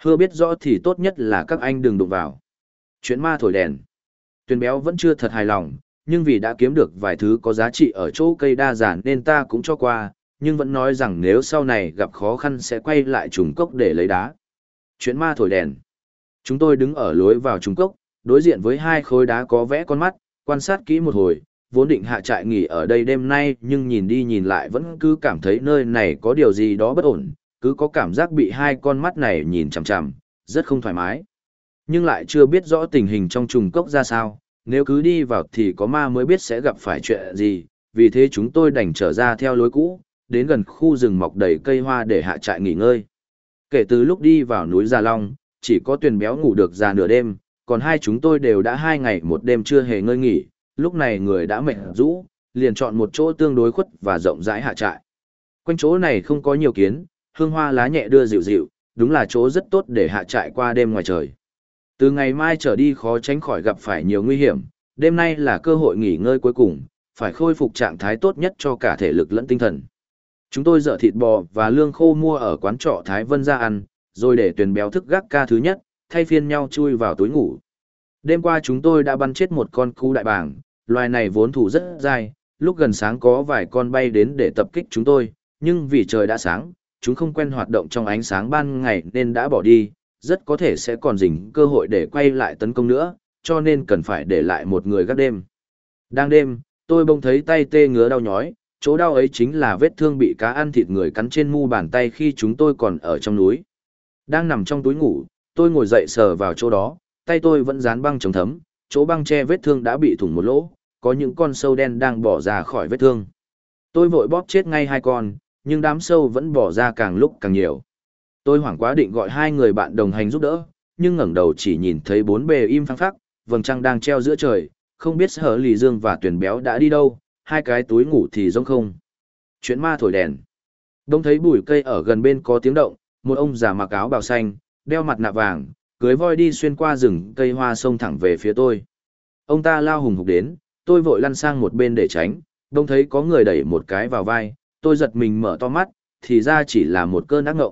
Hưa biết rõ thì tốt nhất là các anh đừng đụng vào. Chuyện ma thổi đèn. Tuyền béo vẫn chưa thật hài lòng, nhưng vì đã kiếm được vài thứ có giá trị ở chỗ cây đa giản nên ta cũng cho qua, nhưng vẫn nói rằng nếu sau này gặp khó khăn sẽ quay lại trùng cốc để lấy đá. Chuyện ma thổi đèn. Chúng tôi đứng ở lối vào trùng cốc, đối diện với hai khối đá có vẽ con mắt, quan sát kỹ một hồi, vốn định hạ trại nghỉ ở đây đêm nay nhưng nhìn đi nhìn lại vẫn cứ cảm thấy nơi này có điều gì đó bất ổn, cứ có cảm giác bị hai con mắt này nhìn chằm chằm, rất không thoải mái. Nhưng lại chưa biết rõ tình hình trong trùng cốc ra sao, nếu cứ đi vào thì có ma mới biết sẽ gặp phải chuyện gì, vì thế chúng tôi đành trở ra theo lối cũ, đến gần khu rừng mọc đầy cây hoa để hạ trại nghỉ ngơi. Kể từ lúc đi vào núi Già Long, chỉ có Tuyền béo ngủ được già nửa đêm, còn hai chúng tôi đều đã 2 ngày 1 đêm chưa hề ngơi nghỉ, lúc này người đã mệt rũ, liền chọn một chỗ tương đối khuất và rộng rãi hạ trại. Quanh chỗ này không có nhiều kiến, hương hoa lá nhẹ đưa dịu dịu, đúng là chỗ rất tốt để hạ trại qua đêm ngoài trời. Từ ngày mai trở đi khó tránh khỏi gặp phải nhiều nguy hiểm, đêm nay là cơ hội nghỉ ngơi cuối cùng, phải khôi phục trạng thái tốt nhất cho cả thể lực lẫn tinh thần. Chúng tôi dợ thịt bò và lương khô mua ở quán trọ Thái Vân ra ăn, rồi để Tuyền béo thức gác ca thứ nhất, thay phiên nhau chui vào túi ngủ. Đêm qua chúng tôi đã bắn chết một con cu đại bàng, loài này vốn thủ rất dai, lúc gần sáng có vài con bay đến để tập kích chúng tôi, nhưng vì trời đã sáng, chúng không quen hoạt động trong ánh sáng ban ngày nên đã bỏ đi, rất có thể sẽ còn rình cơ hội để quay lại tấn công nữa, cho nên cần phải để lại một người gác đêm. Đang đêm, tôi bỗng thấy tay tê ngứa đau nhói, chỗ đau ấy chính là vết thương bị cá ăn thịt người cắn trên mu bàn tay khi chúng tôi còn ở trong núi. Đang nằm trong túi ngủ, tôi ngồi dậy sờ vào chỗ đó, tay tôi vẫn dán băng chống thấm, chỗ băng che vết thương đã bị thủng một lỗ, có những con sâu đen đang bỏ ra khỏi vết thương. Tôi vội bóp chết ngay 2 con, nhưng đám sâu vẫn bỏ ra càng lúc càng nhiều. Tôi hoảng quá định gọi 2 người bạn đồng hành giúp đỡ, nhưng ngẩng đầu chỉ nhìn thấy 4 bề im phăng phắc, vầng trăng đang treo giữa trời, không biết Sở Lì Dương và Tuyền béo đã đi đâu, 2 cái túi ngủ thì rỗng không. Chuyện ma thổi đèn. Đông thấy bụi cây ở gần bên có tiếng động, một ông già mặc áo bào xanh, đeo mặt nạ vàng, cưới voi đi xuyên qua rừng cây hoa sông thẳng về phía tôi. Ông ta lao hùng hục đến, tôi vội lăn sang một bên để tránh, đông thấy có người đẩy một cái vào vai, tôi giật mình mở to mắt, thì ra chỉ là một cơn ác ngộng.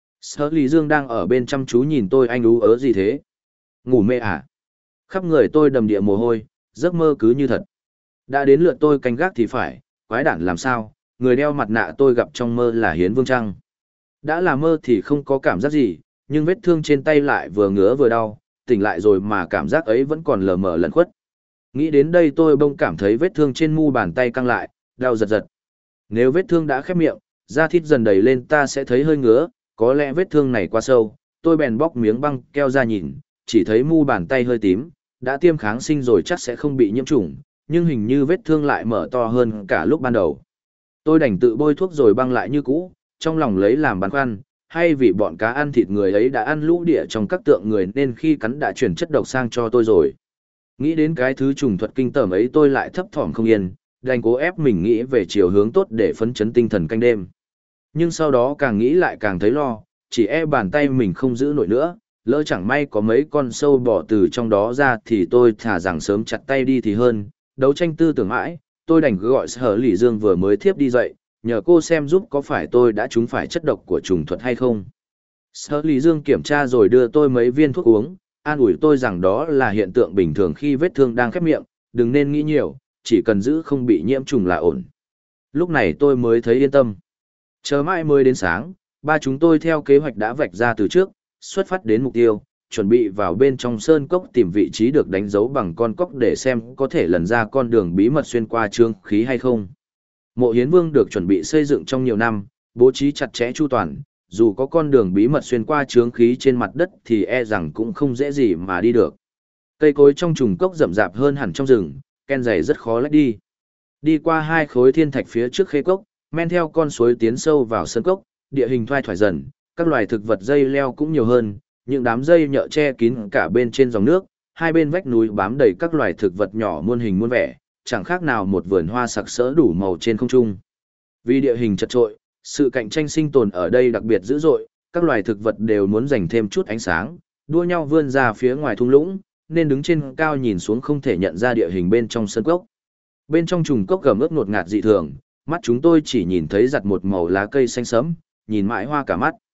Sở Lý Dương đang ở bên chăm chú nhìn tôi, anh ú ớ gì thế? Ngủ mê à? Khắp người tôi đầm địa mồ hôi, giấc mơ cứ như thật. Đã đến lượt tôi canh gác thì phải, quái đản làm sao, người đeo mặt nạ tôi gặp trong mơ là Hiến Vương Trăng. Đã là mơ thì không có cảm giác gì, nhưng vết thương trên tay lại vừa ngứa vừa đau, tỉnh lại rồi mà cảm giác ấy vẫn còn lờ mờ lẩn khuất. Nghĩ đến đây tôi bỗng cảm thấy vết thương trên mu bàn tay căng lại, đau giật giật. Nếu vết thương đã khép miệng, da thịt dần đầy lên ta sẽ thấy hơi ngứa, có lẽ vết thương này quá sâu, tôi bèn bóc miếng băng keo ra nhìn, chỉ thấy mu bàn tay hơi tím, đã tiêm kháng sinh rồi chắc sẽ không bị nhiễm trùng, nhưng hình như vết thương lại mở to hơn cả lúc ban đầu. Tôi đành tự bôi thuốc rồi băng lại như cũ, trong lòng lấy làm băn khoăn, hay vì bọn cá ăn thịt người ấy đã ăn lũ địa trong các tượng người nên khi cắn đã chuyển chất độc sang cho tôi rồi. Nghĩ đến cái thứ trùng thuật kinh tởm ấy tôi lại thấp thỏm không yên, đành cố ép mình nghĩ về chiều hướng tốt để phấn chấn tinh thần canh đêm. Nhưng sau đó càng nghĩ lại càng thấy lo, chỉ e bàn tay mình không giữ nổi nữa, lỡ chẳng may có mấy con sâu bò từ trong đó ra thì tôi thà rằng sớm chặt tay đi thì hơn. Đấu tranh tư tưởng mãi, tôi đành gọi Sở Lỷ Dương vừa mới thiếp đi dậy, nhờ cô xem giúp có phải tôi đã trúng phải chất độc của trùng thuật hay không. Sở Lỷ Dương kiểm tra rồi đưa tôi mấy viên thuốc uống, an ủi tôi rằng đó là hiện tượng bình thường khi vết thương đang khép miệng, đừng nên nghĩ nhiều, chỉ cần giữ không bị nhiễm trùng là ổn. Lúc này tôi mới thấy yên tâm. Chờ mãi mới đến sáng, ba chúng tôi theo kế hoạch đã vạch ra từ trước, xuất phát đến mục tiêu, chuẩn bị vào bên trong sơn cốc tìm vị trí được đánh dấu bằng con cóc để xem có thể lần ra con đường bí mật xuyên qua trương khí hay không. Mộ Hiến Vương được chuẩn bị xây dựng trong nhiều năm, bố trí chặt chẽ chu toàn, dù có con đường bí mật xuyên qua trướng khí trên mặt đất thì e rằng cũng không dễ gì mà đi được. Cây cối trong trùng cốc rậm rạp hơn hẳn trong rừng, ken dày rất khó lách đi. Đi qua 2 khối thiên thạch phía trước khê cốc, men theo con suối tiến sâu vào sơn cốc, địa hình thoai thoải dần, các loài thực vật dây leo cũng nhiều hơn, những đám dây nhợ che kín cả bên trên dòng nước, hai bên vách núi bám đầy các loài thực vật nhỏ muôn hình muôn vẻ, chẳng khác nào một vườn hoa sặc sỡ đủ màu trên không trung. Vì địa hình chật trội, sự cạnh tranh sinh tồn ở đây đặc biệt dữ dội, các loài thực vật đều muốn dành thêm chút ánh sáng, đua nhau vươn ra phía ngoài thung lũng, nên đứng trên cao nhìn xuống không thể nhận ra địa hình bên trong sơn cốc. Bên trong trùng cốc gầm ướt ngột ngạt dị thường, mắt chúng tôi chỉ nhìn thấy giặt một màu lá cây xanh sẫm, nhìn mãi hoa cả mắt.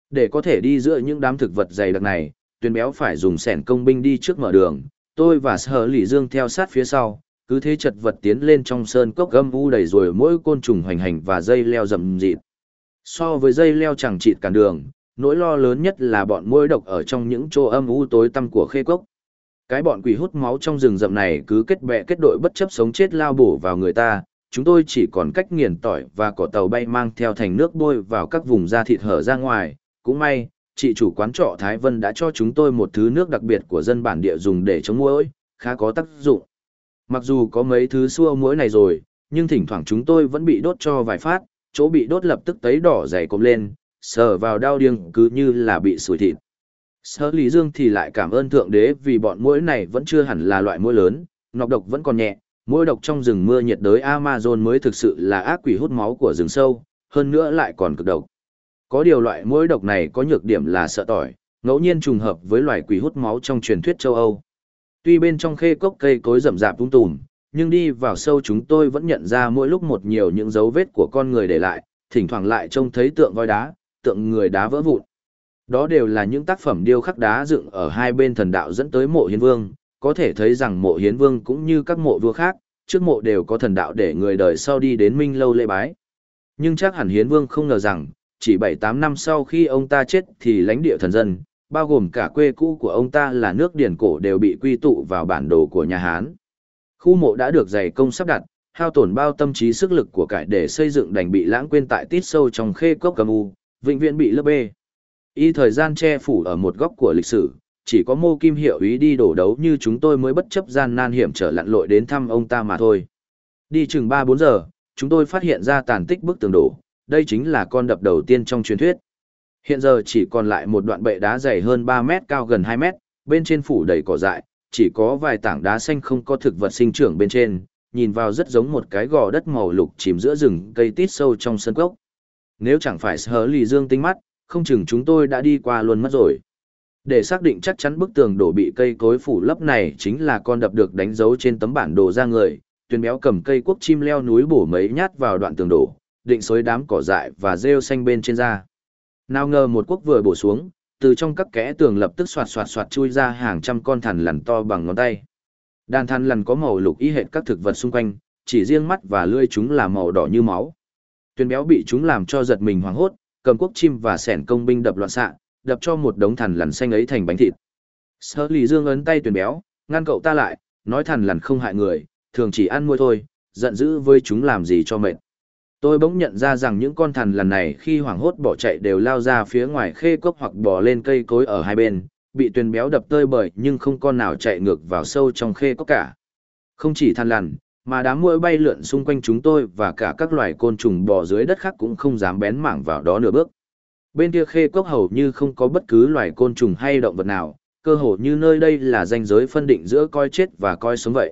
Để có thể đi giữa những đám thực vật dày đặc này, Tuyền Béo phải dùng sẻn công binh đi trước mở đường, tôi và Sở Lỷ Dương theo sát phía sau, cứ thế chật vật tiến lên trong sơn cốc âm u đầy rồi mỗi côn trùng hoành hành và dây leo rậm rịt. So với dây leo chẳng chịt cản đường, nỗi lo lớn nhất là bọn muỗi độc ở trong những chỗ âm u tối tăm của khê cốc. Cái bọn quỷ hút máu trong rừng rậm này cứ kết bè kết đội bất chấp sống chết lao bổ vào người ta, chúng tôi chỉ còn cách nghiền tỏi và cỏ tàu bay mang theo thành nước bôi vào các vùng da thịt hở ra ngoài. Cũng may, chị chủ quán trọ Thái Vân đã cho chúng tôi một thứ nước đặc biệt của dân bản địa dùng để chống muỗi, khá có tác dụng. Mặc dù có mấy thứ xua muỗi này rồi, nhưng thỉnh thoảng chúng tôi vẫn bị đốt cho vài phát, chỗ bị đốt lập tức tấy đỏ dày cộm lên, sờ vào đau điếng cứ như là bị sủi thịt. Sở Lý Dương thì lại cảm ơn Thượng Đế vì bọn muỗi này vẫn chưa hẳn là loại muỗi lớn, nọc độc vẫn còn nhẹ, muỗi độc trong rừng mưa nhiệt đới Amazon mới thực sự là ác quỷ hút máu của rừng sâu, hơn nữa lại còn cực độc. Có điều loại muỗi độc này có nhược điểm là sợ tỏi, ngẫu nhiên trùng hợp với loài quỷ hút máu trong truyền thuyết châu Âu. Tuy bên trong khê cốc cây cối rậm rạp tung tùm, nhưng đi vào sâu chúng tôi vẫn nhận ra mỗi lúc một nhiều những dấu vết của con người để lại, thỉnh thoảng lại trông thấy tượng voi đá, tượng người đá vỡ vụn. Đó đều là những tác phẩm điêu khắc đá dựng ở hai bên thần đạo dẫn tới mộ Hiến Vương, có thể thấy rằng mộ Hiến Vương cũng như các mộ vua khác, trước mộ đều có thần đạo để người đời sau đi đến Minh Lâu lễ bái. Nhưng chắc hẳn Hiến Vương không ngờ rằng, chỉ 7-8 năm sau khi ông ta chết thì lãnh địa thần dân, bao gồm cả quê cũ của ông ta là nước Điền cổ đều bị quy tụ vào bản đồ của nhà Hán. Khu mộ đã được dày công sắp đặt, hao tổn bao tâm trí sức lực của cải để xây dựng đành bị lãng quên tại tít sâu trong khê cốc âm u, vĩnh viễn bị lấp bê. Y thời gian che phủ ở một góc của lịch sử, chỉ có Mô Kim Hiệu úy đi đổ đấu như chúng tôi mới bất chấp gian nan hiểm trở lặn lội đến thăm ông ta mà thôi. Đi chừng 3-4 giờ, chúng tôi phát hiện ra tàn tích bức tường đổ, đây chính là con đập đầu tiên trong truyền thuyết. Hiện giờ chỉ còn lại một đoạn bệ đá dày hơn 3 mét cao gần 2 mét, bên trên phủ đầy cỏ dại, chỉ có vài tảng đá xanh không có thực vật sinh trưởng bên trên, nhìn vào rất giống một cái gò đất màu lục chìm giữa rừng cây tít sâu trong sân cốc. Nếu chẳng phải Sở Lì Dương tinh mắt, không chừng chúng tôi đã đi qua luôn mất rồi. Để xác định chắc chắn bức tường đổ bị cây cối phủ lấp này chính là con đập được đánh dấu trên tấm bản đồ ra người, Tuyền Béo cầm cây cuốc chim leo núi bổ mấy nhát vào đoạn tường đổ, định xới đám cỏ dại và rêu xanh bên trên ra. Nào ngờ một cuốc vừa bổ xuống, từ trong các kẽ tường lập tức xoạt xoạt xoạt chui ra hàng trăm con thằn lằn to bằng ngón tay. Đàn thằn lằn có màu lục y hệt các thực vật xung quanh, chỉ riêng mắt và lưỡi chúng là màu đỏ như máu. Tuyền Béo bị chúng làm cho giật mình hoảng hốt, cầm cuốc chim và xẻn công binh đập loạn xạ, đập cho một đống thằn lằn xanh ấy thành bánh thịt. Sở Lì Dương ấn tay Tuyền Béo, ngăn cậu ta lại, nói thằn lằn không hại người, thường chỉ ăn môi thôi, giận dữ với chúng làm gì cho mệt. Tôi bỗng nhận ra rằng những con thằn lằn này khi hoảng hốt bỏ chạy đều lao ra phía ngoài khê cốc hoặc bò lên cây cối ở hai bên, bị Tuyền Béo đập tơi bời nhưng không con nào chạy ngược vào sâu trong khê cốc cả. Không chỉ thằn lằn, mà đám muỗi bay lượn xung quanh chúng tôi và cả các loài côn trùng bò dưới đất khác cũng không dám bén mảng vào đó nửa bước. Bên kia khê cốc hầu như không có bất cứ loài côn trùng hay động vật nào, cơ hồ như nơi đây là ranh giới phân định giữa coi chết và coi sống vậy.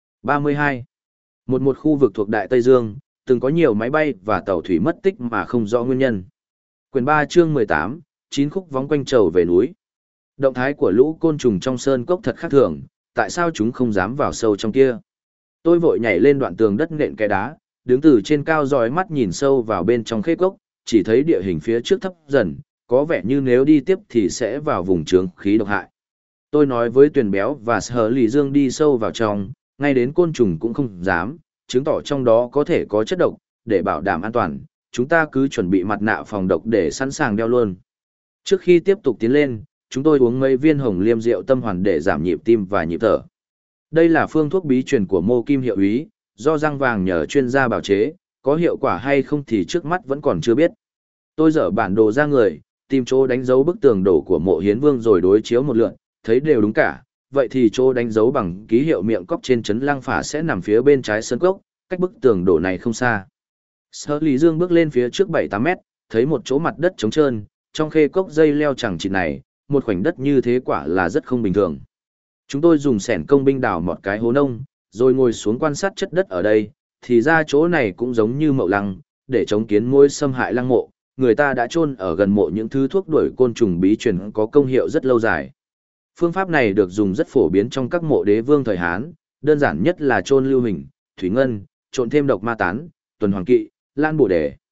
32. Một khu vực thuộc Đại Tây Dương, từng có nhiều máy bay và tàu thủy mất tích mà không rõ nguyên nhân. Quyển 3 chương 18, 9 khúc vóng quanh trầu về núi. Động thái của lũ côn trùng trong sơn cốc thật khác thường, tại sao chúng không dám vào sâu trong kia? Tôi vội nhảy lên đoạn tường đất nện cái đá, đứng từ trên cao dõi mắt nhìn sâu vào bên trong khê cốc, chỉ thấy địa hình phía trước thấp dần, có vẻ như nếu đi tiếp thì sẽ vào vùng chướng khí độc hại. Tôi nói với Tuyền Béo và Sở Lì Dương đi sâu vào trong, ngay đến côn trùng cũng không dám, chứng tỏ trong đó có thể có chất độc, để bảo đảm an toàn, chúng ta cứ chuẩn bị mặt nạ phòng độc để sẵn sàng đeo luôn. Trước khi tiếp tục tiến lên, chúng tôi uống mấy viên hồng liêm rượu tâm hoàn để giảm nhịp tim và nhịp thở. Đây là phương thuốc bí truyền của Mô Kim Hiệu úy, do răng vàng nhờ chuyên gia bào chế, có hiệu quả hay không thì trước mắt vẫn còn chưa biết. Tôi dở bản đồ ra người, tìm chỗ đánh dấu bức tường đổ của mộ Hiến Vương rồi đối chiếu một lượt, thấy đều đúng cả. Vậy thì chỗ đánh dấu bằng ký hiệu miệng cốc trên trấn Lăng Phả sẽ nằm phía bên trái sân cốc, cách bức tường đổ này không xa. Sở Lý Dương bước lên phía trước 7-8 mét, thấy một chỗ mặt đất trống trơn, trong khê cốc dây leo chẳng chịt này, một khoảnh đất như thế quả là rất không bình thường. Chúng tôi dùng xẻn công binh đào một cái hố nông, rồi ngồi xuống quan sát chất đất ở đây, thì ra chỗ này cũng giống như mậu lăng, để chống kiến môi xâm hại lăng mộ, người ta đã chôn ở gần mộ những thứ thuốc đuổi côn trùng bí truyền có công hiệu rất lâu dài. Phương pháp này được dùng rất phổ biến trong các mộ đế vương thời Hán, đơn giản nhất là chôn lưu hình, thủy ngân, trộn thêm độc ma tán, tuần hoàng kỵ, lan bổ đề.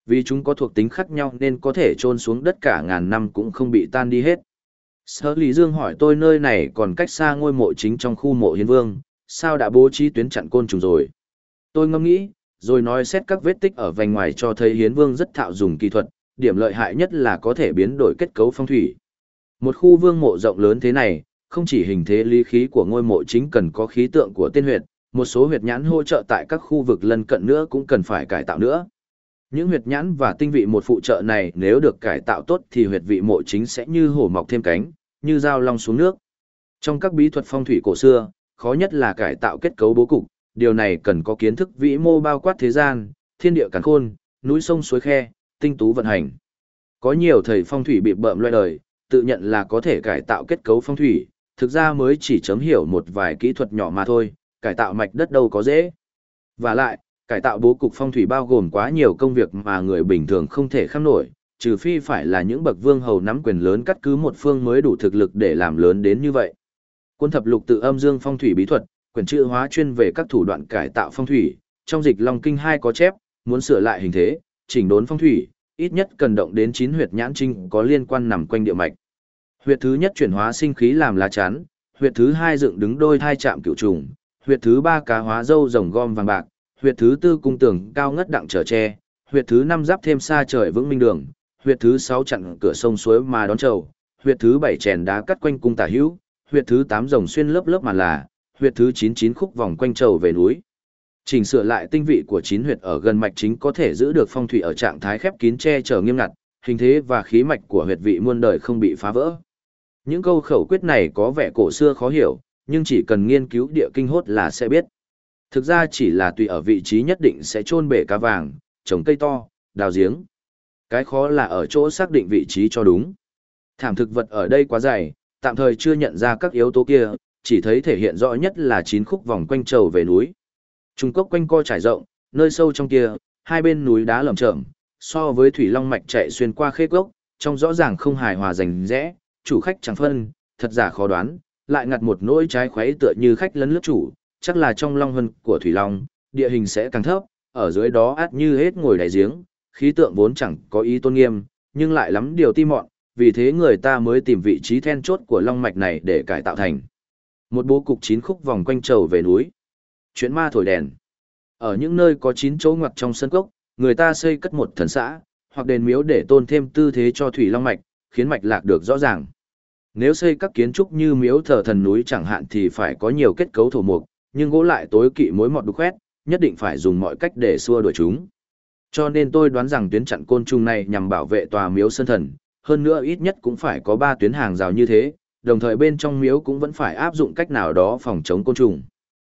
Vì chúng có thuộc tính khác nhau nên có thể chôn xuống đất cả ngàn năm cũng không bị tan đi hết. Sở Lý Dương hỏi tôi nơi này còn cách xa ngôi mộ chính trong khu mộ hiến vương, sao đã bố trí tuyến chặn côn trùng rồi? Tôi ngẫm nghĩ, rồi nói xét các vết tích ở vành ngoài cho thấy hiến vương rất thạo dùng kỹ thuật, điểm lợi hại nhất là có thể biến đổi kết cấu phong thủy. Một khu vương mộ rộng lớn thế này, không chỉ hình thế lý khí của ngôi mộ chính cần có khí tượng của tên huyệt, một số huyệt nhãn hỗ trợ tại các khu vực lân cận nữa cũng cần phải cải tạo nữa. Những huyệt nhãn và tinh vị một phụ trợ này nếu được cải tạo tốt thì huyệt vị mộ chính sẽ như hổ mọc thêm cánh, như dao long xuống nước. Trong các bí thuật phong thủy cổ xưa, khó nhất là cải tạo kết cấu bố cục, điều này cần có kiến thức vĩ mô bao quát thế gian, thiên địa càn khôn, núi sông suối khe, tinh tú vận hành. Có nhiều thầy phong thủy bị bợm loay đời, tự nhận là có thể cải tạo kết cấu phong thủy, thực ra mới chỉ chấm hiểu một vài kỹ thuật nhỏ mà thôi, cải tạo mạch đất đâu có dễ. Và lại, cải tạo bố cục phong thủy bao gồm quá nhiều công việc mà người bình thường không thể kham nổi, trừ phi phải là những bậc vương hầu nắm quyền lớn cắt cứ một phương mới đủ thực lực để làm lớn đến như vậy. Quân thập lục tự âm dương phong thủy bí thuật, quyển chữ hóa chuyên về các thủ đoạn cải tạo phong thủy, trong dịch Long Kinh 2 có chép, muốn sửa lại hình thế, chỉnh đốn phong thủy, ít nhất cần động đến 9 huyệt nhãn trinh có liên quan nằm quanh địa mạch. Huyệt thứ nhất chuyển hóa sinh khí làm lá chắn, huyệt thứ hai dựng đứng đôi thai chạm cửu trùng, huyệt thứ ba cá hóa dâu rồng gom vàng bạc, huyệt thứ tư cung tường cao ngất đặng trở tre, huyệt thứ năm giáp thêm xa trời vững minh đường, huyệt thứ sáu chặn cửa sông suối mà đón trầu, huyệt thứ bảy chèn đá cắt quanh cung tả hữu, huyệt thứ 8 rồng xuyên lớp lớp màn là, huyệt thứ 9 khúc vòng quanh trầu về núi. Chỉnh sửa lại tinh vị của 9 huyệt ở gần mạch chính có thể giữ được phong thủy ở trạng thái khép kín che chở nghiêm ngặt, hình thế và khí mạch của huyệt vị muôn đời không bị phá vỡ. Những câu khẩu quyết này có vẻ cổ xưa khó hiểu, nhưng chỉ cần nghiên cứu địa kinh hốt là sẽ biết. Thực ra chỉ là tùy ở vị trí nhất định sẽ chôn bể cá vàng, trồng cây to, đào giếng. Cái khó là ở chỗ xác định vị trí cho đúng. Thảm thực vật ở đây quá dày, tạm thời chưa nhận ra các yếu tố kia, chỉ thấy thể hiện rõ nhất là 9 khúc vòng quanh trầu về núi. Trung cốc quanh co trải rộng, nơi sâu trong kia, hai bên núi đá lởm chởm, so với thủy long mạch chạy xuyên qua khê cốc, trong rõ ràng không hài hòa rành rẽ, chủ khách chẳng phân, thật giả khó đoán, lại ngặt một nỗi trái khuấy tựa như khách lấn lướt chủ, chắc là trong long hân của thủy long, địa hình sẽ càng thấp, ở dưới đó át như hết ngồi đáy giếng, khí tượng vốn chẳng có ý tôn nghiêm, nhưng lại lắm điều ti mọn, vì thế người ta mới tìm vị trí then chốt của long mạch này để cải tạo thành một bố cục 9 khúc vòng quanh trầu về núi. Chuyện ma thổi đèn. Ở những nơi có 9 chỗ ngoặt trong sân cốc, người ta xây cất một thần xã, hoặc đền miếu để tôn thêm tư thế cho thủy long mạch, khiến mạch lạc được rõ ràng. Nếu xây các kiến trúc như miếu thờ thần núi chẳng hạn thì phải có nhiều kết cấu thổ mục, nhưng gỗ lại tối kỵ mối mọt đục khoét, nhất định phải dùng mọi cách để xua đuổi chúng. Cho nên tôi đoán rằng tuyến chặn côn trùng này nhằm bảo vệ tòa miếu sơn thần, hơn nữa ít nhất cũng phải có 3 tuyến hàng rào như thế, đồng thời bên trong miếu cũng vẫn phải áp dụng cách nào đó phòng chống côn trùng.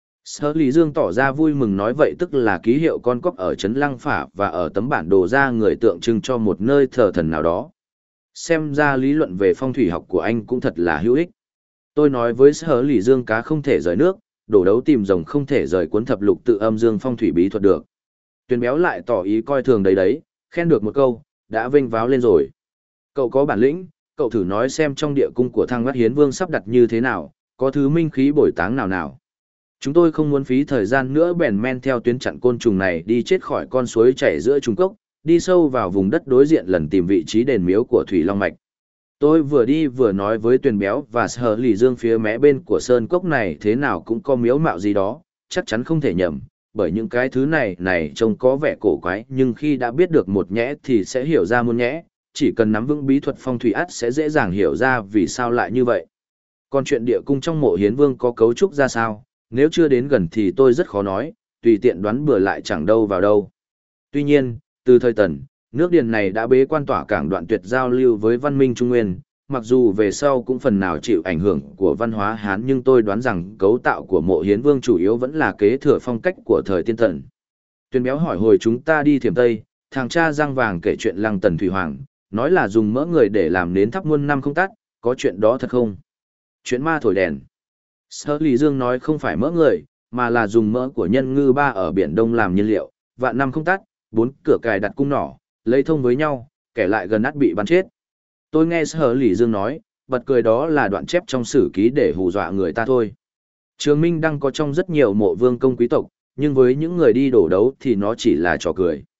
Sở Lý Dương tỏ ra vui mừng nói vậy tức là ký hiệu con cóc ở Trấn Lăng Phả và ở tấm bản đồ ra người tượng trưng cho một nơi thờ thần nào đó. Xem ra lý luận về phong thủy học của anh cũng thật là hữu ích. Tôi nói với Sở Lý Dương cá không thể rời nước, đổ đấu tìm rồng không thể rời cuốn thập lục tự âm dương phong thủy bí thuật được. Tuyền béo lại tỏ ý coi thường đấy, khen được một câu, đã vênh váo lên rồi. Cậu có bản lĩnh, cậu thử nói xem trong địa cung của Thăng Ngắt Hiến Vương sắp đặt như thế nào, có thứ minh khí bồi táng nào nào. Chúng tôi không muốn phí thời gian nữa bèn men theo tuyến chặn côn trùng này đi chết khỏi con suối chảy giữa Trung Cốc, đi sâu vào vùng đất đối diện lần tìm vị trí đền miếu của Thủy Long Mạch. Tôi vừa đi vừa nói với Tuyền béo và Sở Lý Dương phía mé bên của sơn cốc này thế nào cũng có miếu mạo gì đó, chắc chắn không thể nhầm, bởi những cái thứ này trông có vẻ cổ quái nhưng khi đã biết được một nhẽ thì sẽ hiểu ra muôn nhẽ, chỉ cần nắm vững bí thuật phong thủy ắt sẽ dễ dàng hiểu ra vì sao lại như vậy. Còn chuyện địa cung trong mộ Hiến Vương có cấu trúc ra sao, nếu chưa đến gần thì tôi rất khó nói, tùy tiện đoán bừa lại chẳng đâu vào đâu. Tuy nhiên, từ thời Tần, nước Điền này đã bế quan tỏa cảng đoạn tuyệt giao lưu với văn minh Trung Nguyên, mặc dù về sau cũng phần nào chịu ảnh hưởng của văn hóa Hán nhưng tôi đoán rằng cấu tạo của mộ Hiến Vương chủ yếu vẫn là kế thừa phong cách của thời tiên Tần. Tuyền béo hỏi hồi chúng ta đi Thiểm Tây, thằng cha răng vàng kể chuyện Lăng Tần Thủy Hoàng, nói là dùng mỡ người để làm nến thắp muôn năm không tắt, có chuyện đó thật không? Chuyện ma thổi đèn. Sở Lý Dương nói không phải mỡ người, mà là dùng mỡ của nhân ngư ba ở Biển Đông làm nhiên liệu, vạn năm không tắt, 4 cửa cài đặt cung nỏ, lấy thông với nhau, kẻ lại gần ắt bị bắn chết. Tôi nghe Sở Lý Dương nói, bật cười đó là đoạn chép trong sử ký để hù dọa người ta thôi. Trường Minh Đăng có trong rất nhiều mộ vương công quý tộc, nhưng với những người đi đổ đấu thì nó chỉ là trò cười.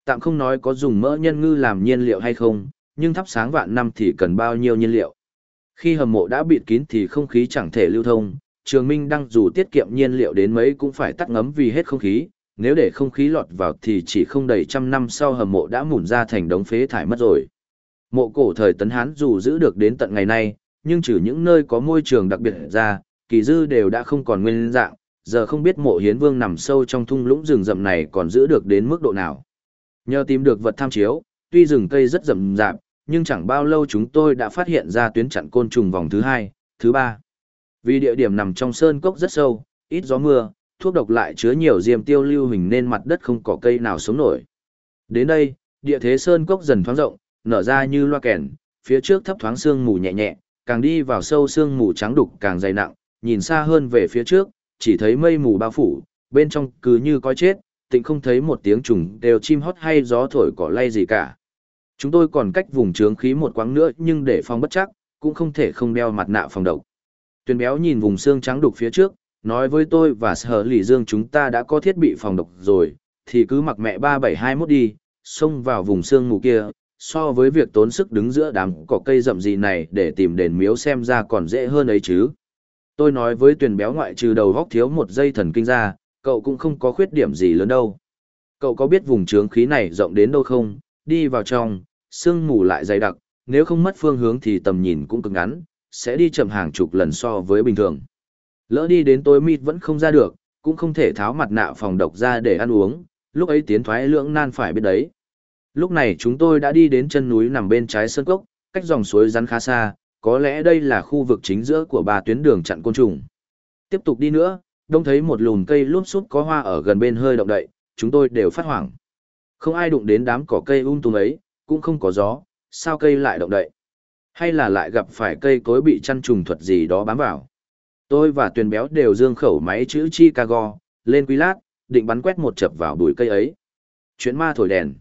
Tạm không nói có dùng mỡ nhân ngư làm nhiên liệu hay không, nhưng thắp sáng vạn năm thì cần bao nhiêu nhiên liệu. Khi hầm mộ đã bịt kín thì không khí chẳng thể lưu thông, Trường Minh Đăng dù tiết kiệm nhiên liệu đến mấy cũng phải tắt ngấm vì hết không khí, nếu để không khí lọt vào thì chỉ không đầy trăm năm sau hầm mộ đã mủn ra thành đống phế thải mất rồi. Mộ cổ thời Tấn Hán dù giữ được đến tận ngày nay, nhưng trừ những nơi có môi trường đặc biệt ra, kỳ dư đều đã không còn nguyên dạng, giờ không biết mộ Hiến Vương nằm sâu trong thung lũng rừng rậm này còn giữ được đến mức độ nào. Nhờ tìm được vật tham chiếu, tuy rừng cây rất rậm rạp, nhưng chẳng bao lâu chúng tôi đã phát hiện ra tuyến chặn côn trùng vòng thứ hai, thứ ba. Vì địa điểm nằm trong sơn cốc rất sâu, ít gió mưa, thuốc độc lại chứa nhiều diêm tiêu lưu hình nên mặt đất không có cây nào sống nổi. Đến đây, địa thế sơn cốc dần thoáng rộng, nở ra như loa kèn, phía trước thấp thoáng sương mù nhẹ nhẹ, càng đi vào sâu sương mù trắng đục càng dày nặng, nhìn xa hơn về phía trước, chỉ thấy mây mù bao phủ, bên trong cứ như có chết, tịnh không thấy một tiếng trùng đều chim hót hay gió thổi cỏ lay gì cả. Chúng tôi còn cách vùng chướng khí một quãng nữa nhưng để phòng bất chắc, cũng không thể không đeo mặt nạ phòng độc. Tuyền béo nhìn vùng xương trắng đục phía trước, nói với tôi và Sở Lỷ Dương chúng ta đã có thiết bị phòng độc rồi, thì cứ mặc mẹ 3721 đi, xông vào vùng xương mù kia, so với việc tốn sức đứng giữa đám cỏ cây rậm rì này để tìm đền miếu xem ra còn dễ hơn ấy chứ. Tôi nói với Tuyền béo ngoại trừ đầu góc thiếu một dây thần kinh ra, cậu cũng không có khuyết điểm gì lớn đâu. Cậu có biết vùng chướng khí này rộng đến đâu không? Đi vào trong, sương mù lại dày đặc, nếu không mất phương hướng thì tầm nhìn cũng cực ngắn, sẽ đi chậm hàng chục lần so với bình thường. Lỡ đi đến tối mịt vẫn không ra được, cũng không thể tháo mặt nạ phòng độc ra để ăn uống, lúc ấy tiến thoái lưỡng nan phải biết đấy. Lúc này chúng tôi đã đi đến chân núi nằm bên trái sơn cốc, cách dòng suối rắn khá xa, có lẽ đây là khu vực chính giữa của 3 tuyến đường chặn côn trùng. Tiếp tục đi nữa, đông thấy một lùm cây lúp xúp có hoa ở gần bên hơi động đậy, chúng tôi đều phát hoảng. Không ai đụng đến đám cỏ cây tùm ấy, cũng không có gió, sao cây lại động đậy? Hay là lại gặp phải cây cối bị chăn trùng thuật gì đó bám vào? Tôi và Tuyền béo đều dương khẩu máy chữ Chicago, lên quy lát, định bắn quét một chập vào bụi cây ấy. Chuyện ma thổi đèn.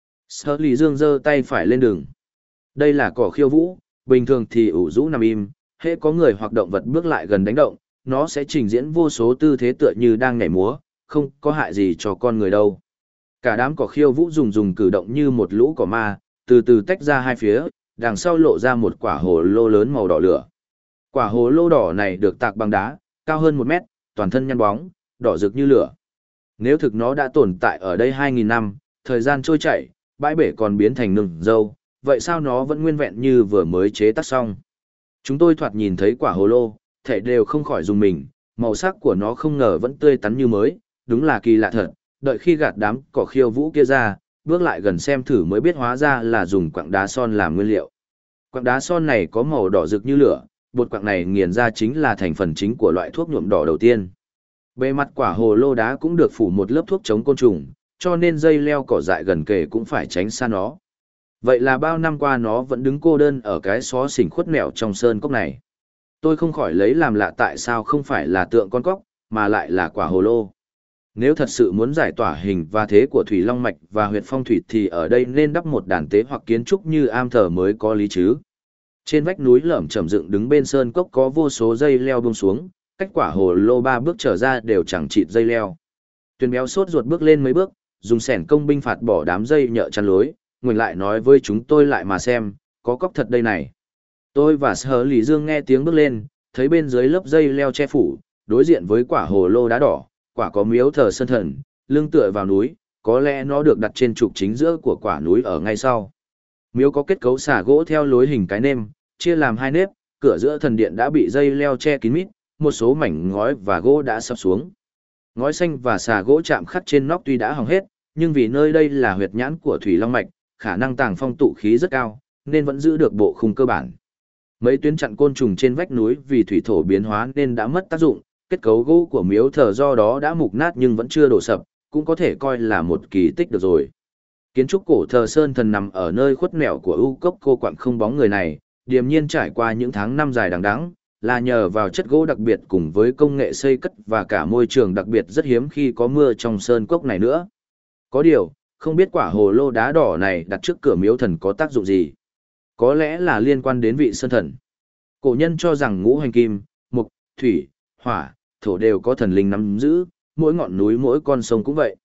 Sở Lý Dương giơ tay phải lên đường. Đây là cỏ khiêu vũ, bình thường thì ủ rũ nằm im, hễ có người hoặc động vật bước lại gần đánh động, nó sẽ trình diễn vô số tư thế tựa như đang nhảy múa, không có hại gì cho con người đâu. Cả đám cỏ khiêu vũ dùng cử động như một lũ cỏ ma, từ từ tách ra hai phía, đằng sau lộ ra một quả hồ lô lớn màu đỏ lửa. Quả hồ lô đỏ này được tạc bằng đá, cao hơn 1 mét, toàn thân nhăn bóng, đỏ rực như lửa. Nếu thực nó đã tồn tại ở đây 2.000 năm, thời gian trôi chảy, bãi bể còn biến thành nừng dâu, vậy sao nó vẫn nguyên vẹn như vừa mới chế tác xong? Chúng tôi thoạt nhìn thấy quả hồ lô, thể đều không khỏi dùng mình, màu sắc của nó không ngờ vẫn tươi tắn như mới, đúng là kỳ lạ thật. Đợi khi gạt đám cỏ khiêu vũ kia ra, bước lại gần xem thử mới biết hóa ra là dùng quặng đá son làm nguyên liệu. Quặng đá son này có màu đỏ rực như lửa, bột quặng này nghiền ra chính là thành phần chính của loại thuốc nhuộm đỏ đầu tiên. Bề mặt quả hồ lô đá cũng được phủ một lớp thuốc chống côn trùng, cho nên dây leo cỏ dại gần kề cũng phải tránh xa nó. Vậy là bao năm qua nó vẫn đứng cô đơn ở cái xó xỉnh khuất nẻo trong sơn cốc này. Tôi không khỏi lấy làm lạ tại sao không phải là tượng con cóc, mà lại là quả hồ lô. Nếu thật sự muốn giải tỏa hình và thế của Thủy Long Mạch và huyệt phong thủy thì ở đây nên đắp một đàn tế hoặc kiến trúc như am thờ mới có lý chứ. Trên vách núi lởm chởm dựng đứng bên sơn cốc có vô số dây leo buông xuống, cách quả hồ lô 3 bước trở ra đều chẳng chịt dây leo. Tuyền béo sốt ruột bước lên mấy bước, dùng xẻng công binh phạt bỏ đám dây nhợ chắn lối, ngoảnh lại nói với chúng tôi lại mà xem, có cóc thật đây này. Tôi và Sở Lý Dương nghe tiếng bước lên, thấy bên dưới lớp dây leo che phủ, đối diện với quả hồ lô đá đỏ, quả có miếu thờ sơn thần, lưng tựa vào núi, có lẽ nó được đặt trên trục chính giữa của quả núi ở ngay sau. Miếu có kết cấu xà gỗ theo lối hình cái nêm, chia làm 2 nếp, cửa giữa thần điện đã bị dây leo che kín mít, một số mảnh ngói và gỗ đã sập xuống. Ngói xanh và xà gỗ chạm khắc trên nóc tuy đã hỏng hết, nhưng vì nơi đây là huyệt nhãn của Thủy Long Mạch, khả năng tàng phong tụ khí rất cao, nên vẫn giữ được bộ khung cơ bản. Mấy tuyến chặn côn trùng trên vách núi vì thủy thổ biến hóa nên đã mất tác dụng, kết cấu gỗ của miếu thờ do đó đã mục nát nhưng vẫn chưa đổ sập, cũng có thể coi là một kỳ tích được rồi. Kiến trúc cổ thờ sơn thần nằm ở nơi khuất nẻo của u cốc cô quặng không bóng người này, điềm nhiên trải qua những tháng năm dài đằng đẵng, là nhờ vào chất gỗ đặc biệt cùng với công nghệ xây cất và cả môi trường đặc biệt rất hiếm khi có mưa trong sơn cốc này nữa. Có điều, không biết quả hồ lô đá đỏ này đặt trước cửa miếu thần có tác dụng gì. Có lẽ là liên quan đến vị sơn thần. Cổ nhân cho rằng ngũ hành kim, mộc, thủy, hỏa, thổ đều có thần linh nắm giữ, mỗi ngọn núi mỗi con sông cũng vậy.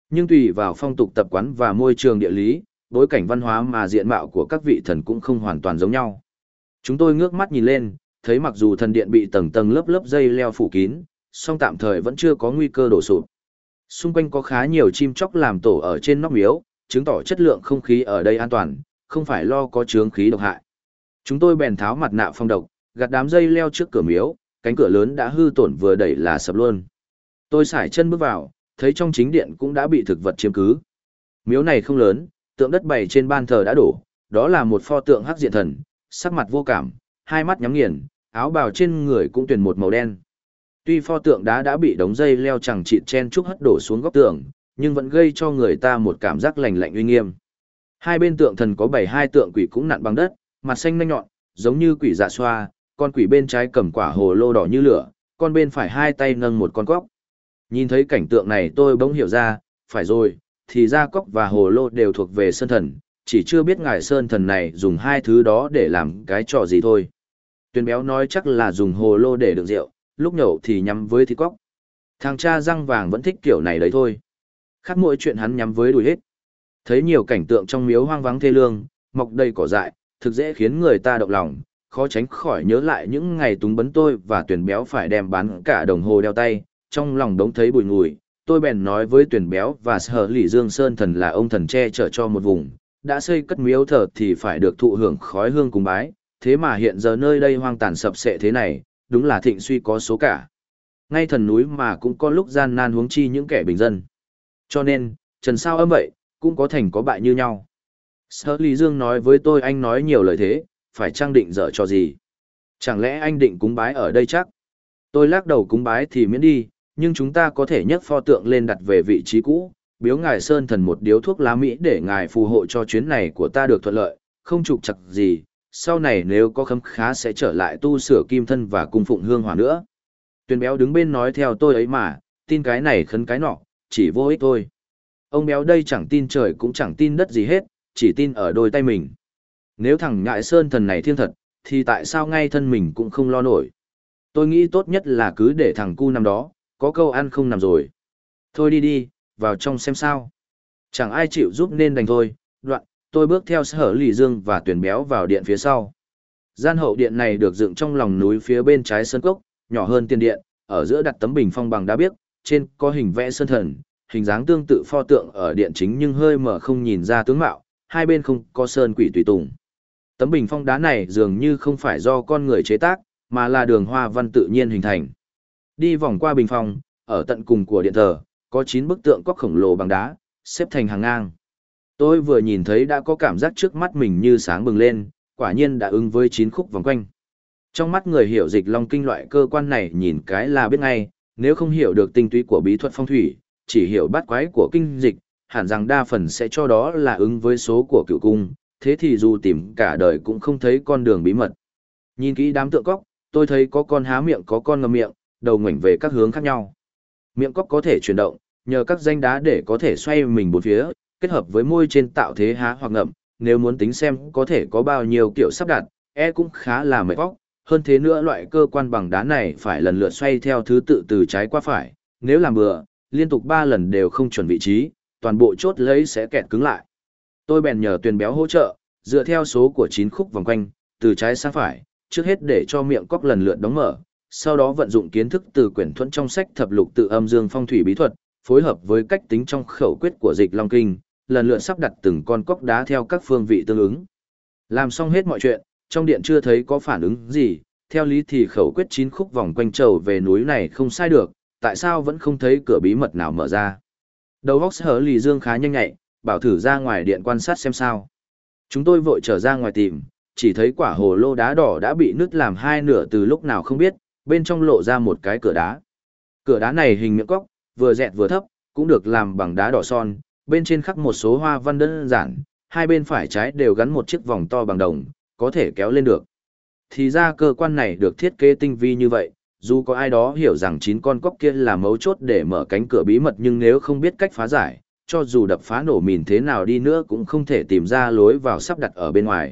Nhưng tùy vào phong tục tập quán và môi trường địa lý, bối cảnh văn hóa mà diện mạo của các vị thần cũng không hoàn toàn giống nhau. Chúng tôi ngước mắt nhìn lên, thấy mặc dù thần điện bị tầng tầng lớp lớp dây leo phủ kín, song tạm thời vẫn chưa có nguy cơ đổ sụp. Xung quanh có khá nhiều chim chóc làm tổ ở trên nóc miếu, chứng tỏ chất lượng không khí ở đây an toàn, không phải lo có chướng khí độc hại. Chúng tôi bèn tháo mặt nạ phong độc, gạt đám dây leo trước cửa miếu, cánh cửa lớn đã hư tổn vừa đẩy là sập luôn. Tôi sải chân bước vào, thấy trong chính điện cũng đã bị thực vật chiếm cứ. Miếu này không lớn, tượng đất bày trên ban thờ đã đổ, đó là một pho tượng hắc diện thần, sắc mặt vô cảm, hai mắt nhắm nghiền, áo bào trên người cũng tuyển một màu đen. Tuy pho tượng đá đã bị đống dây leo chằng chịt chen chúc hất đổ xuống góc tường, nhưng vẫn gây cho người ta một cảm giác lạnh lạnh uy nghiêm. Hai bên tượng thần có 72 tượng quỷ cũng nặn bằng đất, mặt xanh nanh nhọn, giống như quỷ dạ xoa, con quỷ bên trái cầm quả hồ lô đỏ như lửa, con bên phải hai tay nâng một con cóc. Nhìn thấy cảnh tượng này tôi bỗng hiểu ra, phải rồi, thì ra cóc và hồ lô đều thuộc về sơn thần, chỉ chưa biết ngài sơn thần này dùng hai thứ đó để làm cái trò gì thôi. Tuyền béo nói chắc là dùng hồ lô để đựng rượu, lúc nhậu thì nhắm với thịt cóc. Thằng cha răng vàng vẫn thích kiểu này đấy thôi. Khác mỗi chuyện hắn nhắm với đùi hết. Thấy nhiều cảnh tượng trong miếu hoang vắng thê lương, mọc đầy cỏ dại, thực dễ khiến người ta động lòng, khó tránh khỏi nhớ lại những ngày túng bấn tôi và Tuyền béo phải đem bán cả đồng hồ đeo tay, trong lòng đống thấy bùi ngùi. Tôi bèn nói với Tuyền béo và Sở Lỷ Dương Sơn thần là ông thần che chở cho một vùng, đã xây cất miếu thờ thì phải được thụ hưởng khói hương cúng bái, thế mà hiện giờ nơi đây hoang tàn sập sệ thế này, đúng là thịnh suy có số cả. Ngay thần núi mà cũng có lúc gian nan huống chi những kẻ bình dân. Cho nên, trần sao âm vậy, cũng có thành có bại như nhau. Sở Lý Dương nói với tôi anh nói nhiều lời thế, phải trang định dở cho gì? Chẳng lẽ anh định cúng bái ở đây chắc? Tôi lắc đầu cúng bái thì miễn đi, nhưng chúng ta có thể nhấc pho tượng lên đặt về vị trí cũ, biếu ngài Sơn thần một điếu thuốc lá Mỹ để ngài phù hộ cho chuyến này của ta được thuận lợi, không trục trặc gì, sau này nếu có khấm khá sẽ trở lại tu sửa kim thân và cung phụng hương hỏa nữa. Tuyền béo đứng bên nói theo tôi ấy mà, tin cái này khấn cái nọ, chỉ vô ích thôi. Ông béo đây chẳng tin trời cũng chẳng tin đất gì hết, chỉ tin ở đôi tay mình. Nếu thằng ngại Sơn thần này thiêng thật, thì tại sao ngay thân mình cũng không lo nổi. Tôi nghĩ tốt nhất là cứ để thằng cu nằm đó, có câu ăn không nằm rồi. Thôi đi đi, vào trong xem sao. Chẳng ai chịu giúp nên đành thôi. Đoạn, tôi bước theo Sở Lỷ Dương và Tuyền béo vào điện phía sau. Gian hậu điện này được dựng trong lòng núi phía bên trái sân cốc, nhỏ hơn tiền điện, ở giữa đặt tấm bình phong bằng đá biếc, trên có hình vẽ sơn thần, hình dáng tương tự pho tượng ở điện chính nhưng hơi mở không nhìn ra tướng mạo, hai bên không có sơn quỷ tùy tùng. Tấm bình phong đá này dường như không phải do con người chế tác, mà là đường hoa văn tự nhiên hình thành. Đi vòng qua bình phong, ở tận cùng của điện thờ, có 9 bức tượng cóc khổng lồ bằng đá, xếp thành hàng ngang. Tôi vừa nhìn thấy đã có cảm giác trước mắt mình như sáng bừng lên, quả nhiên đã ứng với 9 khúc vòng quanh. Trong mắt người hiểu dịch long kinh loại cơ quan này nhìn cái là biết ngay, nếu không hiểu được tinh túy của bí thuật phong thủy, chỉ hiểu bát quái của kinh dịch, hẳn rằng đa phần sẽ cho đó là ứng với số của cựu cung, thế thì dù tìm cả đời cũng không thấy con đường bí mật. Nhìn kỹ đám tượng cóc, tôi thấy có con há miệng có con ngậm miệng, đầu ngoảnh về các hướng khác nhau. Miệng cóc có thể chuyển động, nhờ các danh đá để có thể xoay mình bốn phía, kết hợp với môi trên tạo thế há hoặc ngậm, nếu muốn tính xem có thể có bao nhiêu kiểu sắp đặt, cũng khá là mệt vóc. Hơn thế nữa loại cơ quan bằng đá này phải lần lượt xoay theo thứ tự từ trái qua phải, nếu làm bừa, liên tục 3 lần đều không chuẩn vị trí, toàn bộ chốt lấy sẽ kẹt cứng lại. Tôi bèn nhờ Tuyền béo hỗ trợ, dựa theo số của 9 khúc vòng quanh, từ trái sang phải, trước hết để cho miệng cóc lần lượt đóng mở, sau đó vận dụng kiến thức từ quyển thuẫn trong sách thập lục tự âm dương phong thủy bí thuật, phối hợp với cách tính trong khẩu quyết của dịch long kinh, lần lượt sắp đặt từng con cóc đá theo các phương vị tương ứng. Làm xong hết mọi chuyện, trong điện chưa thấy có phản ứng gì, theo lý thì khẩu quyết 9 khúc vòng quanh trầu về núi này không sai được, tại sao vẫn không thấy cửa bí mật nào mở ra. Đầu óc Sở Lỷ Dương khá nhanh nhạy, bảo thử ra ngoài điện quan sát xem sao. Chúng tôi vội trở ra ngoài tìm, chỉ thấy quả hồ lô đá đỏ đã bị nứt làm hai nửa từ lúc nào không biết, bên trong lộ ra một cái cửa đá. Cửa đá này hình miệng cóc, vừa dẹt vừa thấp, cũng được làm bằng đá đỏ son, bên trên khắc một số hoa văn đơn giản, hai bên phải trái đều gắn một chiếc vòng to bằng đồng, có thể kéo lên được. Thì ra cơ quan này được thiết kế tinh vi như vậy, dù có ai đó hiểu rằng 9 con cóc kia là mấu chốt để mở cánh cửa bí mật nhưng nếu không biết cách phá giải, cho dù đập phá nổ mìn thế nào đi nữa cũng không thể tìm ra lối vào sắp đặt ở bên ngoài.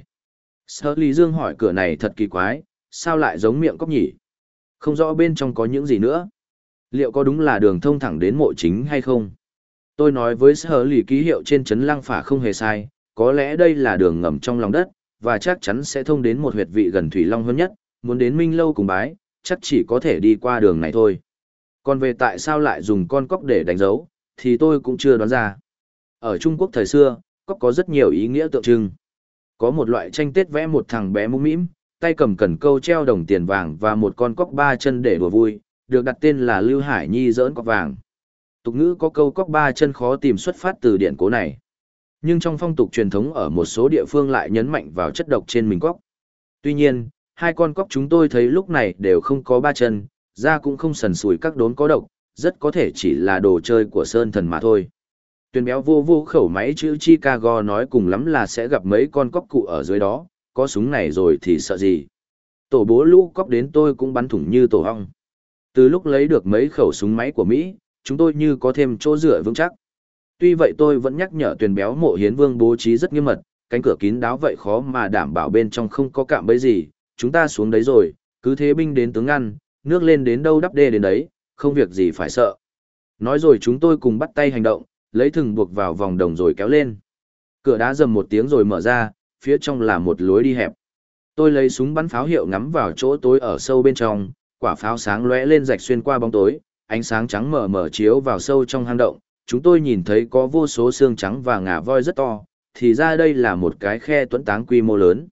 Sở Lý Dương hỏi cửa này thật kỳ quái, sao lại giống miệng cóc nhỉ? Không rõ bên trong có những gì nữa. Liệu có đúng là đường thông thẳng đến mộ chính hay không? Tôi nói với sở lì ký hiệu trên chấn lăng phả không hề sai, có lẽ đây là đường ngầm trong lòng đất, và chắc chắn sẽ thông đến một huyệt vị gần Thủy Long hơn nhất, muốn đến Minh Lâu cùng bái, chắc chỉ có thể đi qua đường này thôi. Còn về tại sao lại dùng con cóc để đánh dấu, thì tôi cũng chưa đoán ra. Ở Trung Quốc thời xưa, cóc có rất nhiều ý nghĩa tượng trưng. Có một loại tranh Tết vẽ một thằng bé mũm mĩm, tay cầm cần câu treo đồng tiền vàng và một con cóc ba chân để đùa vui, được đặt tên là Lưu Hải Nhi giỡn cóc vàng. Tục ngữ có câu cóc ba chân khó tìm xuất phát từ điển cố này. Nhưng trong phong tục truyền thống ở một số địa phương lại nhấn mạnh vào chất độc trên mình cóc. Tuy nhiên, hai con cóc chúng tôi thấy lúc này đều không có ba chân, da cũng không sần sùi các đốm có độc, rất có thể chỉ là đồ chơi của sơn thần mà thôi. Tuyền béo vô vô khẩu máy chữ Chicago nói cùng lắm là sẽ gặp mấy con cóc cụ ở dưới đó, có súng này rồi thì sợ gì. Tổ bố lũ cóc đến tôi cũng bắn thủng như tổ ong. Từ lúc lấy được mấy khẩu súng máy của Mỹ, chúng tôi như có thêm chỗ dựa vững chắc. Tuy vậy tôi vẫn nhắc nhở Tuyền béo mộ hiến vương bố trí rất nghiêm mật, cánh cửa kín đáo vậy khó mà đảm bảo bên trong không có cạm bẫy gì, chúng ta xuống đấy rồi, cứ thế binh đến tướng ngăn, nước lên đến đâu đắp đê đến đấy, không việc gì phải sợ. Nói rồi chúng tôi cùng bắt tay hành động, lấy thừng buộc vào vòng đồng rồi kéo lên. Cửa đá rầm một tiếng rồi mở ra, phía trong là một lối đi hẹp. Tôi lấy súng bắn pháo hiệu ngắm vào chỗ tối ở sâu bên trong, quả pháo sáng lóe lên rạch xuyên qua bóng tối, ánh sáng trắng mờ mờ chiếu vào sâu trong hang động. Chúng tôi nhìn thấy có vô số xương trắng và ngà voi rất to, thì ra đây là một cái khe tuẫn táng quy mô lớn.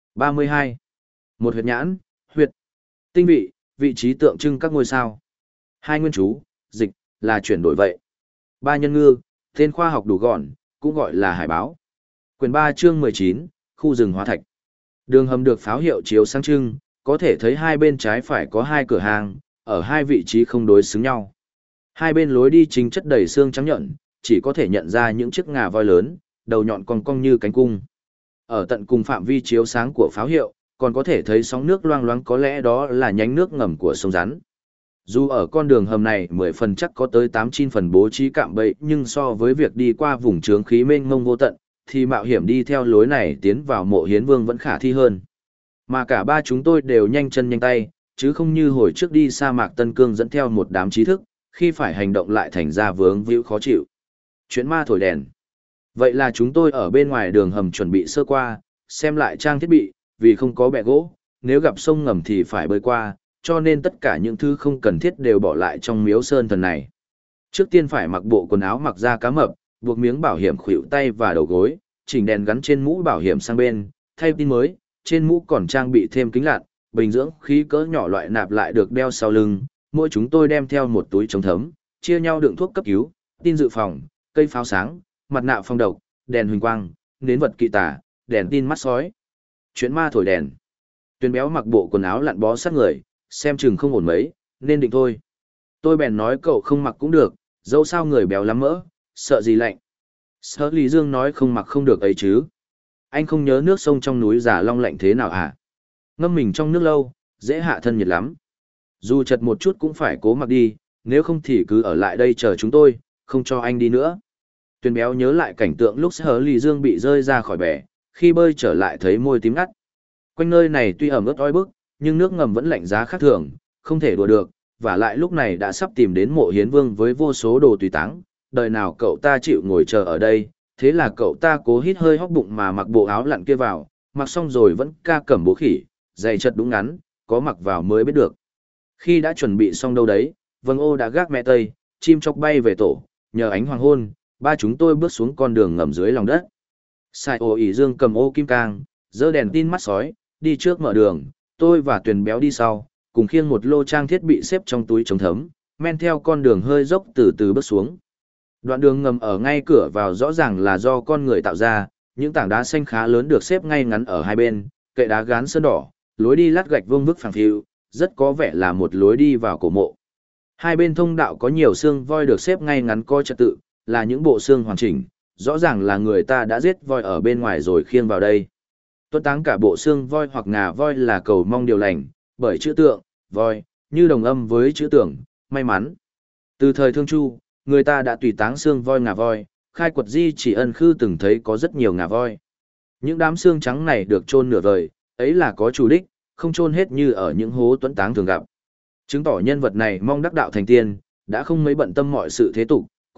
32. Một huyệt nhãn, huyệt, tinh vị, vị trí tượng trưng các ngôi sao. Hai nguyên chú, dịch, là chuyển đổi vậy. Ba nhân ngư, tên khoa học đủ gọn, cũng gọi là hải báo. Quyển 3 chương 19, khu rừng hóa thạch. Đường hầm được pháo hiệu chiếu sáng trưng, có thể thấy hai bên trái phải có hai cửa hàng, ở hai vị trí không đối xứng nhau. Hai bên lối đi chính chất đầy xương trắng nhợn, chỉ có thể nhận ra những chiếc ngà voi lớn, đầu nhọn cong cong như cánh cung. Ở tận cùng phạm vi chiếu sáng của pháo hiệu, còn có thể thấy sóng nước loang loáng, có lẽ đó là nhánh nước ngầm của sông rắn. Dù ở con đường hầm này 10 phần chắc có tới 8-9 phần bố trí cạm bẫy, nhưng so với việc đi qua vùng chướng khí mênh mông vô tận, thì mạo hiểm đi theo lối này tiến vào mộ hiến vương vẫn khả thi hơn. Mà cả ba chúng tôi đều nhanh chân nhanh tay, chứ không như hồi trước đi sa mạc Tân Cương dẫn theo một đám trí thức, khi phải hành động lại thành ra vướng víu khó chịu. Chuyện ma thổi đèn. Vậy là chúng tôi ở bên ngoài đường hầm chuẩn bị sơ qua, xem lại trang thiết bị, vì không có bè gỗ, nếu gặp sông ngầm thì phải bơi qua, cho nên tất cả những thứ không cần thiết đều bỏ lại trong miếu sơn thần này. Trước tiên phải mặc bộ quần áo mặc da cá mập, buộc miếng bảo hiểm khuỷu tay và đầu gối, chỉnh đèn gắn trên mũ bảo hiểm sang bên, thay pin mới, trên mũ còn trang bị thêm kính lặn, bình dưỡng khí cỡ nhỏ loại nạp lại được đeo sau lưng, mỗi chúng tôi đem theo một túi chống thấm, chia nhau đựng thuốc cấp cứu, tin dự phòng, cây pháo sáng, mặt nạ phòng độc, đèn huỳnh quang, nến vật kỵ tà, đèn tin mắt sói. Chuyện ma thổi đèn. Tuyền béo mặc bộ quần áo lặn bó sát người, xem chừng không ổn mấy, nên định thôi. Tôi bèn nói cậu không mặc cũng được, dẫu sao người béo lắm mỡ, sợ gì lạnh. Sở Lý Dương nói không mặc không được ấy chứ. Anh không nhớ nước sông trong núi Già Long lạnh thế nào hả? Ngâm mình trong nước lâu, dễ hạ thân nhiệt lắm. Dù chật một chút cũng phải cố mặc đi, nếu không thì cứ ở lại đây chờ chúng tôi, không cho anh đi nữa. Tuyền béo nhớ lại cảnh tượng lúc Sở Lý Dương bị rơi ra khỏi bè, khi bơi trở lại thấy môi tím ngắt. Quanh nơi này tuy ẩm ướt oi bức, nhưng nước ngầm vẫn lạnh giá khác thường, không thể đùa được, và lại lúc này đã sắp tìm đến mộ hiến vương với vô số đồ tùy táng, đời nào cậu ta chịu ngồi chờ ở đây, thế là cậu ta cố hít hơi hóc bụng mà mặc bộ áo lặn kia vào, mặc xong rồi vẫn ca cẩm bố khỉ, giày chật đúng ngắn, có mặc vào mới biết được. Khi đã chuẩn bị xong đâu đấy, vầng ô đã gác mẹ tây, chim chóc bay về tổ, nhờ ánh hoàng hôn, ba chúng tôi bước xuống con đường ngầm dưới lòng đất. Sai ô ỉ dương cầm ô kim cang, giơ đèn tin mắt sói, đi trước mở đường, tôi và Tuyền béo đi sau, cùng khiêng một lô trang thiết bị xếp trong túi chống thấm, men theo con đường hơi dốc từ từ bước xuống. Đoạn đường ngầm ở ngay cửa vào rõ ràng là do con người tạo ra, những tảng đá xanh khá lớn được xếp ngay ngắn ở hai bên, kệ đá gán sơn đỏ, lối đi lát gạch vuông vức phẳng phịu, rất có vẻ là một lối đi vào cổ mộ. Hai bên thông đạo có nhiều xương voi được xếp ngay ngắn có trật tự, là những bộ xương hoàn chỉnh, rõ ràng là người ta đã giết voi ở bên ngoài rồi khiêng vào đây. Tuất táng cả bộ xương voi hoặc ngà voi là cầu mong điều lành, bởi chữ tượng, voi, như đồng âm với chữ tưởng, may mắn. Từ thời Thương Chu, người ta đã tùy táng xương voi ngà voi, khai quật di chỉ ân khư từng thấy có rất nhiều ngà voi. Những đám xương trắng này được chôn nửa vời, ấy là có chủ đích, không chôn hết như ở những hố tuấn táng thường gặp. Chứng tỏ nhân vật này mong đắc đạo thành tiên, đã không mấy bận tâm mọi sự thế tục,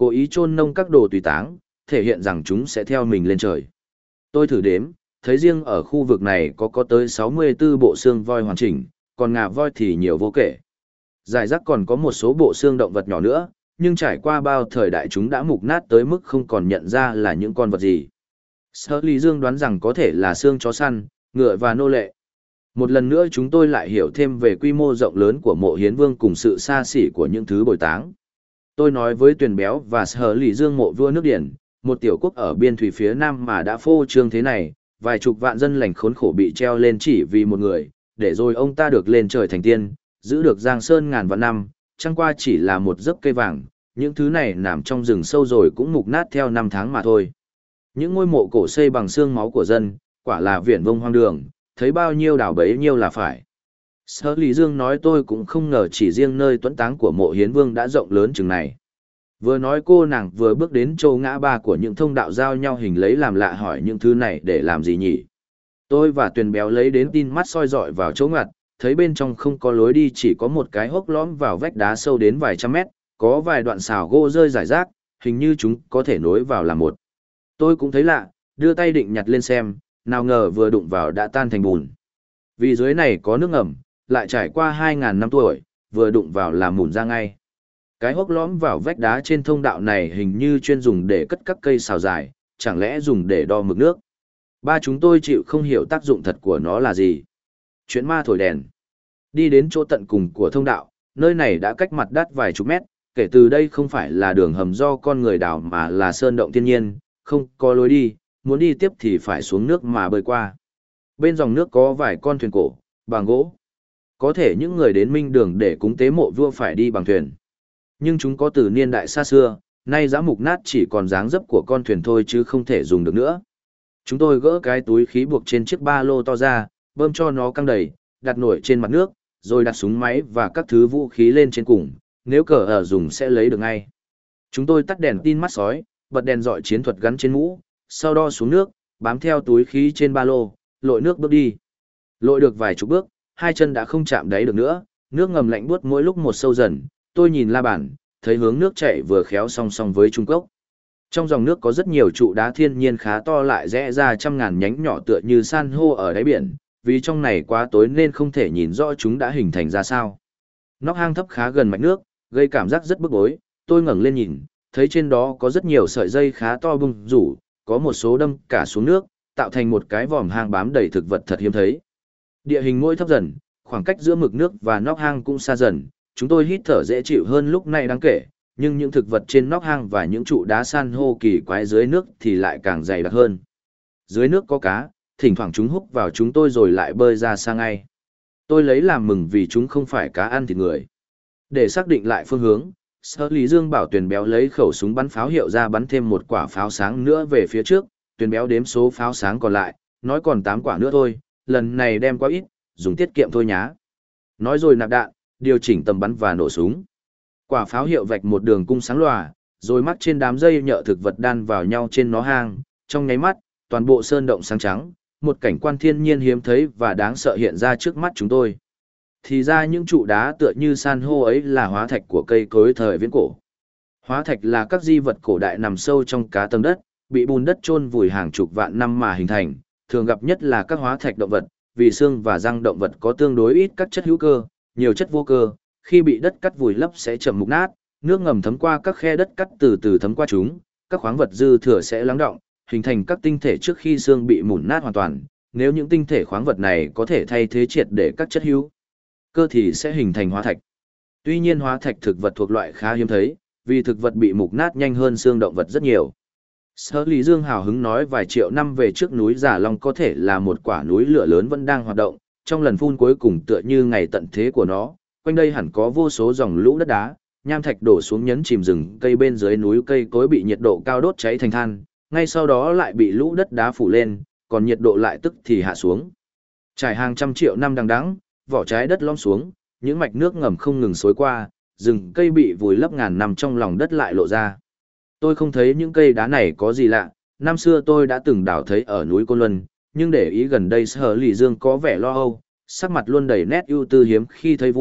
Cố ý chôn nông các đồ tùy táng, thể hiện rằng chúng sẽ theo mình lên trời. Tôi thử đếm, thấy riêng ở khu vực này có tới 64 bộ xương voi hoàn chỉnh, còn ngà voi thì nhiều vô kể. Giải rác còn có một số bộ xương động vật nhỏ nữa, nhưng trải qua bao thời đại chúng đã mục nát tới mức không còn nhận ra là những con vật gì. Sở Lý Dương đoán rằng có thể là xương chó săn, ngựa và nô lệ. Một lần nữa chúng tôi lại hiểu thêm về quy mô rộng lớn của mộ Hiến Vương cùng sự xa xỉ của những thứ bồi táng. Tôi nói với Tuyền Béo và Sở Lý Dương mộ vua nước Điển, một tiểu quốc ở biên thủy phía nam mà đã phô trương thế này, vài chục vạn dân lành khốn khổ bị treo lên chỉ vì một người, để rồi ông ta được lên trời thành tiên, giữ được Giang Sơn ngàn vạn năm, chẳng qua chỉ là một giấc cây vàng, những thứ này nằm trong rừng sâu rồi cũng mục nát theo năm tháng mà thôi. Những ngôi mộ cổ xây bằng xương máu của dân, quả là viển vông hoang đường, thấy bao nhiêu đào bấy nhiêu là phải. Sở Lý Dương nói tôi cũng không ngờ chỉ riêng nơi tuẫn táng của mộ Hiến Vương đã rộng lớn chừng này. Vừa nói cô nàng vừa bước đến chỗ ngã ba của những thông đạo giao nhau hình lấy làm lạ hỏi những thứ này để làm gì nhỉ? Tôi và Tuyền Béo lấy đến tin mắt soi dọi vào chỗ ngặt, thấy bên trong không có lối đi, chỉ có một cái hốc lõm vào vách đá sâu đến vài trăm mét, có vài đoạn xào gỗ rơi rải rác, hình như chúng có thể nối vào làm một. Tôi cũng thấy lạ, đưa tay định nhặt lên xem, nào ngờ vừa đụng vào đã tan thành bùn. Vì dưới này có nước ngầm, lại trải qua 2.000 năm tuổi, vừa đụng vào là mùn ra ngay. Cái hốc lõm vào vách đá trên thông đạo này hình như chuyên dùng để cất các cây xào dài, chẳng lẽ dùng để đo mực nước. Ba chúng tôi chịu không hiểu tác dụng thật của nó là gì. Chuyện ma thổi đèn. Đi đến chỗ tận cùng của thông đạo, nơi này đã cách mặt đất vài chục mét, kể từ đây không phải là đường hầm do con người đào mà là sơn động thiên nhiên, không có lối đi, muốn đi tiếp thì phải xuống nước mà bơi qua. Bên dòng nước có vài con thuyền cổ, bằng gỗ. Có thể những người đến minh đường để cúng tế mộ vua phải đi bằng thuyền. Nhưng chúng có từ niên đại xa xưa, nay đã mục nát chỉ còn dáng dấp của con thuyền thôi chứ không thể dùng được nữa. Chúng tôi gỡ cái túi khí buộc trên chiếc ba lô to ra, bơm cho nó căng đầy, đặt nổi trên mặt nước, rồi đặt súng máy và các thứ vũ khí lên trên cùng, nếu cờ ở dùng sẽ lấy được ngay. Chúng tôi tắt đèn tin mắt sói, bật đèn dọi chiến thuật gắn trên mũ, sau đó xuống nước, bám theo túi khí trên ba lô, lội nước bước đi. Lội được vài chục bước, hai chân đã không chạm đáy được nữa, nước ngầm lạnh buốt mỗi lúc một sâu dần, tôi nhìn la bàn, thấy hướng nước chảy vừa khéo song song với Trung Cốc. Trong dòng nước có rất nhiều trụ đá thiên nhiên khá to lại rẽ ra trăm ngàn nhánh nhỏ tựa như san hô ở đáy biển, vì trong này quá tối nên không thể nhìn rõ chúng đã hình thành ra sao. Nóc hang thấp khá gần mạch nước, gây cảm giác rất bức bối, tôi ngẩng lên nhìn, thấy trên đó có rất nhiều sợi dây khá to bung rủ, có một số đâm cả xuống nước, tạo thành một cái vòm hang bám đầy thực vật thật hiếm thấy. Địa hình mỗi thấp dần, khoảng cách giữa mực nước và nóc hang cũng xa dần, chúng tôi hít thở dễ chịu hơn lúc này đáng kể, nhưng những thực vật trên nóc hang và những trụ đá san hô kỳ quái dưới nước thì lại càng dày đặc hơn. Dưới nước có cá, thỉnh thoảng chúng húc vào chúng tôi rồi lại bơi ra xa ngay. Tôi lấy làm mừng vì chúng không phải cá ăn thịt người. Để xác định lại phương hướng, Sở Lý Dương bảo Tuyền Béo lấy khẩu súng bắn pháo hiệu ra bắn thêm một quả pháo sáng nữa về phía trước. Tuyền Béo đếm số pháo sáng còn lại, nói còn 8 quả nữa thôi, lần này đem quá ít, dùng tiết kiệm thôi nhá. Nói rồi nạp đạn, điều chỉnh tầm bắn và nổ súng. Quả pháo hiệu vạch một đường cung sáng lòa, rồi mắc trên đám dây nhợ thực vật đan vào nhau trên nó hang, trong nháy mắt, toàn bộ sơn động sáng trắng, một cảnh quan thiên nhiên hiếm thấy và đáng sợ hiện ra trước mắt chúng tôi. Thì ra những trụ đá tựa như san hô ấy là hóa thạch của cây cối thời viễn cổ. Hóa thạch là các di vật cổ đại nằm sâu trong cá tầng đất, bị bùn đất chôn vùi hàng chục vạn năm mà hình thành, thường gặp nhất là các hóa thạch động vật, vì xương và răng động vật có tương đối ít các chất hữu cơ, nhiều chất vô cơ, khi bị đất cắt vùi lấp sẽ chậm mục nát, nước ngầm thấm qua các khe đất cắt từ từ thấm qua chúng, các khoáng vật dư thừa sẽ lắng đọng, hình thành các tinh thể trước khi xương bị mủn nát hoàn toàn. Nếu những tinh thể khoáng vật này có thể thay thế triệt để các chất hữu cơ thì sẽ hình thành hóa thạch. Tuy nhiên hóa thạch thực vật thuộc loại khá hiếm thấy, vì thực vật bị mục nát nhanh hơn xương động vật rất nhiều. Sở Lý Dương hào hứng nói vài triệu năm về trước núi Giả Long có thể là một quả núi lửa lớn vẫn đang hoạt động, trong lần phun cuối cùng tựa như ngày tận thế của nó, quanh đây hẳn có vô số dòng lũ đất đá, nham thạch đổ xuống nhấn chìm rừng cây bên dưới núi, cây cối bị nhiệt độ cao đốt cháy thành than, ngay sau đó lại bị lũ đất đá phủ lên, còn nhiệt độ lại tức thì hạ xuống. Trải hàng trăm triệu năm đằng đẵng, vỏ trái đất lõm xuống, những mạch nước ngầm không ngừng xối qua, rừng cây bị vùi lấp ngàn năm trong lòng đất lại lộ ra. Tôi không thấy những cây đá này có gì lạ, năm xưa tôi đã từng đào thấy ở núi Côn Luân, nhưng để ý gần đây Sở Lý Dương có vẻ lo âu, sắc mặt luôn đầy nét ưu tư hiếm khi thấy vui,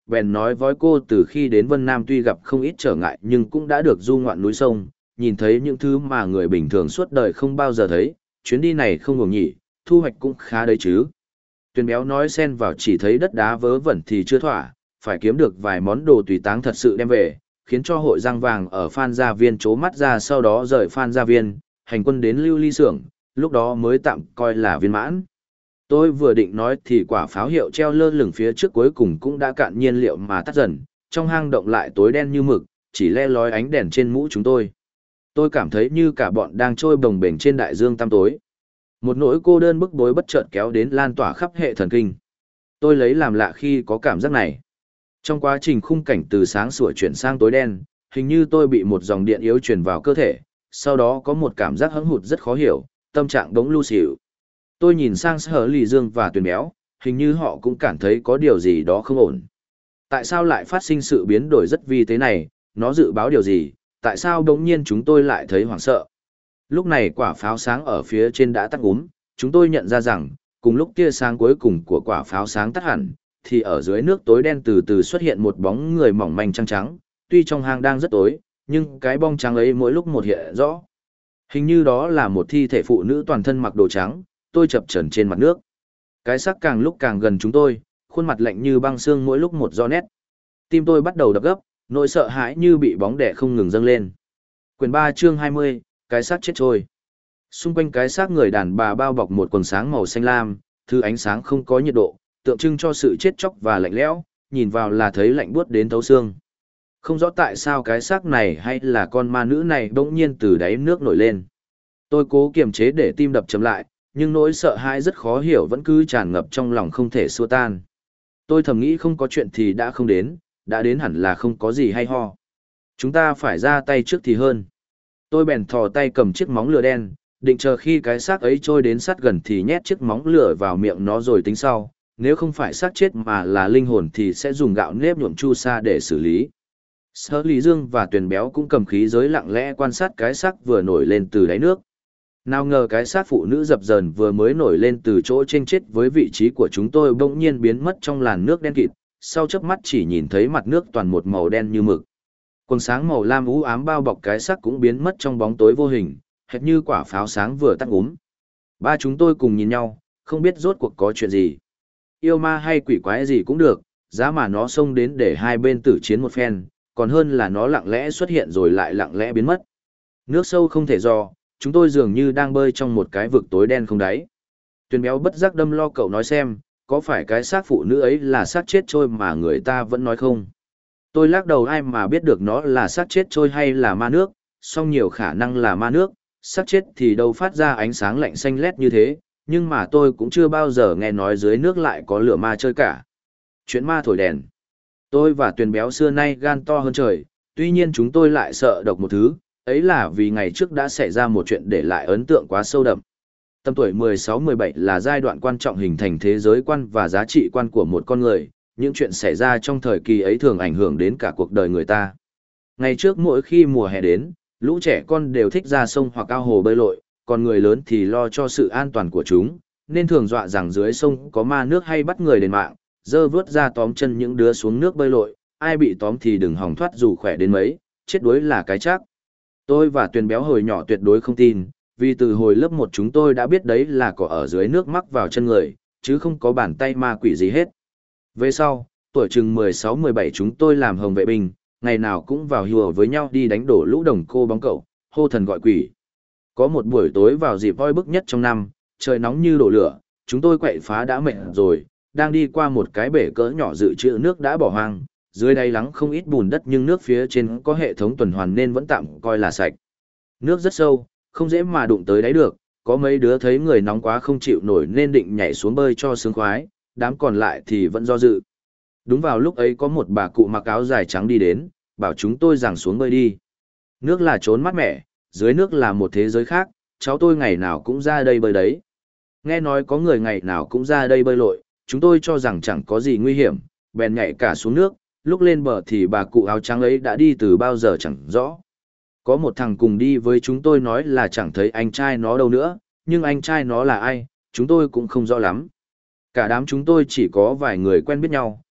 bèn nói với cô từ khi đến Vân Nam tuy gặp không ít trở ngại nhưng cũng đã được du ngoạn núi sông, nhìn thấy những thứ mà người bình thường suốt đời không bao giờ thấy, chuyến đi này không ngừng nhỉ, thu hoạch cũng khá đấy chứ. Tuyền béo nói xen vào chỉ thấy đất đá vớ vẩn thì chưa thỏa, phải kiếm được vài món đồ tùy táng thật sự đem về, khiến cho hội răng vàng ở Phan Gia Viên chố mắt ra, sau đó rời Phan Gia Viên, hành quân đến Lưu Ly Xưởng, lúc đó mới tạm coi là viên mãn. Tôi vừa định nói thì quả pháo hiệu treo lơ lửng phía trước cuối cùng cũng đã cạn nhiên liệu mà tắt dần, trong hang động lại tối đen như mực, chỉ le lói ánh đèn trên mũ chúng tôi. Tôi cảm thấy như cả bọn đang trôi bồng bềnh trên đại dương tăm tối. Một nỗi cô đơn bức bối bất chợt kéo đến lan tỏa khắp hệ thần kinh. Tôi lấy làm lạ khi có cảm giác này. Trong quá trình khung cảnh từ sáng sủa chuyển sang tối đen, hình như tôi bị một dòng điện yếu truyền vào cơ thể, sau đó có một cảm giác hững hụt rất khó hiểu, tâm trạng đống lu xỉu. Tôi nhìn sang Sở Lì Dương và Tuyền béo, hình như họ cũng cảm thấy có điều gì đó không ổn. Tại sao lại phát sinh sự biến đổi rất vi tế này, nó dự báo điều gì, tại sao đống nhiên chúng tôi lại thấy hoảng sợ. Lúc này quả pháo sáng ở phía trên đã tắt úm, chúng tôi nhận ra rằng, cùng lúc tia sáng cuối cùng của quả pháo sáng tắt hẳn, thì ở dưới nước tối đen từ từ xuất hiện một bóng người mỏng manh trắng trắng, tuy trong hang đang rất tối, nhưng cái bóng trắng ấy mỗi lúc một hiện rõ. Hình như đó là một thi thể phụ nữ toàn thân mặc đồ trắng, tôi chập chờn trên mặt nước. Cái xác càng lúc càng gần chúng tôi, khuôn mặt lạnh như băng xương mỗi lúc một rõ nét. Tim tôi bắt đầu đập gấp, nỗi sợ hãi như bị bóng đè không ngừng dâng lên. Quyển 3 chương 20, cái xác chết trôi. Xung quanh cái xác người đàn bà bao bọc một quần sáng màu xanh lam, thứ ánh sáng không có nhiệt độ, tượng trưng cho sự chết chóc và lạnh lẽo, nhìn vào là thấy lạnh buốt đến thấu xương. Không rõ tại sao cái xác này hay là con ma nữ này bỗng nhiên từ đáy nước nổi lên. Tôi cố kiềm chế để tim đập chậm lại, nhưng nỗi sợ hãi rất khó hiểu vẫn cứ tràn ngập trong lòng không thể xua tan. Tôi thầm nghĩ không có chuyện thì đã không đến, đã đến hẳn là không có gì hay ho. Chúng ta phải ra tay trước thì hơn. Tôi bèn thò tay cầm chiếc móng lửa đen, định chờ khi cái xác ấy trôi đến sát gần thì nhét chiếc móng lửa vào miệng nó rồi tính sau, nếu không phải xác chết mà là linh hồn thì sẽ dùng gạo nếp nhuộm chu sa để xử lý. Sở Lý Dương và Tuyền béo cũng cầm khí giới lặng lẽ quan sát cái xác vừa nổi lên từ đáy nước. Nào ngờ cái xác phụ nữ dập dờn vừa mới nổi lên từ chỗ chênh chết với vị trí của chúng tôi bỗng nhiên biến mất trong làn nước đen kịt, sau chớp mắt chỉ nhìn thấy mặt nước toàn một màu đen như mực. Quần sáng màu lam u ám bao bọc cái xác cũng biến mất trong bóng tối vô hình, hệt như quả pháo sáng vừa tắt úm. Ba chúng tôi cùng nhìn nhau, không biết rốt cuộc có chuyện gì. Yêu ma hay quỷ quái gì cũng được, giá mà nó xông đến để hai bên tử chiến một phen, còn hơn là nó lặng lẽ xuất hiện rồi lại lặng lẽ biến mất. Nước sâu không thể dò, chúng tôi dường như đang bơi trong một cái vực tối đen không đáy. Tuyền béo bất giác đâm lo cậu nói xem, có phải cái xác phụ nữ ấy là xác chết trôi mà người ta vẫn nói không? Tôi lắc đầu, ai mà biết được nó là xác chết trôi hay là ma nước, song nhiều khả năng là ma nước, xác chết thì đâu phát ra ánh sáng lạnh xanh lét như thế, nhưng mà tôi cũng chưa bao giờ nghe nói dưới nước lại có lửa ma chơi cả. Chuyện ma thổi đèn. Tôi và Tuyền béo xưa nay gan to hơn trời, tuy nhiên chúng tôi lại sợ độc một thứ, ấy là vì ngày trước đã xảy ra một chuyện để lại ấn tượng quá sâu đậm. Tầm tuổi 16-17 là giai đoạn quan trọng hình thành thế giới quan và giá trị quan của một con người, những chuyện xảy ra trong thời kỳ ấy thường ảnh hưởng đến cả cuộc đời người ta. Ngày trước mỗi khi mùa hè đến, lũ trẻ con đều thích ra sông hoặc ao hồ bơi lội, còn người lớn thì lo cho sự an toàn của chúng, nên thường dọa rằng dưới sông có ma nước hay bắt người đền mạng, dơ vớt ra tóm chân những đứa xuống nước bơi lội, ai bị tóm thì đừng hòng thoát dù khỏe đến mấy, chết đuối là cái chắc. Tôi và Tuyền béo hồi nhỏ tuyệt đối không tin, vì từ hồi lớp 1 chúng tôi đã biết đấy là cỏ ở dưới nước mắc vào chân người, chứ không có bàn tay ma quỷ gì hết. Về sau, tuổi chừng 16-17 chúng tôi làm hồng vệ binh, ngày nào cũng vào hùa với nhau đi đánh đổ lũ đồng cô bóng cậu, hô thần gọi quỷ. Có một buổi tối vào dịp oi bức nhất trong năm, trời nóng như đổ lửa, chúng tôi quậy phá đã mệt rồi, đang đi qua một cái bể cỡ nhỏ dự trữ nước đã bỏ hoang, dưới đáy lắng không ít bùn đất nhưng nước phía trên có hệ thống tuần hoàn nên vẫn tạm coi là sạch. Nước rất sâu, không dễ mà đụng tới đáy được, có mấy đứa thấy người nóng quá không chịu nổi nên định nhảy xuống bơi cho sướng khoái, đám còn lại thì vẫn do dự. Đúng vào lúc ấy có một bà cụ mặc áo dài trắng đi đến, bảo chúng tôi rằng xuống bơi đi. Nước là chốn mát mẻ, dưới nước là một thế giới khác, cháu tôi ngày nào cũng ra đây bơi đấy. Nghe nói có người ngày nào cũng ra đây bơi lội, chúng tôi cho rằng chẳng có gì nguy hiểm, bèn nhảy cả xuống nước, lúc lên bờ thì bà cụ áo trắng ấy đã đi từ bao giờ chẳng rõ. Có một thằng cùng đi với chúng tôi nói là chẳng thấy anh trai nó đâu nữa, nhưng anh trai nó là ai, chúng tôi cũng không rõ lắm. Cả đám chúng tôi chỉ có vài người quen biết nhau,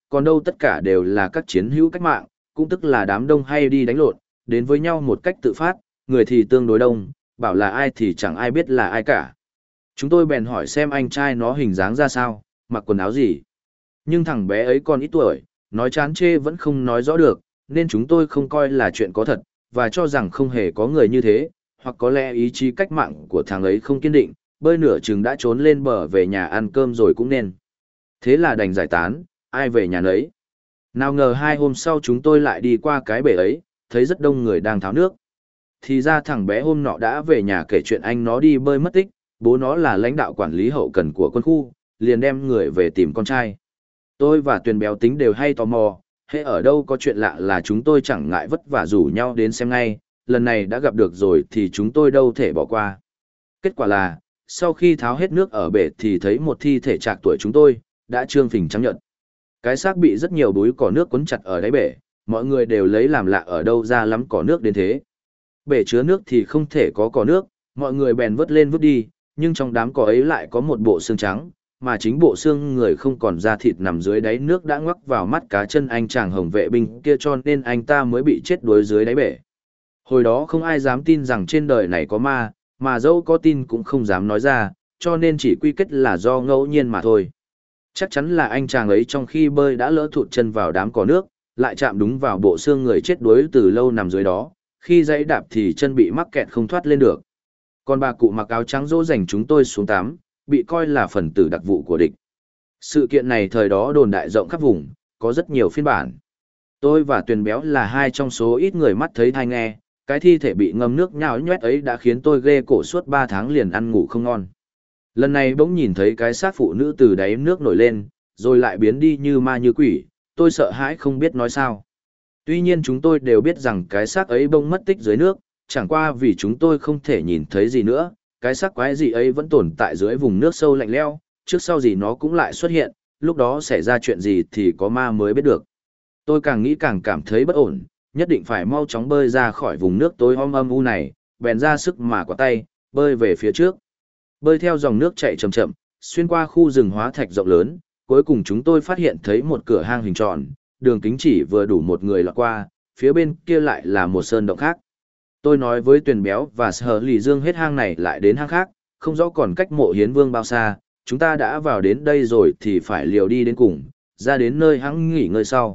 còn đâu tất cả đều là các chiến hữu cách mạng, cũng tức là đám đông hay đi đánh lộn, đến với nhau một cách tự phát, người thì tương đối đông, bảo là ai thì chẳng ai biết là ai cả. Chúng tôi bèn hỏi xem anh trai nó hình dáng ra sao, mặc quần áo gì. Nhưng thằng bé ấy còn ít tuổi, nói chán chê vẫn không nói rõ được, nên chúng tôi không coi là chuyện có thật, và cho rằng không hề có người như thế, hoặc có lẽ ý chí cách mạng của thằng ấy không kiên định, bơi nửa chừng đã trốn lên bờ về nhà ăn cơm rồi cũng nên. Thế là đành giải tán, ai về nhà nấy. Nào ngờ 2 hôm sau chúng tôi lại đi qua cái bể ấy, thấy rất đông người đang tháo nước. Thì ra thằng bé hôm nọ đã về nhà kể chuyện anh nó đi bơi mất tích, bố nó là lãnh đạo quản lý hậu cần của quân khu, liền đem người về tìm con trai. Tôi và Tuyền Béo tính đều hay tò mò, hễ ở đâu có chuyện lạ là chúng tôi chẳng ngại vất vả rủ nhau đến xem ngay, lần này đã gặp được rồi thì chúng tôi đâu thể bỏ qua. Kết quả là, sau khi tháo hết nước ở bể thì thấy một thi thể trạc tuổi chúng tôi, đã trương phình trắng nhợt. Cái xác bị rất nhiều búi cỏ nước quấn chặt ở đáy bể, mọi người đều lấy làm lạ ở đâu ra lắm cỏ nước đến thế. Bể chứa nước thì không thể có cỏ nước, mọi người bèn vớt lên vứt đi, nhưng trong đám cỏ ấy lại có một bộ xương trắng, mà chính bộ xương người không còn da thịt nằm dưới đáy nước đã ngoắc vào mắt cá chân anh chàng hồng vệ binh kia, cho nên anh ta mới bị chết đuối dưới đáy bể. Hồi đó không ai dám tin rằng trên đời này có ma, mà dẫu có tin cũng không dám nói ra, cho nên chỉ quy kết là do ngẫu nhiên mà thôi. Chắc chắn là anh chàng ấy trong khi bơi đã lỡ thụt chân vào đám cỏ nước, lại chạm đúng vào bộ xương người chết đuối từ lâu nằm dưới đó, khi giẫy đạp thì chân bị mắc kẹt không thoát lên được. Còn bà cụ mặc áo trắng dỗ dành chúng tôi xuống tắm, bị coi là phần tử đặc vụ của địch. Sự kiện này thời đó đồn đại rộng khắp vùng, có rất nhiều phiên bản. Tôi và Tuyền Béo là hai trong số ít người mắt thấy thai nghe, cái thi thể bị ngâm nước nhão nhoét ấy đã khiến tôi ghê cổ suốt 3 tháng liền ăn ngủ không ngon. Lần này bỗng nhìn thấy cái xác phụ nữ từ đáy nước nổi lên, rồi lại biến đi như ma như quỷ, tôi sợ hãi không biết nói sao. Tuy nhiên chúng tôi đều biết rằng cái xác ấy bỗng mất tích dưới nước, chẳng qua vì chúng tôi không thể nhìn thấy gì nữa, cái xác quái dị ấy vẫn tồn tại dưới vùng nước sâu lạnh lẽo, trước sau gì nó cũng lại xuất hiện, lúc đó xảy ra chuyện gì thì có ma mới biết được. Tôi càng nghĩ càng cảm thấy bất ổn, nhất định phải mau chóng bơi ra khỏi vùng nước tối om âm u này, bèn ra sức mà quạt tay, bơi về phía trước. Bơi theo dòng nước chảy chậm chậm, xuyên qua khu rừng hóa thạch rộng lớn, cuối cùng chúng tôi phát hiện thấy một cửa hang hình tròn, đường kính chỉ vừa đủ một người lọt qua, phía bên kia lại là một sơn động khác. Tôi nói với Tuyền Béo và Sở Lì Dương hết hang này lại đến hang khác, không rõ còn cách Mộ Hiến Vương bao xa, chúng ta đã vào đến đây rồi thì phải liều đi đến cùng, ra đến nơi hắn nghỉ ngơi sau.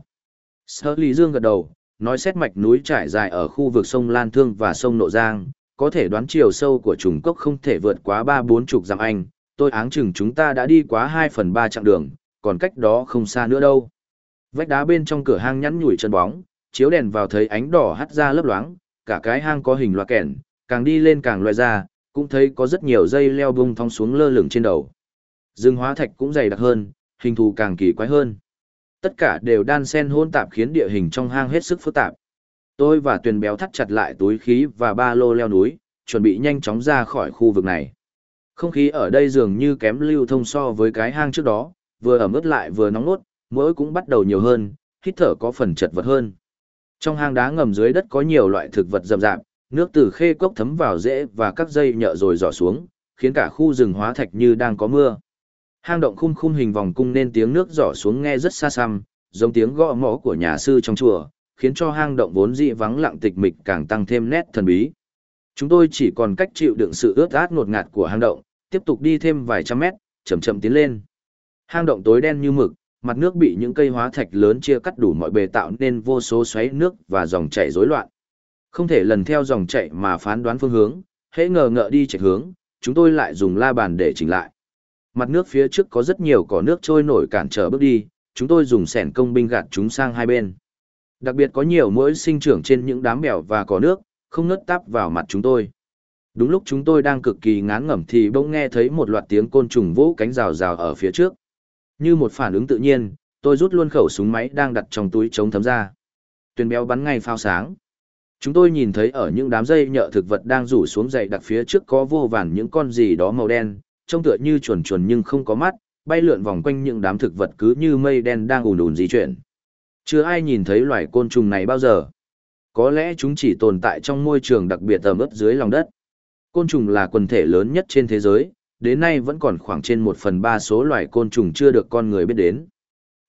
Sở Lì Dương gật đầu, nói xét mạch núi trải dài ở khu vực sông Lan Thương và sông Nộ Giang, có thể đoán chiều sâu của trùng cốc không thể vượt quá 30-40 dặm anh, tôi áng chừng chúng ta đã đi quá 2/3 chặng đường, còn cách đó không xa nữa đâu. Vách đá bên trong cửa hang nhẵn nhủi chân bóng, chiếu đèn vào thấy ánh đỏ hắt ra lấp loáng, cả cái hang có hình loa kèn, càng đi lên càng loe ra, cũng thấy có rất nhiều dây leo bung thong xuống lơ lửng trên đầu. Rừng hóa thạch cũng dày đặc hơn, hình thù càng kỳ quái hơn. Tất cả đều đan xen hỗn tạp khiến địa hình trong hang hết sức phức tạp. Tôi và Tuyền Béo thắt chặt lại túi khí và ba lô leo núi, chuẩn bị nhanh chóng ra khỏi khu vực này. Không khí ở đây dường như kém lưu thông so với cái hang trước đó, vừa ẩm ướt lại vừa nóng nốt, mũi cũng bắt đầu nhiều hơn, hít thở có phần chật vật hơn. Trong hang đá ngầm dưới đất có nhiều loại thực vật rậm rạp, nước từ khê cốc thấm vào rễ và các dây nhợ rồi rỏ xuống, khiến cả khu rừng hóa thạch như đang có mưa. Hang động khum khum hình vòng cung nên tiếng nước rỏ xuống nghe rất xa xăm, giống tiếng gõ mõ của nhà sư trong chùa, khiến cho hang động vốn dị vắng lặng tịch mịch càng tăng thêm nét thần bí. Chúng tôi chỉ còn cách chịu đựng sự ướt át ngột ngạt của hang động, tiếp tục đi thêm vài trăm mét, chậm chậm tiến lên. Hang động tối đen như mực, mặt nước bị những cây hóa thạch lớn chia cắt đủ mọi bề tạo nên vô số xoáy nước và dòng chảy rối loạn. Không thể lần theo dòng chảy mà phán đoán phương hướng, hễ ngờ ngợ đi chệch hướng, chúng tôi lại dùng la bàn để chỉnh lại. Mặt nước phía trước có rất nhiều cỏ nước trôi nổi cản trở bước đi, chúng tôi dùng xẻng công binh gạt chúng sang hai bên. Đặc biệt có nhiều muỗi sinh trưởng trên những đám bèo và cỏ nước, không ngớt tắp vào mặt chúng tôi. Đúng lúc chúng tôi đang cực kỳ ngán ngẩm thì bỗng nghe thấy một loạt tiếng côn trùng vỗ cánh rào rào ở phía trước. Như một phản ứng tự nhiên, tôi rút luôn khẩu súng máy đang đặt trong túi chống thấm ra. Tuyền Béo bắn ngay pháo sáng. Chúng tôi nhìn thấy ở những đám dây nhợ thực vật đang rủ xuống dậy đặt phía trước có vô vàn những con gì đó màu đen, trông tựa như chuồn chuồn nhưng không có mắt, bay lượn vòng quanh những đám thực vật cứ như mây đen đang ùn ùn di chuyển. Chưa ai nhìn thấy loài côn trùng này bao giờ. Có lẽ chúng chỉ tồn tại trong môi trường đặc biệt ẩm ướt dưới lòng đất. Côn trùng là quần thể lớn nhất trên thế giới, đến nay vẫn còn khoảng trên 1/3 số loài côn trùng chưa được con người biết đến.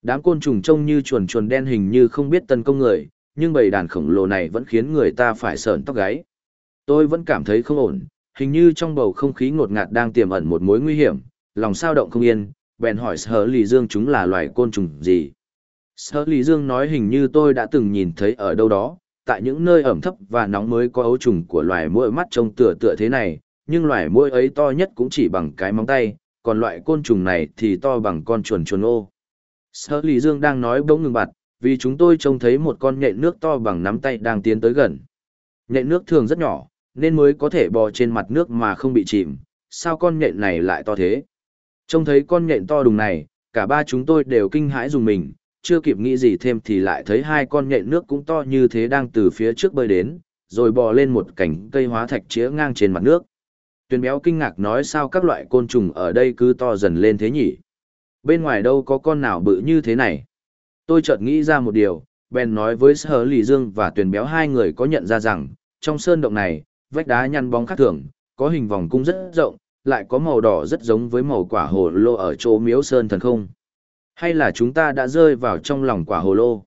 Đám côn trùng trông như chuồn chuồn đen hình như không biết tấn công người, nhưng bầy đàn khổng lồ này vẫn khiến người ta phải sởn tóc gáy. Tôi vẫn cảm thấy không ổn, hình như trong bầu không khí ngột ngạt đang tiềm ẩn một mối nguy hiểm, lòng sao động không yên, bèn hỏi Sở Lì Dương chúng là loài côn trùng gì. Sở Lì Dương nói hình như tôi đã từng nhìn thấy ở đâu đó, tại những nơi ẩm thấp và nóng mới có ấu trùng của loài muỗi mắt trông tựa tựa thế này, nhưng loài muỗi ấy to nhất cũng chỉ bằng cái móng tay, còn loại côn trùng này thì to bằng con chuồn chuồn ô. Sở Lì Dương đang nói bỗng ngừng bặt, vì chúng tôi trông thấy một con nhện nước to bằng nắm tay đang tiến tới gần. Nhện nước thường rất nhỏ, nên mới có thể bò trên mặt nước mà không bị chìm, sao con nhện này lại to thế? Trông thấy con nhện to đùng này, cả ba chúng tôi đều kinh hãi rùng mình, chưa kịp nghĩ gì thêm thì lại thấy hai con nhện nước cũng to như thế đang từ phía trước bơi đến, rồi bò lên một cành cây hóa thạch chĩa ngang trên mặt nước. Tuyền Béo kinh ngạc nói sao các loại côn trùng ở đây cứ to dần lên thế nhỉ? Bên ngoài đâu có con nào bự như thế này? Tôi chợt nghĩ ra một điều, bèn nói với Sở Lì Dương và Tuyền Béo hai người có nhận ra rằng, trong sơn động này, vách đá nhăn bóng khác thường, có hình vòng cung rất rộng, lại có màu đỏ rất giống với màu quả hồ lô ở chỗ miếu sơn thần không? Hay là chúng ta đã rơi vào trong lòng quả hồ lô?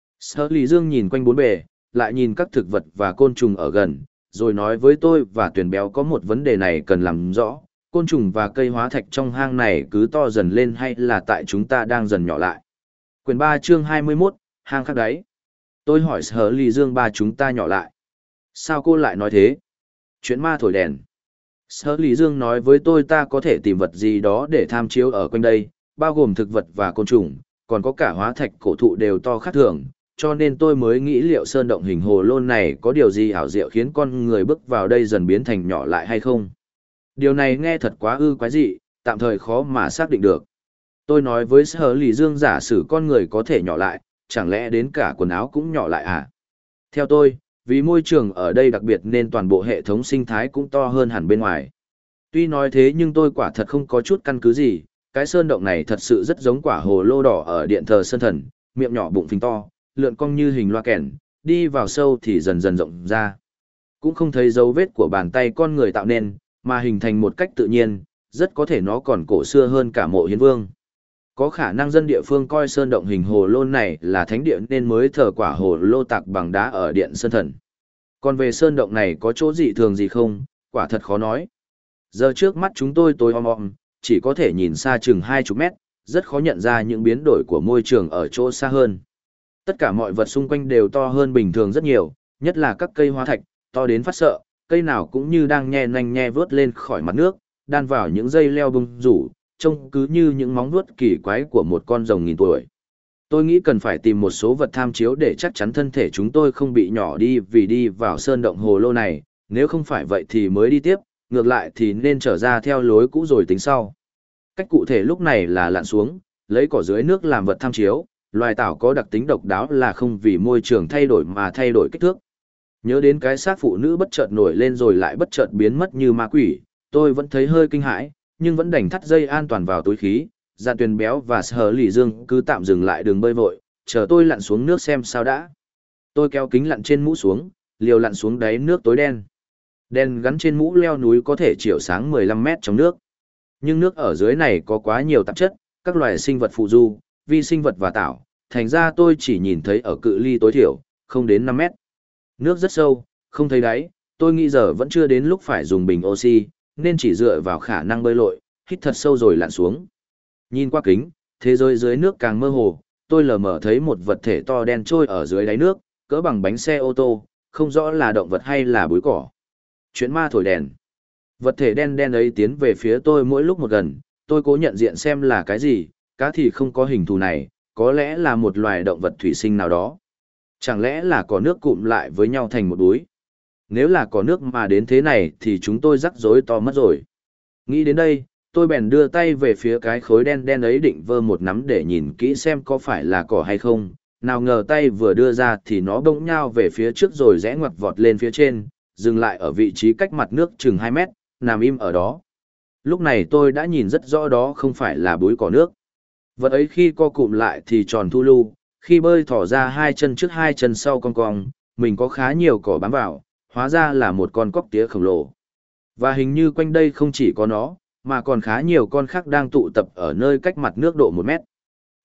Sở Lì Dương nhìn quanh bốn bề, lại nhìn các thực vật và côn trùng ở gần, rồi nói với tôi và Tuyền Béo có một vấn đề này cần làm rõ, côn trùng và cây hóa thạch trong hang này cứ to dần lên hay là tại chúng ta đang dần nhỏ lại? Quyển 3 chương 21, hang khắc đáy. Tôi hỏi Sở Lì Dương ba chúng ta nhỏ lại. Sao cô lại nói thế? Chuyện ma thổi đèn. Sở Lì Dương nói với tôi ta có thể tìm vật gì đó để tham chiếu ở quanh đây, bao gồm thực vật và côn trùng, còn có cả hóa thạch cổ thụ đều to khác thường, cho nên tôi mới nghĩ liệu sơn động hình hồ lô này có điều gì ảo diệu khiến con người bước vào đây dần biến thành nhỏ lại hay không. Điều này nghe thật quá quái dị, tạm thời khó mà xác định được. Tôi nói với Sở Lì Dương giả sử con người có thể nhỏ lại, chẳng lẽ đến cả quần áo cũng nhỏ lại à? Theo tôi, vì môi trường ở đây đặc biệt nên toàn bộ hệ thống sinh thái cũng to hơn hẳn bên ngoài. Tuy nói thế nhưng tôi quả thật không có chút căn cứ gì, cái sơn động này thật sự rất giống quả hồ lô đỏ ở điện thờ sơn thần, miệng nhỏ bụng phình to, lượn cong như hình loa kèn, đi vào sâu thì dần dần rộng ra. Cũng không thấy dấu vết của bàn tay con người tạo nên, mà hình thành một cách tự nhiên, rất có thể nó còn cổ xưa hơn cả mộ hiến vương. Có khả năng dân địa phương coi sơn động hình hồ lô này là thánh địa nên mới thờ quả hồ lô tạc bằng đá ở điện sơn thần. Còn về sơn động này có chỗ dị thường gì không, quả thật khó nói. Giờ trước mắt chúng tôi tối om, chỉ có thể nhìn xa chừng 20 mét, rất khó nhận ra những biến đổi của môi trường ở chỗ xa hơn. Tất cả mọi vật xung quanh đều to hơn bình thường rất nhiều, nhất là các cây hóa thạch, to đến phát sợ, cây nào cũng như đang nhe nanh nhe vớt lên khỏi mặt nước, đan vào những dây leo bung rủ, trông cứ như những móng vuốt kỳ quái của một con rồng nghìn tuổi. Tôi nghĩ cần phải tìm một số vật tham chiếu để chắc chắn thân thể chúng tôi không bị nhỏ đi vì đi vào sơn động hồ lô này, nếu không phải vậy thì mới đi tiếp, ngược lại thì nên trở ra theo lối cũ rồi tính sau. Cách cụ thể lúc này là lặn xuống, lấy cỏ dưới nước làm vật tham chiếu, loài tảo có đặc tính độc đáo là không vì môi trường thay đổi mà thay đổi kích thước. Nhớ đến cái xác phụ nữ bất chợt nổi lên rồi lại bất chợt biến mất như ma quỷ, tôi vẫn thấy hơi kinh hãi, nhưng vẫn đành thắt dây an toàn vào túi khí. Dàn Tuyền Béo và Sở Lì Dương cứ tạm dừng lại đường bơi vội, chờ tôi lặn xuống nước xem sao đã. Tôi kéo kính lặn trên mũ xuống, liều lặn xuống đáy nước tối đen. Đèn gắn trên mũ leo núi có thể chiếu sáng 15 mét trong nước. Nhưng nước ở dưới này có quá nhiều tạp chất, các loài sinh vật phụ du, vi sinh vật và tảo, thành ra tôi chỉ nhìn thấy ở cự ly tối thiểu, không đến 5 mét. Nước rất sâu, không thấy đáy, tôi nghĩ giờ vẫn chưa đến lúc phải dùng bình oxy, nên chỉ dựa vào khả năng bơi lội, hít thật sâu rồi lặn xuống. Nhìn qua kính, thế giới dưới nước càng mơ hồ, tôi lờ mờ thấy một vật thể to đen trôi ở dưới đáy nước, cỡ bằng bánh xe ô tô, không rõ là động vật hay là búi cỏ. Chuyện ma thổi đèn. Vật thể đen đen ấy tiến về phía tôi mỗi lúc một gần, tôi cố nhận diện xem là cái gì, cá thì không có hình thù này, có lẽ là một loài động vật thủy sinh nào đó. Chẳng lẽ là cỏ nước cụm lại với nhau thành một búi? Nếu là cỏ nước mà đến thế này thì chúng tôi rắc rối to mất rồi. Nghĩ đến đây, tôi bèn đưa tay về phía cái khối đen đen ấy định vơ một nắm để nhìn kỹ xem có phải là cỏ hay không. Nào ngờ tay vừa đưa ra thì nó bỗng nhao về phía trước rồi rẽ ngoặt vọt lên phía trên, dừng lại ở vị trí cách mặt nước chừng 2 mét, nằm im ở đó. Lúc này tôi đã nhìn rất rõ đó không phải là búi cỏ nước. Vật ấy khi co cụm lại thì tròn thu lu, khi bơi thỏ ra 2 chân trước 2 chân sau cong cong, mình có khá nhiều cỏ bám vào, hóa ra là một con cóc tía khổng lồ. Và hình như quanh đây không chỉ có nó, mà còn khá nhiều con khác đang tụ tập ở nơi cách mặt nước độ 1 mét.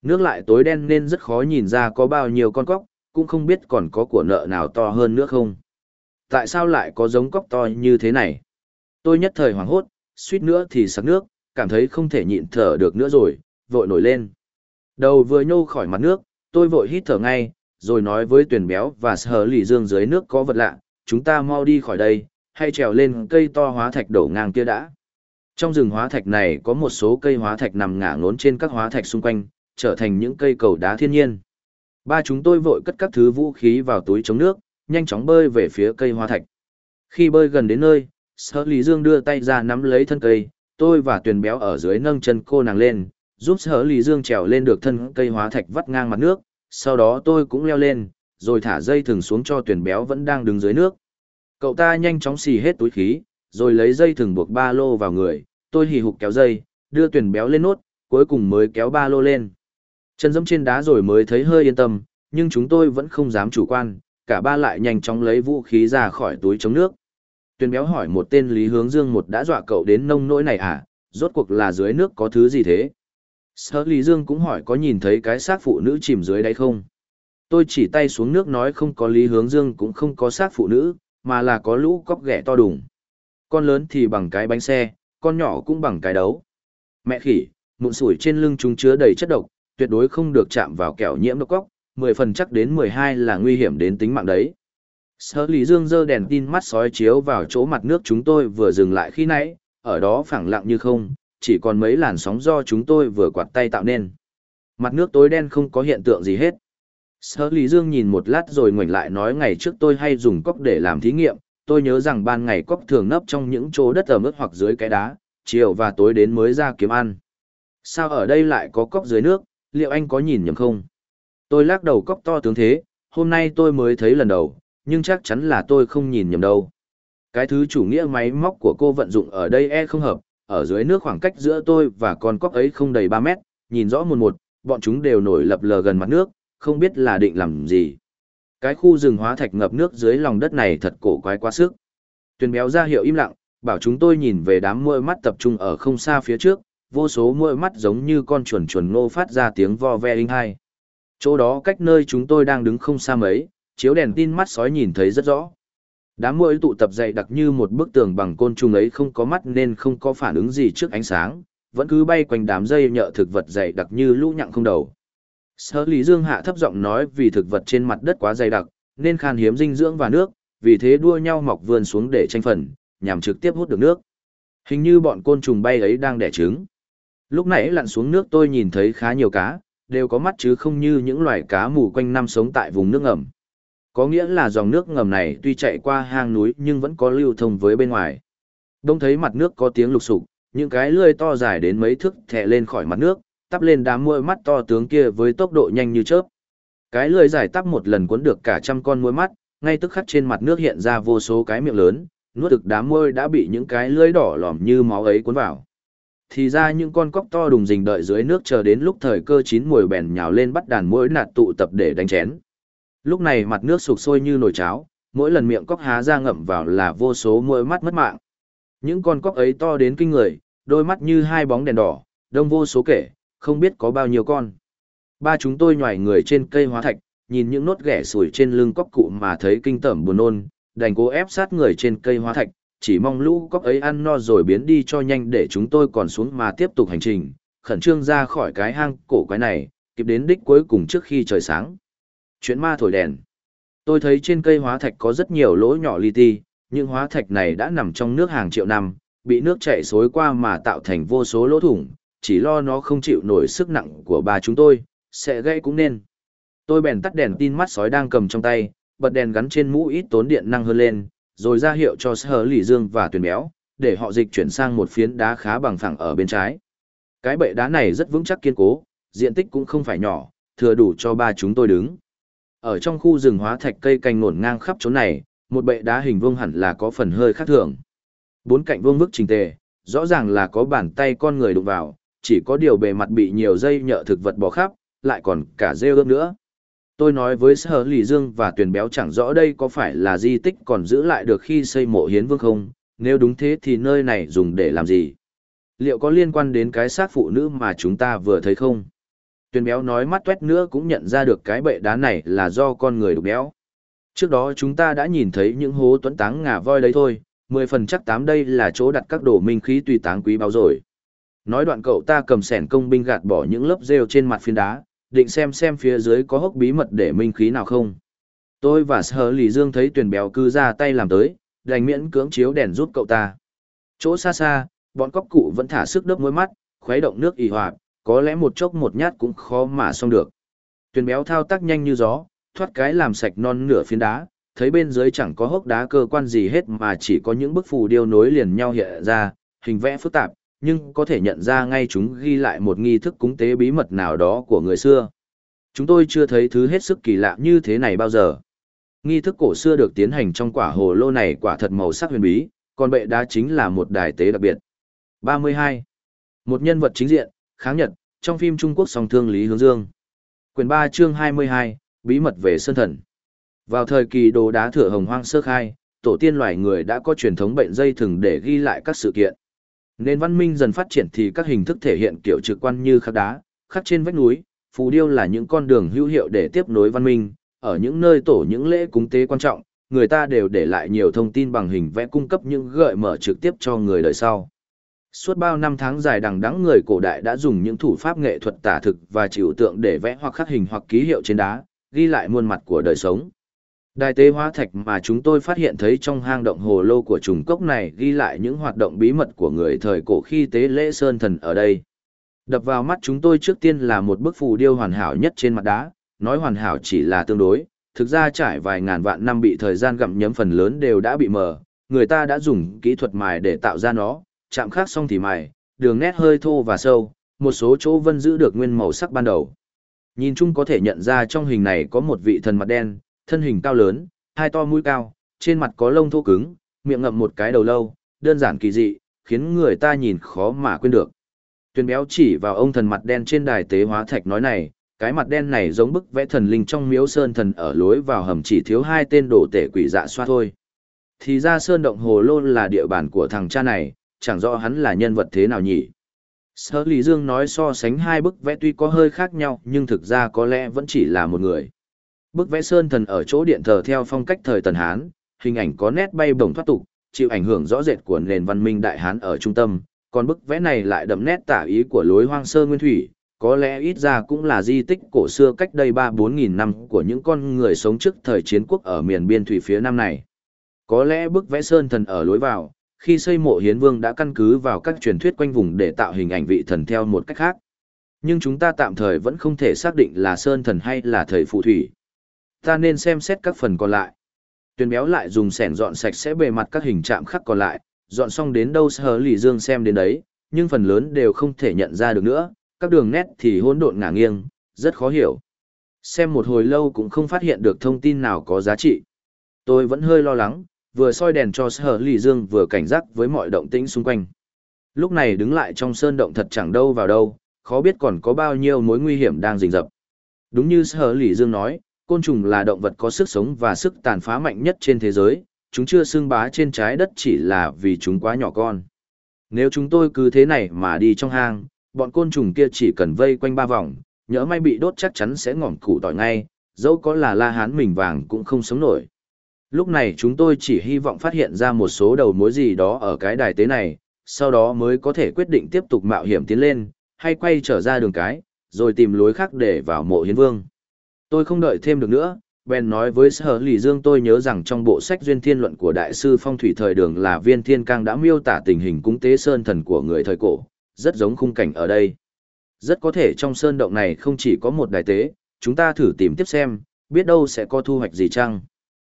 Nước lại tối đen nên rất khó nhìn ra có bao nhiêu con cóc, cũng không biết còn có của nợ nào to hơn nữa không. Tại sao lại có giống cóc to như thế này? Tôi nhất thời hoảng hốt, suýt nữa thì sặc nước, cảm thấy không thể nhịn thở được nữa rồi, vội nổi lên. Đầu vừa nhô khỏi mặt nước, tôi vội hít thở ngay, rồi nói với Tuyền Béo và Sở Lì Dương dưới nước có vật lạ, chúng ta mau đi khỏi đây, hay trèo lên cây to hóa thạch đổ ngang kia đã. Trong rừng hóa thạch này có một số cây hóa thạch nằm ngả ngốn trên các hóa thạch xung quanh, trở thành những cây cầu đá thiên nhiên. Ba chúng tôi vội cất các thứ vũ khí vào túi chống nước, nhanh chóng bơi về phía cây hóa thạch. Khi bơi gần đến nơi, Sở Lý Dương đưa tay ra nắm lấy thân cây, tôi và Tuyền Béo ở dưới nâng chân cô nàng lên, giúp Sở Lý Dương trèo lên được thân cây hóa thạch vắt ngang mặt nước, sau đó tôi cũng leo lên, rồi thả dây thừng xuống cho Tuyền Béo vẫn đang đứng dưới nước. Cậu ta nhanh chóng xì hết túi khí, rồi lấy dây thừng buộc ba lô vào người, tôi hì hục kéo dây, đưa Tuyền Béo lên nốt, cuối cùng mới kéo ba lô lên. Chân dẫm trên đá rồi mới thấy hơi yên tâm, nhưng chúng tôi vẫn không dám chủ quan, cả ba lại nhanh chóng lấy vũ khí ra khỏi túi chống nước. Tuyền Béo hỏi một tên Lý Hướng Dương một đã dọa cậu đến nông nỗi này à, rốt cuộc là dưới nước có thứ gì thế? Sở Lý Dương cũng hỏi có nhìn thấy cái xác phụ nữ chìm dưới đáy không? Tôi chỉ tay xuống nước nói không có. Lý Hướng Dương cũng không có xác phụ nữ, mà là có lũ cóc ghẻ to đùng. Con lớn thì bằng cái bánh xe, con nhỏ cũng bằng cái đấu. Mẹ khỉ, mụn sủi trên lưng chúng chứa đầy chất độc, tuyệt đối không được chạm vào kẻo nhiễm độc cóc, 10 phần chắc đến 12 là nguy hiểm đến tính mạng đấy. Sở Lý Dương giơ đèn tin mắt sói chiếu vào chỗ mặt nước chúng tôi vừa dừng lại khi nãy, ở đó phẳng lặng như không, chỉ còn mấy làn sóng do chúng tôi vừa quạt tay tạo nên. Mặt nước tối đen không có hiện tượng gì hết. Sở Lý Dương nhìn một lát rồi ngoảnh lại nói ngày trước tôi hay dùng cóc để làm thí nghiệm, tôi nhớ rằng ban ngày cóc thường nấp trong những chỗ đất ẩm ướt hoặc dưới cái đá, chiều và tối đến mới ra kiếm ăn. Sao ở đây lại có cóc dưới nước, liệu anh có nhìn nhầm không? Tôi lắc đầu cóc to tướng thế, hôm nay tôi mới thấy lần đầu, nhưng chắc chắn là tôi không nhìn nhầm đâu. Cái thứ chủ nghĩa máy móc của cô vận dụng ở đây không hợp, ở dưới nước khoảng cách giữa tôi và con cóc ấy không đầy 3 mét, nhìn rõ một, bọn chúng đều nổi lập lờ gần mặt nước, không biết là định làm gì. Cái khu rừng hóa thạch ngập nước dưới lòng đất này thật cổ quái quá sức. Tuyền Béo ra hiệu im lặng, bảo chúng tôi nhìn về đám muỗi mắt tập trung ở không xa phía trước, vô số muỗi mắt giống như con chuồn chuồn ngô phát ra tiếng vo ve inh hai. Chỗ đó cách nơi chúng tôi đang đứng không xa mấy, chiếu đèn tin mắt sói nhìn thấy rất rõ. Đám muỗi tụ tập dày đặc như một bức tường bằng côn trùng ấy không có mắt nên không có phản ứng gì trước ánh sáng, vẫn cứ bay quanh đám dây nhợ thực vật dày đặc như lũ nhặng không đầu. Sở Lý Dương hạ thấp giọng nói vì thực vật trên mặt đất quá dày đặc, nên khan hiếm dinh dưỡng và nước, vì thế đua nhau mọc vươn xuống để tranh phần, nhằm trực tiếp hút được nước. Hình như bọn côn trùng bay ấy đang đẻ trứng. Lúc nãy lặn xuống nước tôi nhìn thấy khá nhiều cá, đều có mắt chứ không như những loài cá mù quanh năm sống tại vùng nước ngầm. Có nghĩa là dòng nước ngầm này tuy chạy qua hang núi nhưng vẫn có lưu thông với bên ngoài. Đông thấy mặt nước có tiếng lục sục, những cái lưỡi to dài đến mấy thước thè lên khỏi mặt nước, tắp lên đám muỗi mắt to tướng kia với tốc độ nhanh như chớp. Cái lưỡi dài tắp một lần cuốn được cả trăm con muỗi mắt, ngay tức khắc trên mặt nước hiện ra vô số cái miệng lớn, nuốt thực đám muỗi đã bị những cái lưỡi đỏ lòm như máu ấy cuốn vào. Thì ra những con cóc to đùng rình đợi dưới nước chờ đến lúc thời cơ chín muồi bèn nhào lên bắt đàn muỗi nạt tụ tập để đánh chén. Lúc này mặt nước sục sôi như nồi cháo, mỗi lần miệng cóc há ra ngậm vào là vô số muỗi mắt mất mạng. Những con cóc ấy to đến kinh người, đôi mắt như hai bóng đèn đỏ, đông vô số kể, không biết có bao nhiêu con. Ba chúng tôi nhòi người trên cây hóa thạch, nhìn những nốt ghẻ sủi trên lưng cóc cụ mà thấy kinh tởm buồn nôn, đành cố ép sát người trên cây hóa thạch, chỉ mong lũ cóc ấy ăn no rồi biến đi cho nhanh để chúng tôi còn xuống mà tiếp tục hành trình, khẩn trương ra khỏi cái hang cổ quái này, kịp đến đích cuối cùng trước khi trời sáng. Chuyện ma thổi đèn. Tôi thấy trên cây hóa thạch có rất nhiều lỗ nhỏ li ti, những hóa thạch này đã nằm trong nước hàng triệu năm, bị nước chảy xối qua mà tạo thành vô số lỗ thủng, chỉ lo nó không chịu nổi sức nặng của ba chúng tôi, sẽ gãy cũng nên. Tôi bèn tắt đèn tin mắt sói đang cầm trong tay, bật đèn gắn trên mũ ít tốn điện năng hơn lên, rồi ra hiệu cho Sở Lý Dương và Tuyền Béo, để họ dịch chuyển sang một phiến đá khá bằng phẳng ở bên trái. Cái bệ đá này rất vững chắc kiên cố, diện tích cũng không phải nhỏ, thừa đủ cho ba chúng tôi đứng. Ở trong khu rừng hóa thạch cây cành ngổn ngang khắp chỗ này, một bệ đá hình vuông hẳn là có phần hơi khác thường. Bốn cạnh vuông vức chỉnh tề, rõ ràng là có bàn tay con người đụng vào, chỉ có điều bề mặt bị nhiều dây nhợ thực vật bò khắp, lại còn cả rêu ướt nữa. Tôi nói với Sở Lý Dương và Tuyền Béo chẳng rõ đây có phải là di tích còn giữ lại được khi xây mộ hiến vương không, nếu đúng thế thì nơi này dùng để làm gì? Liệu có liên quan đến cái xác phụ nữ mà chúng ta vừa thấy không? Tuyền béo nói mắt tuét nữa cũng nhận ra được cái bệ đá này là do con người đục béo. Trước đó chúng ta đã nhìn thấy những hố tuấn táng ngà voi đấy thôi, 10 phần chắc tám đây là chỗ đặt các đồ minh khí tùy táng quý báu rồi. Nói đoạn cậu ta cầm sẻn công binh gạt bỏ những lớp rêu trên mặt phiến đá, định xem phía dưới có hốc bí mật để minh khí nào không. Tôi và Sở Lì Dương thấy Tuyền béo cứ ra tay làm tới, đành miễn cưỡng chiếu đèn giúp cậu ta. Chỗ xa xa, bọn cóc cụ vẫn thả sức đớp môi mắt, khuấy động nước ì hoạt, có lẽ một chốc một nhát cũng khó mà xong được. Tuyền béo thao tác nhanh như gió, thoát cái làm sạch non nửa phiến đá, thấy bên dưới chẳng có hốc đá cơ quan gì hết mà chỉ có những bức phù điêu nối liền nhau hiện ra, hình vẽ phức tạp, nhưng có thể nhận ra ngay chúng ghi lại một nghi thức cúng tế bí mật nào đó của người xưa. Chúng tôi chưa thấy thứ hết sức kỳ lạ như thế này bao giờ. Nghi thức cổ xưa được tiến hành trong quả hồ lô này quả thật màu sắc huyền bí, còn bệ đá chính là một đài tế đặc biệt. 32. Một nhân vật chính diện, kháng Nhật, trong phim Trung Quốc song thương Lý Hướng Dương. Quyển 3 chương 22, Bí mật về Sơn Thần. Vào thời kỳ đồ đá thửa hồng hoang sơ khai, tổ tiên loài người đã có truyền thống bệnh dây thừng để ghi lại các sự kiện. Nên văn minh dần phát triển thì các hình thức thể hiện kiểu trực quan như khắc đá, khắc trên vách núi, phù điêu là những con đường hữu hiệu để tiếp nối văn minh. Ở những nơi tổ những lễ cúng tế quan trọng, người ta đều để lại nhiều thông tin bằng hình vẽ cung cấp những gợi mở trực tiếp cho người đời sau. Suốt bao năm tháng dài đằng đẵng người cổ đại đã dùng những thủ pháp nghệ thuật tả thực và trừu tượng để vẽ hoặc khắc hình hoặc ký hiệu trên đá, ghi lại muôn mặt của đời sống. Đài tế hóa thạch mà chúng tôi phát hiện thấy trong hang động hồ lô của trùng cốc này ghi lại những hoạt động bí mật của người thời cổ khi tế lễ sơn thần ở đây. Đập vào mắt chúng tôi trước tiên là một bức phù điêu hoàn hảo nhất trên mặt đá, nói hoàn hảo chỉ là tương đối, thực ra trải vài ngàn vạn năm bị thời gian gặm nhấm phần lớn đều đã bị mờ, người ta đã dùng kỹ thuật mài để tạo ra nó, chạm khắc xong thì mài, đường nét hơi thô và sâu, một số chỗ vẫn giữ được nguyên màu sắc ban đầu. Nhìn chung có thể nhận ra trong hình này có một vị thần mặt đen, thân hình cao lớn, hai to mũi cao, trên mặt có lông thô cứng, miệng ngậm một cái đầu lâu, đơn giản kỳ dị, khiến người ta nhìn khó mà quên được. Tuyền béo chỉ vào ông thần mặt đen trên đài tế hóa thạch nói này, cái mặt đen này giống bức vẽ thần linh trong miếu sơn thần ở lối vào hầm chỉ thiếu hai tên đồ tể quỷ dạ xoa thôi. Thì ra sơn động hồ lô là địa bàn của thằng cha này, chẳng rõ hắn là nhân vật thế nào nhỉ. Sở Lý Dương nói so sánh hai bức vẽ tuy có hơi khác nhau nhưng thực ra có lẽ vẫn chỉ là một người. Bức vẽ sơn thần ở chỗ điện thờ theo phong cách thời Tần Hán, hình ảnh có nét bay bổng thoát tục, chịu ảnh hưởng rõ rệt của nền văn minh Đại Hán ở trung tâm, còn bức vẽ này lại đậm nét tả ý của lối hoang sơ nguyên thủy, có lẽ ít ra cũng là di tích cổ xưa cách đây 3-4 nghìn năm của những con người sống trước thời chiến quốc ở miền biên thủy phía nam này. Có lẽ bức vẽ sơn thần ở lối vào, khi xây mộ Hiến Vương đã căn cứ vào các truyền thuyết quanh vùng để tạo hình ảnh vị thần theo một cách khác. Nhưng chúng ta tạm thời vẫn không thể xác định là sơn thần hay là thầy phù thủy. Ta nên xem xét các phần còn lại. Tuyền béo lại dùng xẻng dọn sạch sẽ bề mặt các hình chạm khắc còn lại, dọn xong đến đâu Sở Lý Dương xem đến đấy, nhưng phần lớn đều không thể nhận ra được nữa, các đường nét thì hỗn độn ngả nghiêng, rất khó hiểu. Xem một hồi lâu cũng không phát hiện được thông tin nào có giá trị. Tôi vẫn hơi lo lắng, vừa soi đèn cho Sở Lý Dương vừa cảnh giác với mọi động tĩnh xung quanh. Lúc này đứng lại trong sơn động thật chẳng đâu vào đâu, khó biết còn có bao nhiêu mối nguy hiểm đang rình rập. Đúng như Sở Lý Dương nói, côn trùng là động vật có sức sống và sức tàn phá mạnh nhất trên thế giới, chúng chưa xưng bá trên trái đất chỉ là vì chúng quá nhỏ con. Nếu chúng tôi cứ thế này mà đi trong hang, bọn côn trùng kia chỉ cần vây quanh 3 vòng, nhỡ may bị đốt chắc chắn sẽ ngỏm củ tỏi ngay, dẫu có là La Hán mình vàng cũng không sống nổi. Lúc này chúng tôi chỉ hy vọng phát hiện ra một số đầu mối gì đó ở cái đài tế này, sau đó mới có thể quyết định tiếp tục mạo hiểm tiến lên, hay quay trở ra đường cái, rồi tìm lối khác để vào mộ Hiến Vương. Tôi không đợi thêm được nữa, bèn nói với Sở Lý Dương tôi nhớ rằng trong bộ sách Duyên Thiên Luận của Đại sư Phong Thủy thời Đường là Viên Thiên Cang đã miêu tả tình hình cúng tế sơn thần của người thời cổ, rất giống khung cảnh ở đây. Rất có thể trong sơn động này không chỉ có một đài tế, chúng ta thử tìm tiếp xem, biết đâu sẽ có thu hoạch gì chăng.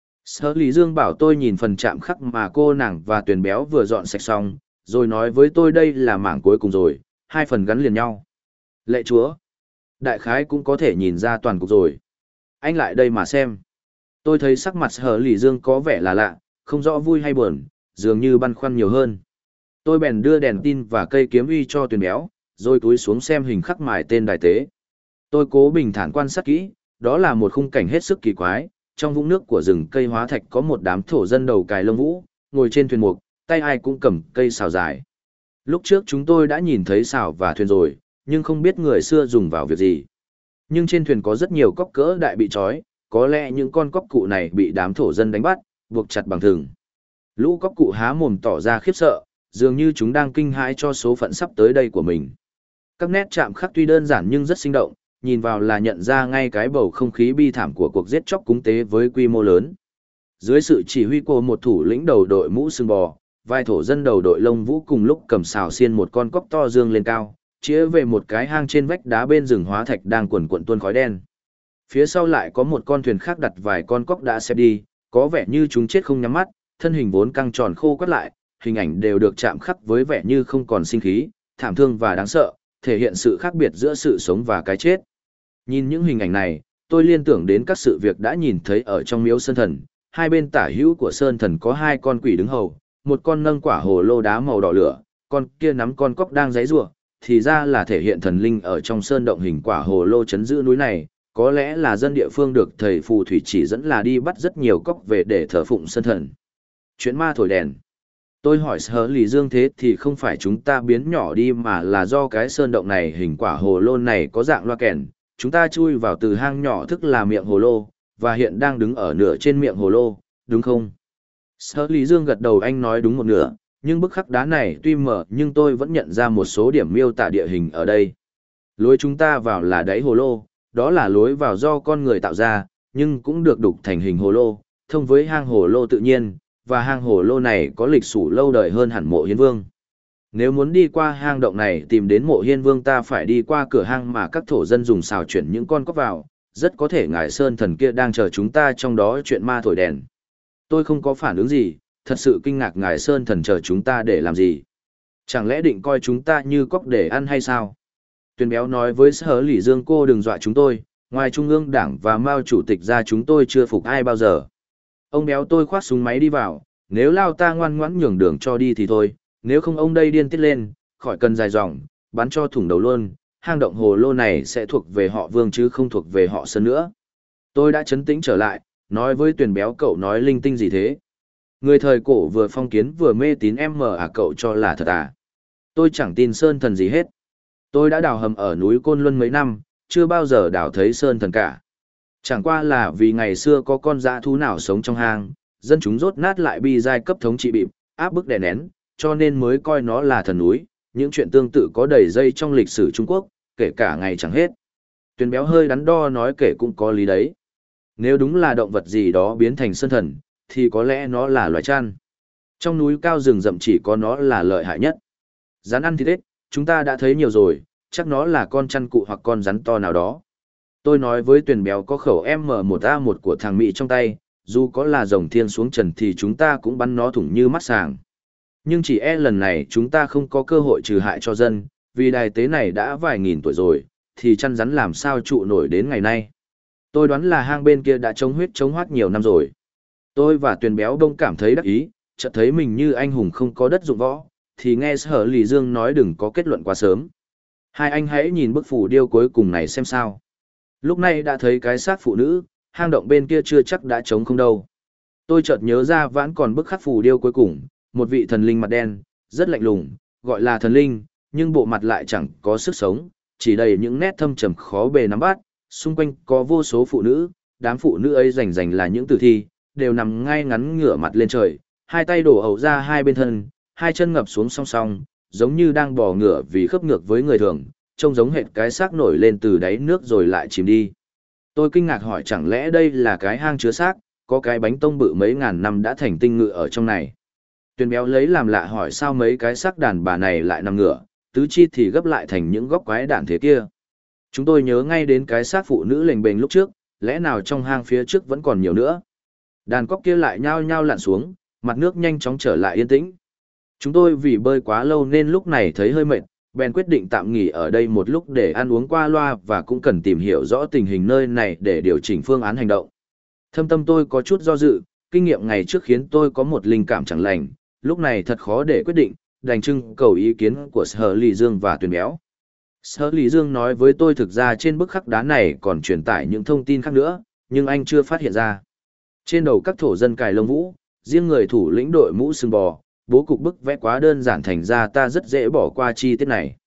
Sở Lý Dương bảo tôi nhìn phần chạm khắc mà cô nàng và Tuyền béo vừa dọn sạch xong, rồi nói với tôi đây là mảng cuối cùng rồi, hai phần gắn liền nhau. Lạy chúa, đại khái cũng có thể nhìn ra toàn cục rồi. Anh lại đây mà xem. Tôi thấy sắc mặt Sở Lý Dương có vẻ là lạ, không rõ vui hay buồn, dường như băn khoăn nhiều hơn. Tôi bèn đưa đèn tin và cây kiếm uy cho Tuyền béo, rồi cúi xuống xem hình khắc mài tên đài tế. Tôi cố bình thản quan sát kỹ, đó là một khung cảnh hết sức kỳ quái. Trong vũng nước của rừng cây hóa thạch có một đám thổ dân đầu cài lông vũ, ngồi trên thuyền mục, tay ai cũng cầm cây xào dài. Lúc trước chúng tôi đã nhìn thấy xào và thuyền rồi, nhưng không biết người xưa dùng vào việc gì. Nhưng trên thuyền có rất nhiều cóc cỡ đại bị trói, có lẽ những con cóc cụ này bị đám thổ dân đánh bắt, buộc chặt bằng thừng. Lũ cóc cụ há mồm tỏ ra khiếp sợ, dường như chúng đang kinh hãi cho số phận sắp tới đây của mình. Các nét chạm khắc tuy đơn giản nhưng rất sinh động, nhìn vào là nhận ra ngay cái bầu không khí bi thảm của cuộc giết chóc cúng tế với quy mô lớn. Dưới sự chỉ huy của một thủ lĩnh đầu đội mũ sừng bò, vài thổ dân đầu đội lông vũ cùng lúc cầm xào xiên một con cóc to dương lên cao, chĩa về một cái hang trên vách đá bên rừng hóa thạch đang quần quận tuôn khói đen. Phía sau lại có một con thuyền khác đặt vài con cóc đã xếp đi, có vẻ như chúng chết không nhắm mắt, thân hình vốn căng tròn khô quắt lại, hình ảnh đều được chạm khắc với vẻ như không còn sinh khí, thảm thương và đáng sợ, thể hiện sự khác biệt giữa sự sống và cái chết. Nhìn những hình ảnh này, tôi liên tưởng đến các sự việc đã nhìn thấy ở trong miếu Sơn Thần, hai bên tả hữu của Sơn Thần có hai con quỷ đứng hầu, một con nâng quả hồ lô đá màu đỏ lửa, con kia nắm con cóc đang giãy giụa, thì ra là thể hiện thần linh ở trong sơn động hình quả hồ lô chấn giữ núi này, có lẽ là dân địa phương được thầy phù thủy chỉ dẫn là đi bắt rất nhiều cóc về để thờ phụng Sơn Thần. Chuyện ma thổi đèn. Tôi hỏi Sở Lì Dương thế thì không phải chúng ta biến nhỏ đi mà là do cái sơn động này hình quả hồ lô này có dạng loa kèn, chúng ta chui vào từ hang nhỏ thức là miệng hồ lô, và hiện đang đứng ở nửa trên miệng hồ lô, đúng không? Sở Lý Dương gật đầu, anh nói đúng một nửa, nhưng bức khắc đá này tuy mở nhưng tôi vẫn nhận ra một số điểm miêu tả địa hình ở đây. Lối chúng ta vào là đáy hồ lô, đó là lối vào do con người tạo ra, nhưng cũng được đục thành hình hồ lô, thông với hang hồ lô tự nhiên, và hang hồ lô này có lịch sử lâu đời hơn hẳn mộ Hiên Vương. Nếu muốn đi qua hang động này tìm đến mộ Hiên Vương ta phải đi qua cửa hang mà các thổ dân dùng xào chuyển những con cóc vào, rất có thể ngài Sơn Thần kia đang chờ chúng ta trong đó chuyện ma thổi đèn. Tôi không có phản ứng gì, thật sự kinh ngạc ngài Sơn Thần chờ chúng ta để làm gì. Chẳng lẽ định coi chúng ta như cóc để ăn hay sao? Tuyền Béo nói với Sở Lỷ Dương, cô đừng dọa chúng tôi, ngoài Trung ương Đảng và Mao Chủ tịch ra chúng tôi chưa phục ai bao giờ. Ông Béo tôi khoác súng máy đi vào, nếu Lao ta ngoan ngoãn nhường đường cho đi thì thôi, nếu không ông đây điên tiết lên, khỏi cần dài dòng, bắn cho thủng đầu luôn, hang động hồ lô này sẽ thuộc về họ Vương chứ không thuộc về họ Sơn nữa. Tôi đã trấn tĩnh trở lại, nói với Tuyền Béo, cậu nói linh tinh gì thế? Người thời cổ vừa phong kiến vừa mê tín em mờ à, cậu cho là thật à? Tôi chẳng tin Sơn Thần gì hết. Tôi đã đào hầm ở núi Côn Luân mấy năm, chưa bao giờ đào thấy Sơn Thần cả. Chẳng qua là vì ngày xưa có con dã thú nào sống trong hang, dân chúng rốt nát lại bi giai cấp thống trị bịp, áp bức đè nén, cho nên mới coi nó là thần núi. Những chuyện tương tự có đầy dây trong lịch sử Trung Quốc, kể cả ngày chẳng hết. Tuyền Béo hơi đắn đo nói kể cũng có lý đấy. Nếu đúng là động vật gì đó biến thành sơn thần, thì có lẽ nó là loài chăn. Trong núi cao rừng rậm chỉ có nó là lợi hại nhất. Rắn ăn thịt ếch, chúng ta đã thấy nhiều rồi, chắc nó là con chăn cụ hoặc con rắn to nào đó. Tôi nói với Tuyền Béo có khẩu M1A1 của thằng Mỹ trong tay, dù có là rồng thiên xuống trần thì chúng ta cũng bắn nó thủng như mắt sàng. Nhưng chỉ lần này chúng ta không có cơ hội trừ hại cho dân, vì đài tế này đã vài nghìn tuổi rồi, thì chăn rắn làm sao trụ nổi đến ngày nay. Tôi đoán là hang bên kia đã chống huyết chống hoác nhiều năm rồi. Tôi và Tuyền Béo đông cảm thấy đắc ý, chợt thấy mình như anh hùng không có đất dụng võ, thì nghe Sở Lì Dương nói đừng có kết luận quá sớm. Hai anh hãy nhìn bức phù điêu cuối cùng này xem sao. Lúc này đã thấy cái xác phụ nữ, hang động bên kia chưa chắc đã trống không đâu. Tôi chợt nhớ ra vẫn còn bức khắc phù điêu cuối cùng, một vị thần linh mặt đen, rất lạnh lùng, gọi là thần linh, nhưng bộ mặt lại chẳng có sức sống, chỉ đầy những nét thâm trầm khó bề nắm bắt, xung quanh có vô số phụ nữ, đám phụ nữ ấy rành rành là những tử thi, đều nằm ngay ngắn ngửa mặt lên trời, hai tay đổ ẩu ra hai bên thân, hai chân ngập xuống song song, giống như đang bò ngửa vì khớp ngược với người thường, trông giống hệt cái xác nổi lên từ đáy nước rồi lại chìm đi. Tôi kinh ngạc hỏi chẳng lẽ đây là cái hang chứa xác, có cái bánh tông bự mấy ngàn năm đã thành tinh ngự ở trong này. Tuyền Béo lấy làm lạ hỏi sao mấy cái xác đàn bà này lại nằm ngửa, tứ chi thì gấp lại thành những góc quái đản thế kia. Chúng tôi nhớ ngay đến cái xác phụ nữ lềnh bềnh lúc trước, lẽ nào trong hang phía trước vẫn còn nhiều nữa. Đàn cóc kia lại nhao nhao lặn xuống, mặt nước nhanh chóng trở lại yên tĩnh. Chúng tôi vì bơi quá lâu nên lúc này thấy hơi mệt, bèn quyết định tạm nghỉ ở đây một lúc để ăn uống qua loa và cũng cần tìm hiểu rõ tình hình nơi này để điều chỉnh phương án hành động. Thâm tâm tôi có chút do dự, kinh nghiệm ngày trước khiến tôi có một linh cảm chẳng lành, lúc này thật khó để quyết định, đành trưng cầu ý kiến của Sở Lì Dương và Tuyền Béo. Sở Lì Dương nói với tôi thực ra trên bức khắc đá này còn truyền tải những thông tin khác nữa, nhưng anh chưa phát hiện ra. Trên đầu các thổ dân cài lông vũ, riêng người thủ lĩnh đội mũ sừng bò, bố cục bức vẽ quá đơn giản thành ra ta rất dễ bỏ qua chi tiết này.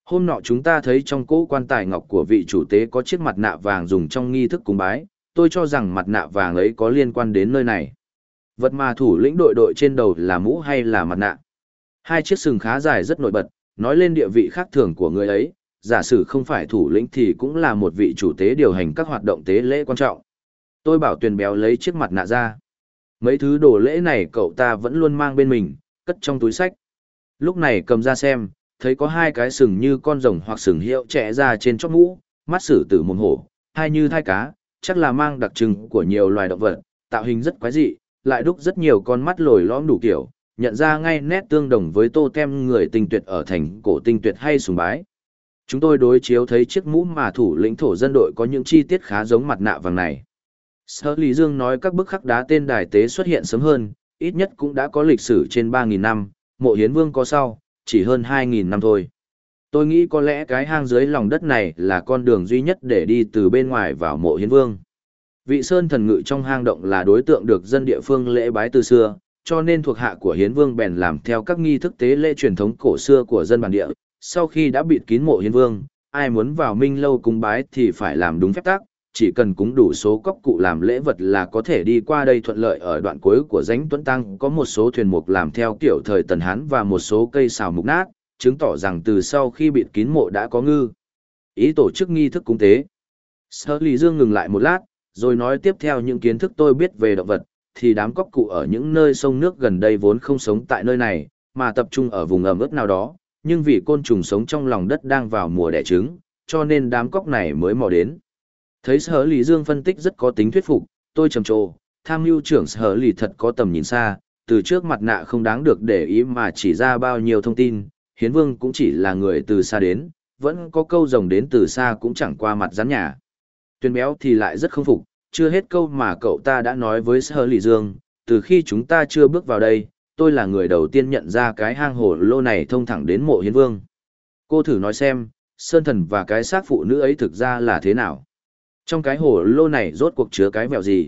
Hôm nọ chúng ta thấy trong cỗ quan tài ngọc của vị chủ tế có chiếc mặt nạ vàng dùng trong nghi thức cúng bái, tôi cho rằng mặt nạ vàng ấy có liên quan đến nơi này. Vật mà thủ lĩnh đội trên đầu là mũ hay là mặt nạ? Hai chiếc sừng khá dài rất nổi bật, nói lên địa vị khác thường của người ấy, giả sử không phải thủ lĩnh thì cũng là một vị chủ tế điều hành các hoạt động tế lễ quan trọng. Tôi bảo Tuyền Béo lấy chiếc mặt nạ ra. Mấy thứ đồ lễ này cậu ta vẫn luôn mang bên mình, cất trong túi xách. Lúc này cầm ra xem, thấy có hai cái sừng như con rồng hoặc sừng hiệu trẻ ra trên chóp mũ, mắt sử tử mồm hổ, hai như thai cá, chắc là mang đặc trưng của nhiều loài động vật, tạo hình rất quái dị, lại đúc rất nhiều con mắt lồi lõm đủ kiểu, nhận ra ngay nét tương đồng với tô tem người tinh tuyệt ở thành cổ tinh tuyệt hay sùng bái. Chúng tôi đối chiếu thấy chiếc mũ mà thủ lĩnh thổ dân đội có những chi tiết khá giống mặt nạ vàng này. Sở Lý Dương nói các bức khắc đá tên đài tế xuất hiện sớm hơn, ít nhất cũng đã có lịch sử trên 3.000 năm, mộ Hiến Vương có sau, chỉ hơn 2.000 năm thôi. Tôi nghĩ có lẽ cái hang dưới lòng đất này là con đường duy nhất để đi từ bên ngoài vào mộ Hiến Vương. Vị sơn thần ngự trong hang động là đối tượng được dân địa phương lễ bái từ xưa, cho nên thuộc hạ của Hiến Vương bèn làm theo các nghi thức tế lễ truyền thống cổ xưa của dân bản địa. Sau khi đã bịt kín mộ Hiến Vương, ai muốn vào Minh Lâu cúng bái thì phải làm đúng phép tắc, chỉ cần cúng đủ số cóc cụ làm lễ vật là có thể đi qua đây thuận lợi. Ở đoạn cuối của Dãnh Tuấn Tăng có một số thuyền mục làm theo kiểu thời Tần Hán và một số cây xào mục nát, chứng tỏ rằng từ sau khi bịt kín mộ đã có ngư ý tổ chức nghi thức cúng tế. Sở Lý Dương ngừng lại một lát, rồi nói tiếp theo những kiến thức tôi biết về động vật, thì đám cóc cụ ở những nơi sông nước gần đây vốn không sống tại nơi này, mà tập trung ở vùng ẩm ướt nào đó, nhưng vì côn trùng sống trong lòng đất đang vào mùa đẻ trứng, cho nên đám cóc này mới mò đến. Thấy Sở Lý Dương phân tích rất có tính thuyết phục, tôi trầm trồ, tham mưu trưởng Sở Lý thật có tầm nhìn xa, từ trước mặt nạ không đáng được để ý mà chỉ ra bao nhiêu thông tin, Hiến Vương cũng chỉ là người từ xa đến, vẫn có câu rồng đến từ xa cũng chẳng qua mặt rắn nhà. Tuyền Béo thì lại rất không phục, chưa hết câu mà cậu ta đã nói với Sở Lý Dương, từ khi chúng ta chưa bước vào đây, tôi là người đầu tiên nhận ra cái hang hồ lô này thông thẳng đến mộ Hiến Vương. Cô thử nói xem, Sơn Thần và cái xác phụ nữ ấy thực ra là thế nào? Trong cái hồ lô này rốt cuộc chứa cái vẹo gì?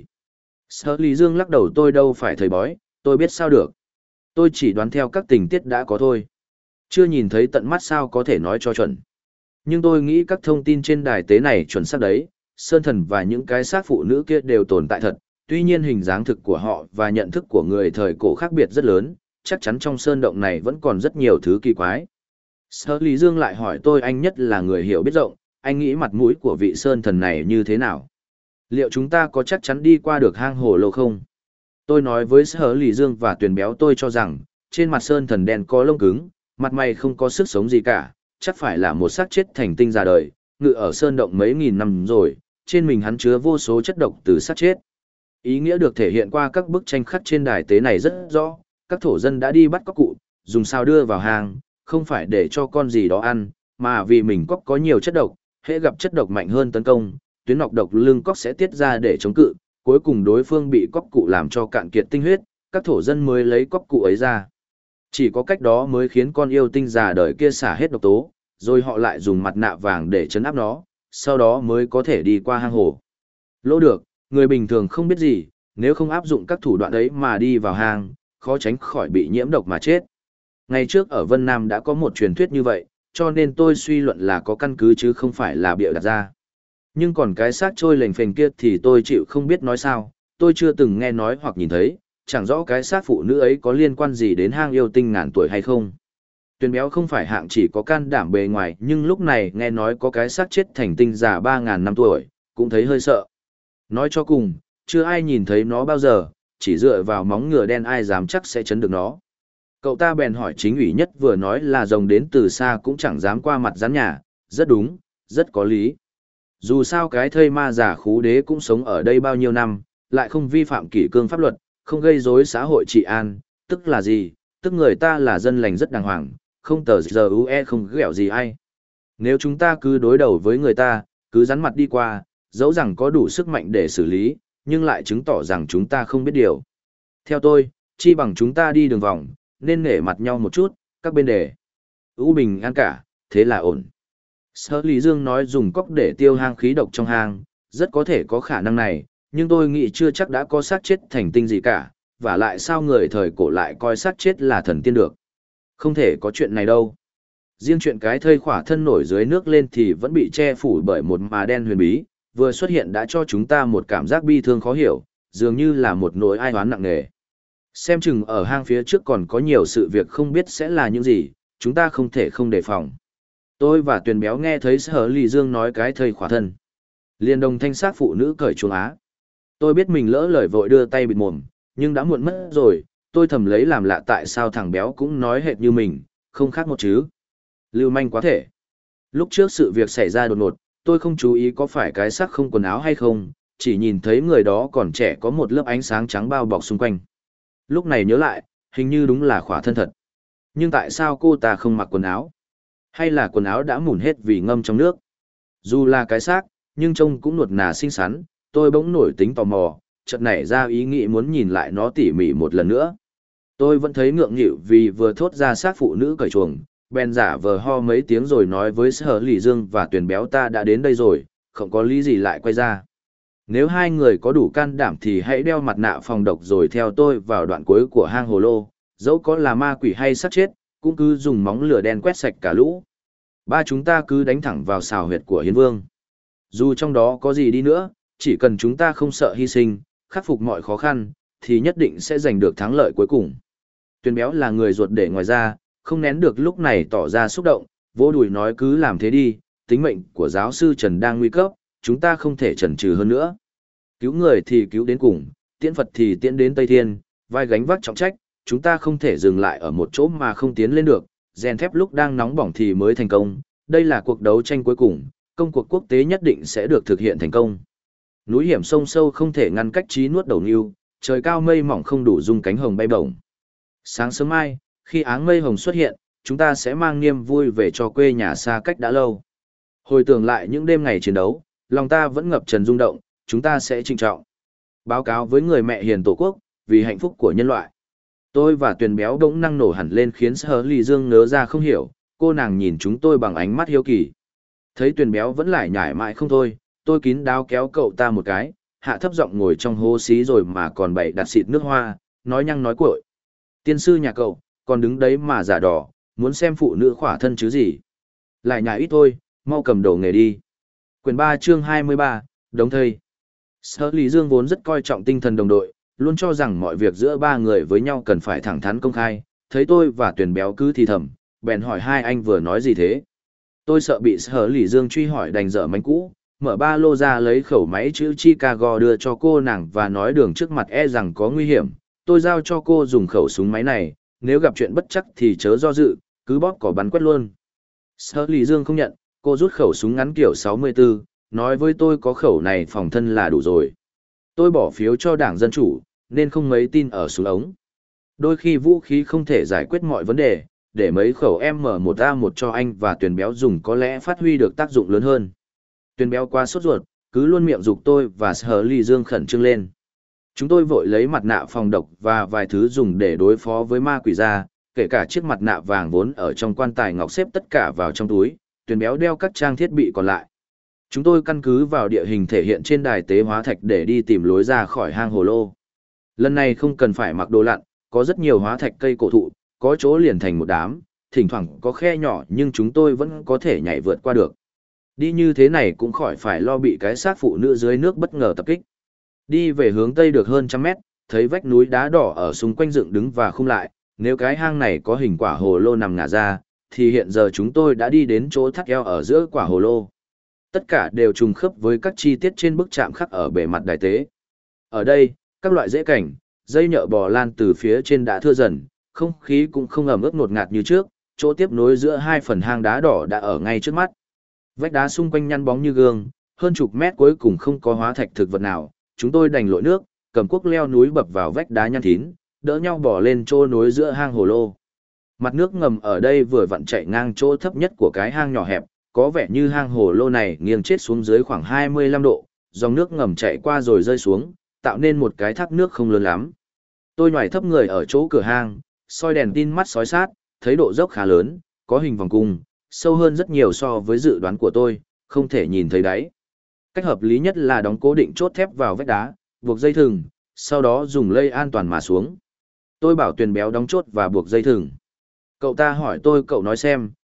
Sở Lý Dương lắc đầu, tôi đâu phải thầy bói, tôi biết sao được. Tôi chỉ đoán theo các tình tiết đã có thôi. Chưa nhìn thấy tận mắt sao có thể nói cho chuẩn. Nhưng tôi nghĩ các thông tin trên đài tế này chuẩn xác đấy, Sơn Thần và những cái xác phụ nữ kia đều tồn tại thật, tuy nhiên hình dáng thực của họ và nhận thức của người thời cổ khác biệt rất lớn, chắc chắn trong sơn động này vẫn còn rất nhiều thứ kỳ quái. Sở Lý Dương lại hỏi tôi, anh nhất là người hiểu biết rộng, anh nghĩ mặt mũi của vị Sơn Thần này như thế nào? Liệu chúng ta có chắc chắn đi qua được hang hồ lô không? Tôi nói với Sở Lý Dương và Tuyền Béo tôi cho rằng, trên mặt Sơn Thần đen có lông cứng, mặt mày không có sức sống gì cả, chắc phải là một xác chết thành tinh ra đời, ngự ở sơn động mấy nghìn năm rồi, trên mình hắn chứa vô số chất độc từ xác chết. Ý nghĩa được thể hiện qua các bức tranh khắc trên đài tế này rất rõ, các thổ dân đã đi bắt cóc cụ, dùng sao đưa vào hang, không phải để cho con gì đó ăn, mà vì mình cóc có nhiều chất độc, hễ gặp chất độc mạnh hơn tấn công, tuyến nọc độc lưng cóc sẽ tiết ra để chống cự, cuối cùng đối phương bị cóc cụ làm cho cạn kiệt tinh huyết, các thổ dân mới lấy cóc cụ ấy ra. Chỉ có cách đó mới khiến con yêu tinh già đời kia xả hết độc tố, rồi họ lại dùng mặt nạ vàng để trấn áp nó, sau đó mới có thể đi qua hang hồ. Lỗ được, người bình thường không biết gì, nếu không áp dụng các thủ đoạn ấy mà đi vào hang, khó tránh khỏi bị nhiễm độc mà chết. Ngày trước ở Vân Nam đã có một truyền thuyết như vậy, cho nên tôi suy luận là có căn cứ chứ không phải là bịa đặt ra. Nhưng còn cái xác trôi lềnh phềnh kia thì tôi chịu không biết nói sao, tôi chưa từng nghe nói hoặc nhìn thấy, chẳng rõ cái xác phụ nữ ấy có liên quan gì đến hang yêu tinh ngàn tuổi hay không. Tuyền Béo không phải hạng chỉ có can đảm bề ngoài, nhưng lúc này nghe nói có cái xác chết thành tinh già 3.000 năm tuổi, cũng thấy hơi sợ. Nói cho cùng, chưa ai nhìn thấy nó bao giờ, chỉ dựa vào móng ngựa đen ai dám chắc sẽ chấn được nó. Cậu ta bèn hỏi chính ủy nhất vừa nói là rồng đến từ xa cũng chẳng dám qua mặt rắn nhà, rất đúng, rất có lý. Dù sao cái thây ma giả khú đế cũng sống ở đây bao nhiêu năm, lại không vi phạm kỷ cương pháp luật, không gây rối xã hội trị an, tức là gì? Tức người ta là dân lành rất đàng hoàng, không tờ giờ ue không ghẹo gì ai. Nếu chúng ta cứ đối đầu với người ta, cứ rắn mặt đi qua, dẫu rằng có đủ sức mạnh để xử lý, nhưng lại chứng tỏ rằng chúng ta không biết điều. Theo tôi, chi bằng chúng ta đi đường vòng, nên nể mặt nhau một chút, các bên đề. U bình an cả, thế là ổn. Sở Lý Dương nói dùng cóc để tiêu hang khí độc trong hang, rất có thể có khả năng này, nhưng tôi nghĩ chưa chắc đã có xác chết thành tinh gì cả, và lại sao người thời cổ lại coi xác chết là thần tiên được. Không thể có chuyện này đâu. Riêng chuyện cái thây khỏa thân nổi dưới nước lên thì vẫn bị che phủ bởi một mà đen huyền bí, vừa xuất hiện đã cho chúng ta một cảm giác bi thương khó hiểu, dường như là một nỗi ai oán nặng nề. Xem chừng ở hang phía trước còn có nhiều sự việc không biết sẽ là những gì, chúng ta không thể không đề phòng. Tôi và Tuyền Béo nghe thấy Sở Lì Dương nói cái thây khỏa thân. Liên đồng thanh sát phụ nữ cởi chuồng á. Tôi biết mình lỡ lời vội đưa tay bịt mồm, nhưng đã muộn mất rồi, tôi thầm lấy làm lạ tại sao thằng Béo cũng nói hệt như mình, không khác một chứ. Lưu manh quá thể. Lúc trước sự việc xảy ra đột ngột, tôi không chú ý có phải cái xác không quần áo hay không, chỉ nhìn thấy người đó còn trẻ có một lớp ánh sáng trắng bao bọc xung quanh. Lúc này nhớ lại, hình như đúng là khỏa thân thật. Nhưng tại sao cô ta không mặc quần áo? Hay là quần áo đã mủn hết vì ngâm trong nước? Dù là cái xác, nhưng trông cũng nuột nà xinh xắn, tôi bỗng nổi tính tò mò, chợt nảy ra ý nghĩ muốn nhìn lại nó tỉ mỉ một lần nữa. Tôi vẫn thấy ngượng nghịu vì vừa thốt ra xác phụ nữ cởi chuồng, bèn giả vờ ho mấy tiếng rồi nói với Sở Lì Dương và Tuyền Béo ta đã đến đây rồi, không có lý gì lại quay ra. Nếu hai người có đủ can đảm thì hãy đeo mặt nạ phòng độc rồi theo tôi vào đoạn cuối của hang hồ lô, dẫu có là ma quỷ hay xác chết, cũng cứ dùng móng lửa đen quét sạch cả lũ. Ba chúng ta cứ đánh thẳng vào xào huyệt của Hiến Vương. Dù trong đó có gì đi nữa, chỉ cần chúng ta không sợ hy sinh, khắc phục mọi khó khăn, thì nhất định sẽ giành được thắng lợi cuối cùng. Tuyền Béo là người ruột để ngoài ra, không nén được lúc này tỏ ra xúc động, vỗ đùi nói cứ làm thế đi, tính mệnh của giáo sư Trần đang nguy cấp, chúng ta không thể chần chừ hơn nữa. Cứu người thì cứu đến cùng, tiễn Phật thì tiễn đến Tây Thiên, vai gánh vác trọng trách, chúng ta không thể dừng lại ở một chỗ mà không tiến lên được, rèn thép lúc đang nóng bỏng thì mới thành công, đây là cuộc đấu tranh cuối cùng, công cuộc quốc tế nhất định sẽ được thực hiện thành công. Núi hiểm sông sâu không thể ngăn cách trí nuốt đầu nưu, trời cao mây mỏng không đủ dung cánh hồng bay bổng. Sáng sớm mai, khi áng mây hồng xuất hiện, chúng ta sẽ mang niềm vui về cho quê nhà xa cách đã lâu. Hồi tưởng lại những đêm ngày chiến đấu, lòng ta vẫn ngập tràn rung động, chúng ta sẽ trịnh trọng báo cáo với người mẹ hiền tổ quốc, vì hạnh phúc của nhân loại. Tôi và Tuyền Béo bỗng năng nổ hẳn lên khiến Sở Lì Dương ngớ ra không hiểu, cô nàng nhìn chúng tôi bằng ánh mắt hiếu kỳ. Thấy Tuyền Béo vẫn lải nhải mãi không thôi, tôi kín đáo kéo cậu ta một cái, hạ thấp giọng ngồi trong hố xí rồi mà còn bày đặt xịt nước hoa, nói nhăng nói cuội. Tiên sư nhà cậu, còn đứng đấy mà giả đỏ, muốn xem phụ nữ khỏa thân chứ gì. Lại nhải ít thôi, mau cầm đầu nghề đi. Quyển 3 chương 23, đống thây. Sở Lý Dương vốn rất coi trọng tinh thần đồng đội, luôn cho rằng mọi việc giữa ba người với nhau cần phải thẳng thắn công khai. Thấy tôi và Tuyền Béo cứ thì thầm, bèn hỏi hai anh vừa nói gì thế. Tôi sợ bị Sở Lý Dương truy hỏi đành dở mánh cũ, mở ba lô ra lấy khẩu máy chữ Chicago đưa cho cô nàng và nói đường trước mặt e rằng có nguy hiểm. Tôi giao cho cô dùng khẩu súng máy này, nếu gặp chuyện bất chắc thì chớ do dự, cứ bóp cỏ bắn quét luôn. Sở Lý Dương không nhận, cô rút khẩu súng ngắn kiểu 64, nói với tôi có khẩu này phòng thân là đủ rồi. Tôi bỏ phiếu cho Đảng Dân Chủ, nên không mấy tin ở súng ống. Đôi khi vũ khí không thể giải quyết mọi vấn đề, để mấy khẩu M1A1 cho anh và Tuyền Béo dùng có lẽ phát huy được tác dụng lớn hơn. Tuyền Béo quá sốt ruột, cứ luôn miệng giục tôi và Sở Lý Dương khẩn trương lên. Chúng tôi vội lấy mặt nạ phòng độc và vài thứ dùng để đối phó với ma quỷ ra, kể cả chiếc mặt nạ vàng vốn ở trong quan tài ngọc xếp tất cả vào trong túi, Tuyền Béo đeo các trang thiết bị còn lại. Chúng tôi căn cứ vào địa hình thể hiện trên đài tế hóa thạch để đi tìm lối ra khỏi hang hồ lô. Lần này không cần phải mặc đồ lặn, có rất nhiều hóa thạch cây cổ thụ, có chỗ liền thành một đám, thỉnh thoảng có khe nhỏ nhưng chúng tôi vẫn có thể nhảy vượt qua được. Đi như thế này cũng khỏi phải lo bị cái xác phụ nữ dưới nước bất ngờ tập kích. Đi về hướng tây được hơn 100 mét, thấy vách núi đá đỏ ở xung quanh dựng đứng và khung lại, nếu cái hang này có hình quả hồ lô nằm ngả ra, thì hiện giờ chúng tôi đã đi đến chỗ thắt eo ở giữa quả hồ lô. Tất cả đều trùng khớp với các chi tiết trên bức chạm khắc ở bề mặt đài tế. Ở đây, các loại rễ cảnh, dây nhợ bò lan từ phía trên đã thưa dần, không khí cũng không ẩm ướt ngột ngạt như trước, chỗ tiếp nối giữa hai phần hang đá đỏ đã ở ngay trước mắt. Vách đá xung quanh nhăn bóng như gương, hơn chục mét cuối cùng không có hóa thạch thực vật nào, chúng tôi đành lội nước, cầm cuốc leo núi bập vào vách đá nhăn thín, đỡ nhau bỏ lên chỗ nối giữa hang hồ lô. Mặt nước ngầm ở đây vừa vặn chạy ngang chỗ thấp nhất của cái hang nhỏ hẹp, có vẻ như hang hồ lô này nghiêng chết xuống dưới khoảng 25 độ, dòng nước ngầm chạy qua rồi rơi xuống, tạo nên một cái thác nước không lớn lắm. Tôi nhảy thấp người ở chỗ cửa hang, soi đèn tin mắt sói sát, thấy độ dốc khá lớn, có hình vòng cung, sâu hơn rất nhiều so với dự đoán của tôi, không thể nhìn thấy đáy. Cách hợp lý nhất là đóng cố định chốt thép vào vách đá, buộc dây thừng, sau đó dùng lây an toàn mà xuống. Tôi bảo Tuyền Béo đóng chốt và buộc dây thừng. Cậu ta hỏi tôi cậu nói xem,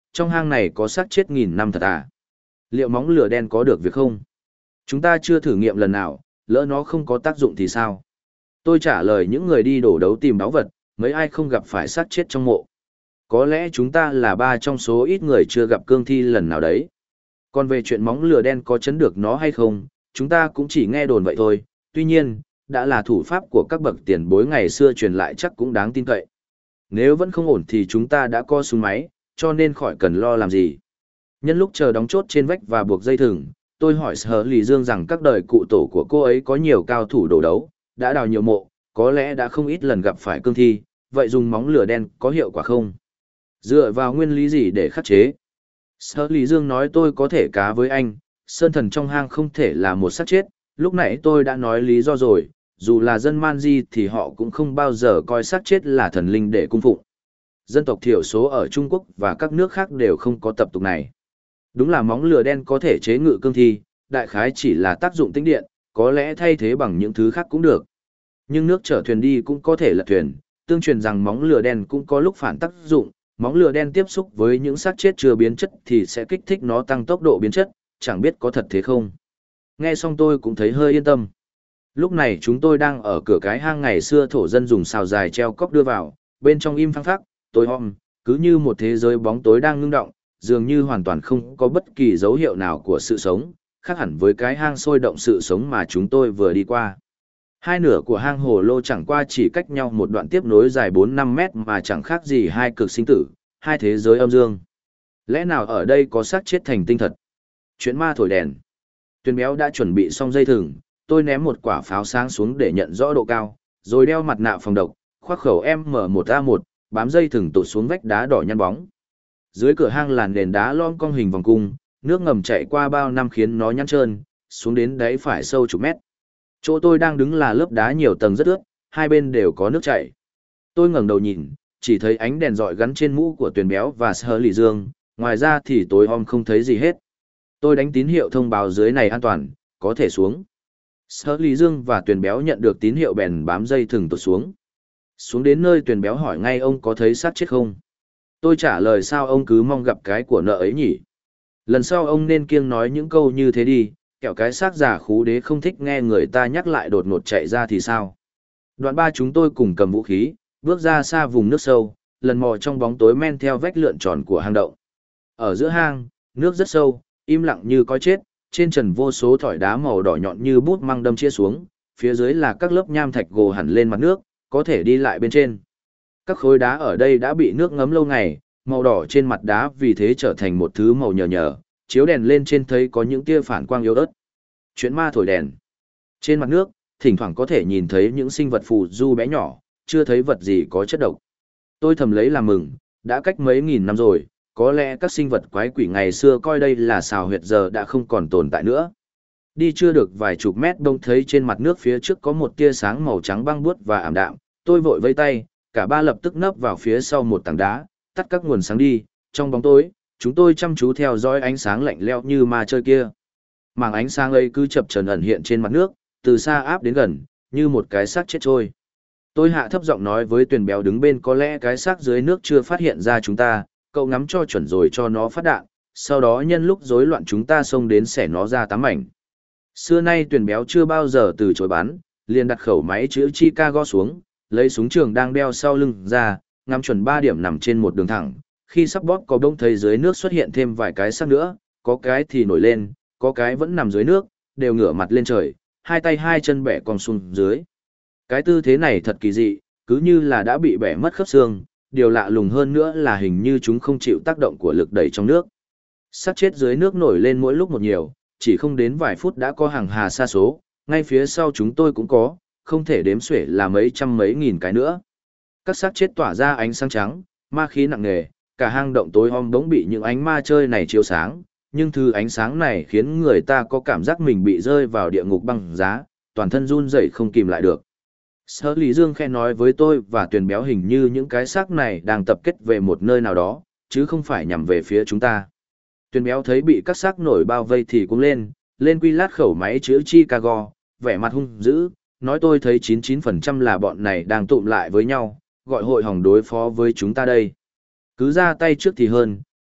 trong hang này có xác chết nghìn năm thật à? Liệu móng lửa đen có được việc không? Chúng ta chưa thử nghiệm lần nào, lỡ nó không có tác dụng thì sao? Tôi trả lời những người đi đổ đấu tìm báu vật, mấy ai không gặp phải xác chết trong mộ. Có lẽ chúng ta là ba trong số ít người chưa gặp cương thi lần nào đấy. Còn về chuyện móng lửa đen có chấn được nó hay không, chúng ta cũng chỉ nghe đồn vậy thôi. Tuy nhiên, đã là thủ pháp của các bậc tiền bối ngày xưa truyền lại chắc cũng đáng tin cậy. Nếu vẫn không ổn thì chúng ta đã co súng máy, cho nên khỏi cần lo làm gì. Nhân lúc chờ đóng chốt trên vách và buộc dây thừng, tôi hỏi Sở Lì Dương rằng các đời cụ tổ của cô ấy có nhiều cao thủ đồ đấu, đã đào nhiều mộ, có lẽ đã không ít lần gặp phải cương thi, vậy dùng móng lửa đen có hiệu quả không? Dựa vào nguyên lý gì để khắc chế? Sở Lý Dương nói tôi có thể cá với anh, sơn thần trong hang không thể là một xác chết, lúc nãy tôi đã nói lý do rồi, dù là dân man di thì họ cũng không bao giờ coi xác chết là thần linh để cung phụng. Dân tộc thiểu số ở Trung Quốc và các nước khác đều không có tập tục này. Đúng là móng lửa đen có thể chế ngự cương thi, đại khái chỉ là tác dụng tĩnh điện, có lẽ thay thế bằng những thứ khác cũng được. Nhưng nước chở thuyền đi cũng có thể lật thuyền, tương truyền rằng móng lửa đen cũng có lúc phản tác dụng, móng lửa đen tiếp xúc với những xác chết chưa biến chất thì sẽ kích thích nó tăng tốc độ biến chất, chẳng biết có thật thế không. Nghe xong tôi cũng thấy hơi yên tâm. Lúc này chúng tôi đang ở cửa cái hang ngày xưa thổ dân dùng xào dài treo cóc đưa vào, bên trong im phăng phắc, tối om, cứ như một thế giới bóng tối đang ngưng động, dường như hoàn toàn không có bất kỳ dấu hiệu nào của sự sống, khác hẳn với cái hang sôi động sự sống mà chúng tôi vừa đi qua. Hai nửa của hang hồ lô chẳng qua chỉ cách nhau một đoạn tiếp nối dài 4-5 mét mà chẳng khác gì hai cực sinh tử, hai thế giới âm dương. Lẽ nào ở đây có xác chết thành tinh thật? Chuyện ma thổi đèn. Tuyền béo đã chuẩn bị xong dây thừng, tôi ném một quả pháo sáng xuống để nhận rõ độ cao, rồi đeo mặt nạ phòng độc, khoác khẩu M1A1, bám dây thừng tụt xuống vách đá đỏ nhăn bóng. Dưới cửa hang là nền đá lom cong hình vòng cung, nước ngầm chảy qua bao năm khiến nó nhăn trơn, xuống đến đáy phải sâu chục mét. Chỗ tôi đang đứng là lớp đá nhiều tầng rất ướt, hai bên đều có nước chảy. Tôi ngẩng đầu nhìn, chỉ thấy ánh đèn rọi gắn trên mũ của Tuyền béo và Sở Lì Dương, ngoài ra thì tối om không thấy gì hết. Tôi đánh tín hiệu thông báo dưới này an toàn, có thể xuống. Sở Lì Dương và Tuyền béo nhận được tín hiệu bèn bám dây thừng tụt xuống. Xuống đến nơi Tuyền béo hỏi ngay ông có thấy xác chết không? Tôi trả lời sao ông cứ mong gặp cái của nợ ấy nhỉ? Lần sau ông nên kiêng nói những câu như thế đi, kẻo cái xác già khú đế không thích nghe người ta nhắc lại đột ngột chạy ra thì sao? Đoạn ba chúng tôi cùng cầm vũ khí, bước ra xa vùng nước sâu, lần mò trong bóng tối men theo vách lượn tròn của hang động. Ở giữa hang, nước rất sâu, im lặng như có chết, trên trần vô số thỏi đá màu đỏ nhọn như bút măng đâm chia xuống, phía dưới là các lớp nham thạch gồ hẳn lên mặt nước, có thể đi lại bên trên. Các khối đá ở đây đã bị nước ngấm lâu ngày, màu đỏ trên mặt đá vì thế trở thành một thứ màu nhờ nhờ, chiếu đèn lên trên thấy có những tia phản quang yếu ớt. Chuyện ma thổi đèn. Trên mặt nước, thỉnh thoảng có thể nhìn thấy những sinh vật phù du bé nhỏ, chưa thấy vật gì có chất độc. Tôi thầm lấy làm mừng, đã cách mấy nghìn năm rồi, có lẽ các sinh vật quái quỷ ngày xưa coi đây là xào huyệt giờ đã không còn tồn tại nữa. Đi chưa được vài chục mét đông thấy trên mặt nước phía trước có một tia sáng màu trắng băng buốt và ảm đạm, tôi vội vây tay, cả ba lập tức nấp vào phía sau một tảng đá, tắt các nguồn sáng đi, trong bóng tối, chúng tôi chăm chú theo dõi ánh sáng lạnh lẽo như ma chơi kia. Mảng ánh sáng ấy cứ chập chờn ẩn hiện trên mặt nước, từ xa áp đến gần, như một cái xác chết trôi. Tôi hạ thấp giọng nói với Tuyền béo đứng bên có lẽ cái xác dưới nước chưa phát hiện ra chúng ta, cậu ngắm cho chuẩn rồi cho nó phát đạn, sau đó nhân lúc rối loạn chúng ta xông đến xẻ nó ra tám mảnh. Xưa nay Tuyền béo chưa bao giờ từ chối bắn, liền đặt khẩu máy chữ Chicago xuống, lấy súng trường đang đeo sau lưng ra, ngắm chuẩn 3 điểm nằm trên một đường thẳng. Khi sắp bóp có bỗng thấy dưới nước xuất hiện thêm vài cái xác nữa, có cái thì nổi lên, có cái vẫn nằm dưới nước, đều ngửa mặt lên trời, hai tay hai chân bẻ cong xuống dưới. Cái tư thế này thật kỳ dị, cứ như là đã bị bẻ mất khớp xương, điều lạ lùng hơn nữa là hình như chúng không chịu tác động của lực đẩy trong nước. Xác chết dưới nước nổi lên mỗi lúc một nhiều, chỉ không đến vài phút đã có hàng hà sa số, ngay phía sau chúng tôi cũng có, không thể đếm xuể là mấy trăm mấy nghìn cái nữa. Các xác chết tỏa ra ánh sáng trắng, ma khí nặng nề, cả hang động tối om bỗng bị những ánh ma chơi này chiếu sáng, nhưng thứ ánh sáng này khiến người ta có cảm giác mình bị rơi vào địa ngục băng giá, toàn thân run rẩy không kìm lại được. Sở Lý Dương khe nói với tôi và Tuyền béo hình như những cái xác này đang tập kết về một nơi nào đó, chứ không phải nhằm về phía chúng ta. Tuyền béo thấy bị các xác nổi bao vây thì cũng lên quy lát khẩu máy chữ Chicago, vẻ mặt hung dữ, nói tôi thấy 99% là bọn này đang tụm lại với nhau, gọi hội hòng đối phó với chúng ta đây. Cứ ra tay trước thì hơn,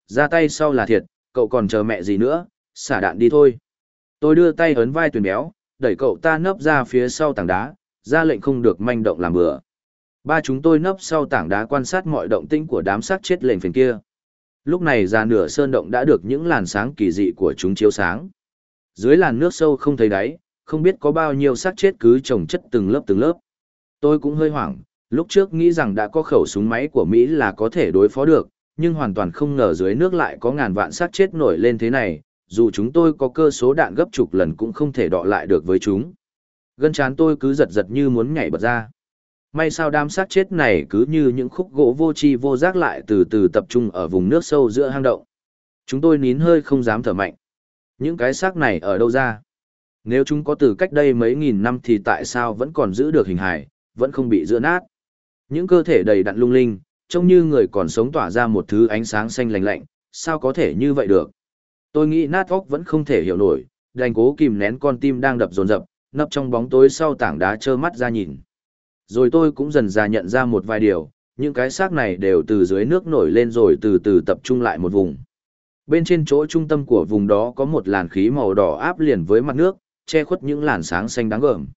Ra tay sau là thiệt, cậu còn chờ mẹ gì nữa, xả đạn đi thôi. Tôi đưa tay ấn vai Tuyền Béo, đẩy cậu ta nấp ra phía sau tảng đá, ra lệnh không được manh động làm bừa. Ba chúng tôi nấp sau tảng đá quan sát mọi động tĩnh của đám xác chết lềnh phềnh kia. Lúc này ra nửa sơn động đã được những làn sáng kỳ dị của chúng chiếu sáng. Dưới làn nước sâu không thấy đáy, không biết có bao nhiêu xác chết cứ chồng chất từng lớp từng lớp. Tôi cũng hơi hoảng, lúc trước nghĩ rằng đã có khẩu súng máy của Mỹ là có thể đối phó được, nhưng hoàn toàn không ngờ dưới nước lại có ngàn vạn xác chết nổi lên thế này, dù chúng tôi có cơ số đạn gấp chục lần cũng không thể đọ lại được với chúng. Gân trán tôi cứ giật giật như muốn nhảy bật ra. May sao đám xác chết này cứ như những khúc gỗ vô tri vô giác lại từ từ tập trung ở vùng nước sâu giữa hang động. Chúng tôi nín hơi không dám thở mạnh. Những cái xác này ở đâu ra? Nếu chúng có từ cách đây mấy nghìn năm thì tại sao vẫn còn giữ được hình hài, vẫn không bị dữa nát? Những cơ thể đầy đặn lung linh, trông như người còn sống tỏa ra một thứ ánh sáng xanh lạnh lạnh, sao có thể như vậy được? Tôi nghĩ nát óc vẫn không thể hiểu nổi, đành cố kìm nén con tim đang đập dồn dập, nấp trong bóng tối sau tảng đá trơ mắt ra nhìn. Rồi tôi cũng dần dà nhận ra một vài điều, những cái xác này đều từ dưới nước nổi lên rồi từ từ tập trung lại một vùng. Bên trên chỗ trung tâm của vùng đó có một làn khí màu đỏ áp liền với mặt nước, che khuất những làn sáng xanh đáng gờm.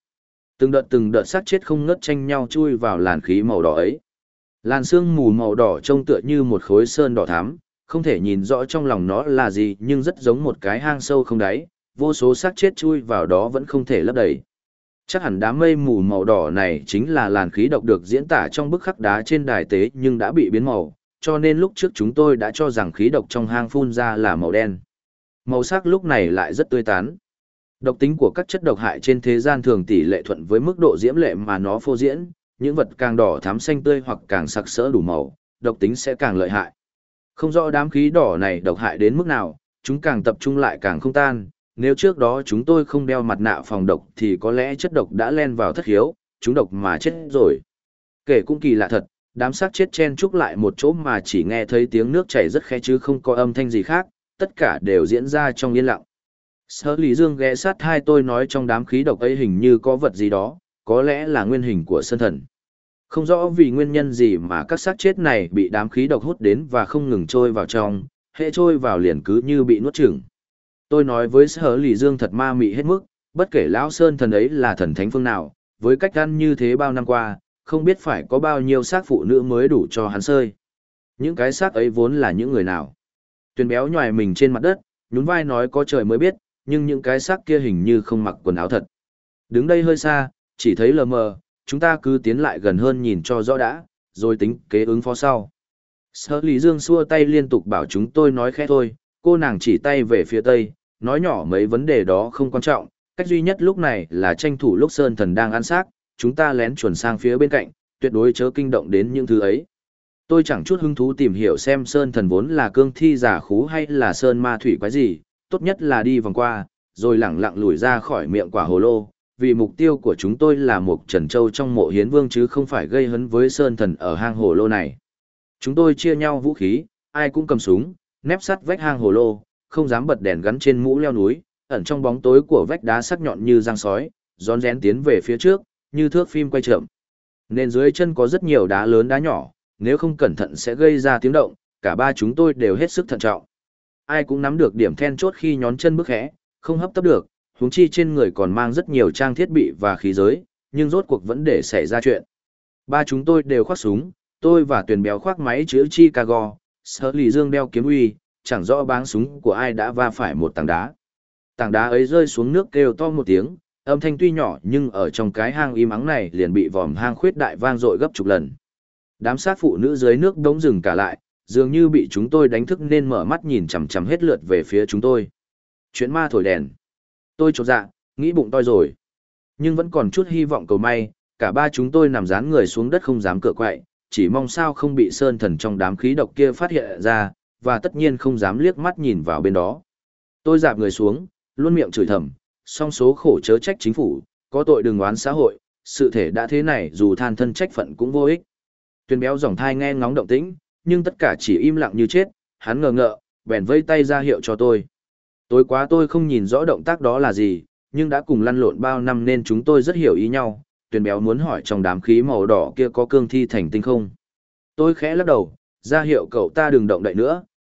Từng đợt xác chết không ngớt tranh nhau chui vào làn khí màu đỏ ấy. Làn sương mù màu đỏ trông tựa như một khối sơn đỏ thắm, không thể nhìn rõ trong lòng nó là gì nhưng rất giống một cái hang sâu không đáy, vô số xác chết chui vào đó vẫn không thể lấp đầy. Chắc hẳn đám mây mù màu đỏ này chính là làn khí độc được diễn tả trong bức khắc đá trên đài tế nhưng đã bị biến màu, cho nên lúc trước chúng tôi đã cho rằng khí độc trong hang phun ra là màu đen. Màu sắc lúc này lại rất tươi tán. Độc tính của các chất độc hại trên thế gian thường tỷ lệ thuận với mức độ diễm lệ mà nó phô diễn, những vật càng đỏ thắm xanh tươi hoặc càng sặc sỡ đủ màu, độc tính sẽ càng lợi hại. Không rõ đám khí đỏ này độc hại đến mức nào, chúng càng tập trung lại càng không tan. Nếu trước đó chúng tôi không đeo mặt nạ phòng độc thì có lẽ chất độc đã len vào thất khiếu, chúng độc mà chết rồi. Kể cũng kỳ lạ thật, đám xác chết chen chúc lại một chỗ mà chỉ nghe thấy tiếng nước chảy rất khẽ chứ không có âm thanh gì khác, tất cả đều diễn ra trong yên lặng. Sở Lý Dương ghé sát tai tôi nói trong đám khí độc ấy hình như có vật gì đó, có lẽ là nguyên hình của sơn thần. Không rõ vì nguyên nhân gì mà các xác chết này bị đám khí độc hút đến và không ngừng trôi vào trong, hễ trôi vào liền cứ như bị nuốt chửng. Tôi nói với Sở Lý Dương thật ma mị hết mức, bất kể lão sơn thần ấy là thần thánh phương nào, với cách ăn như thế bao năm qua, không biết phải có bao nhiêu xác phụ nữ mới đủ cho hắn sơi. Những cái xác ấy vốn là những người nào? Tuyền Béo nhòi mình trên mặt đất, nhún vai nói có trời mới biết, nhưng những cái xác kia hình như không mặc quần áo thật. Đứng đây hơi xa, chỉ thấy lờ mờ, chúng ta cứ tiến lại gần hơn nhìn cho rõ đã, rồi tính kế ứng phó sau. Sở Lý Dương xua tay liên tục bảo chúng tôi nói khẽ thôi, cô nàng chỉ tay về phía tây, nói nhỏ mấy vấn đề đó không quan trọng, cách duy nhất lúc này là tranh thủ lúc sơn thần đang ăn xác, chúng ta lén chuồn sang phía bên cạnh, tuyệt đối chớ kinh động đến những thứ ấy. Tôi chẳng chút hứng thú tìm hiểu xem sơn thần vốn là cương thi giả khú hay là sơn ma thủy quái gì, tốt nhất là đi vòng qua, rồi lẳng lặng lùi ra khỏi miệng quả hồ lô, vì mục tiêu của chúng tôi là một trần châu trong mộ hiến vương chứ không phải gây hấn với sơn thần ở hang hồ lô này. Chúng tôi chia nhau vũ khí, ai cũng cầm súng, nép sát vách hang hồ lô, không dám bật đèn gắn trên mũ leo núi, ẩn trong bóng tối của vách đá sắc nhọn như răng sói, rón rén tiến về phía trước, như thước phim quay chậm. Nên dưới chân có rất nhiều đá lớn đá nhỏ, nếu không cẩn thận sẽ gây ra tiếng động, cả ba chúng tôi đều hết sức thận trọng. Ai cũng nắm được điểm then chốt khi nhón chân bước khẽ, không hấp tấp được, huống chi trên người còn mang rất nhiều trang thiết bị và khí giới, nhưng rốt cuộc vẫn để xảy ra chuyện. Ba chúng tôi đều khoác súng, tôi và Tuyền Béo khoác máy chữa Chicago, Sở Lý Dương đeo kiếm uy, chẳng rõ báng súng của ai đã va phải một tảng đá. Tảng đá ấy rơi xuống nước kêu to một tiếng, âm thanh tuy nhỏ nhưng ở trong cái hang im ắng này liền bị vòm hang khuyết đại vang dội gấp chục lần. Đám sát phụ nữ dưới nước đống dừng cả lại, dường như bị chúng tôi đánh thức nên mở mắt nhìn chằm chằm hết lượt về phía chúng tôi. Chuyện ma thổi đèn. Tôi chột dạ, nghĩ bụng toi rồi. Nhưng vẫn còn chút hy vọng cầu may, cả ba chúng tôi nằm dán người xuống đất không dám cựa quậy, chỉ mong sao không bị sơn thần trong đám khí độc kia phát hiện ra, và tất nhiên không dám liếc mắt nhìn vào bên đó. Tôi dạp người xuống, luôn miệng chửi thầm, song số khổ chớ trách chính phủ, có tội đừng oán xã hội, sự thể đã thế này dù than thân trách phận cũng vô ích. Tuyền Béo dòng thai nghe ngóng động tĩnh, nhưng tất cả chỉ im lặng như chết, hắn ngờ ngợ, bèn vây tay ra hiệu cho tôi. Tối quá tôi không nhìn rõ động tác đó là gì, nhưng đã cùng lăn lộn bao năm nên chúng tôi rất hiểu ý nhau. Tuyền Béo muốn hỏi trong đám khí màu đỏ kia có cương thi thành tinh không. Tôi khẽ lắc đầu, ra hiệu cậu ta đừng động đậy nữa,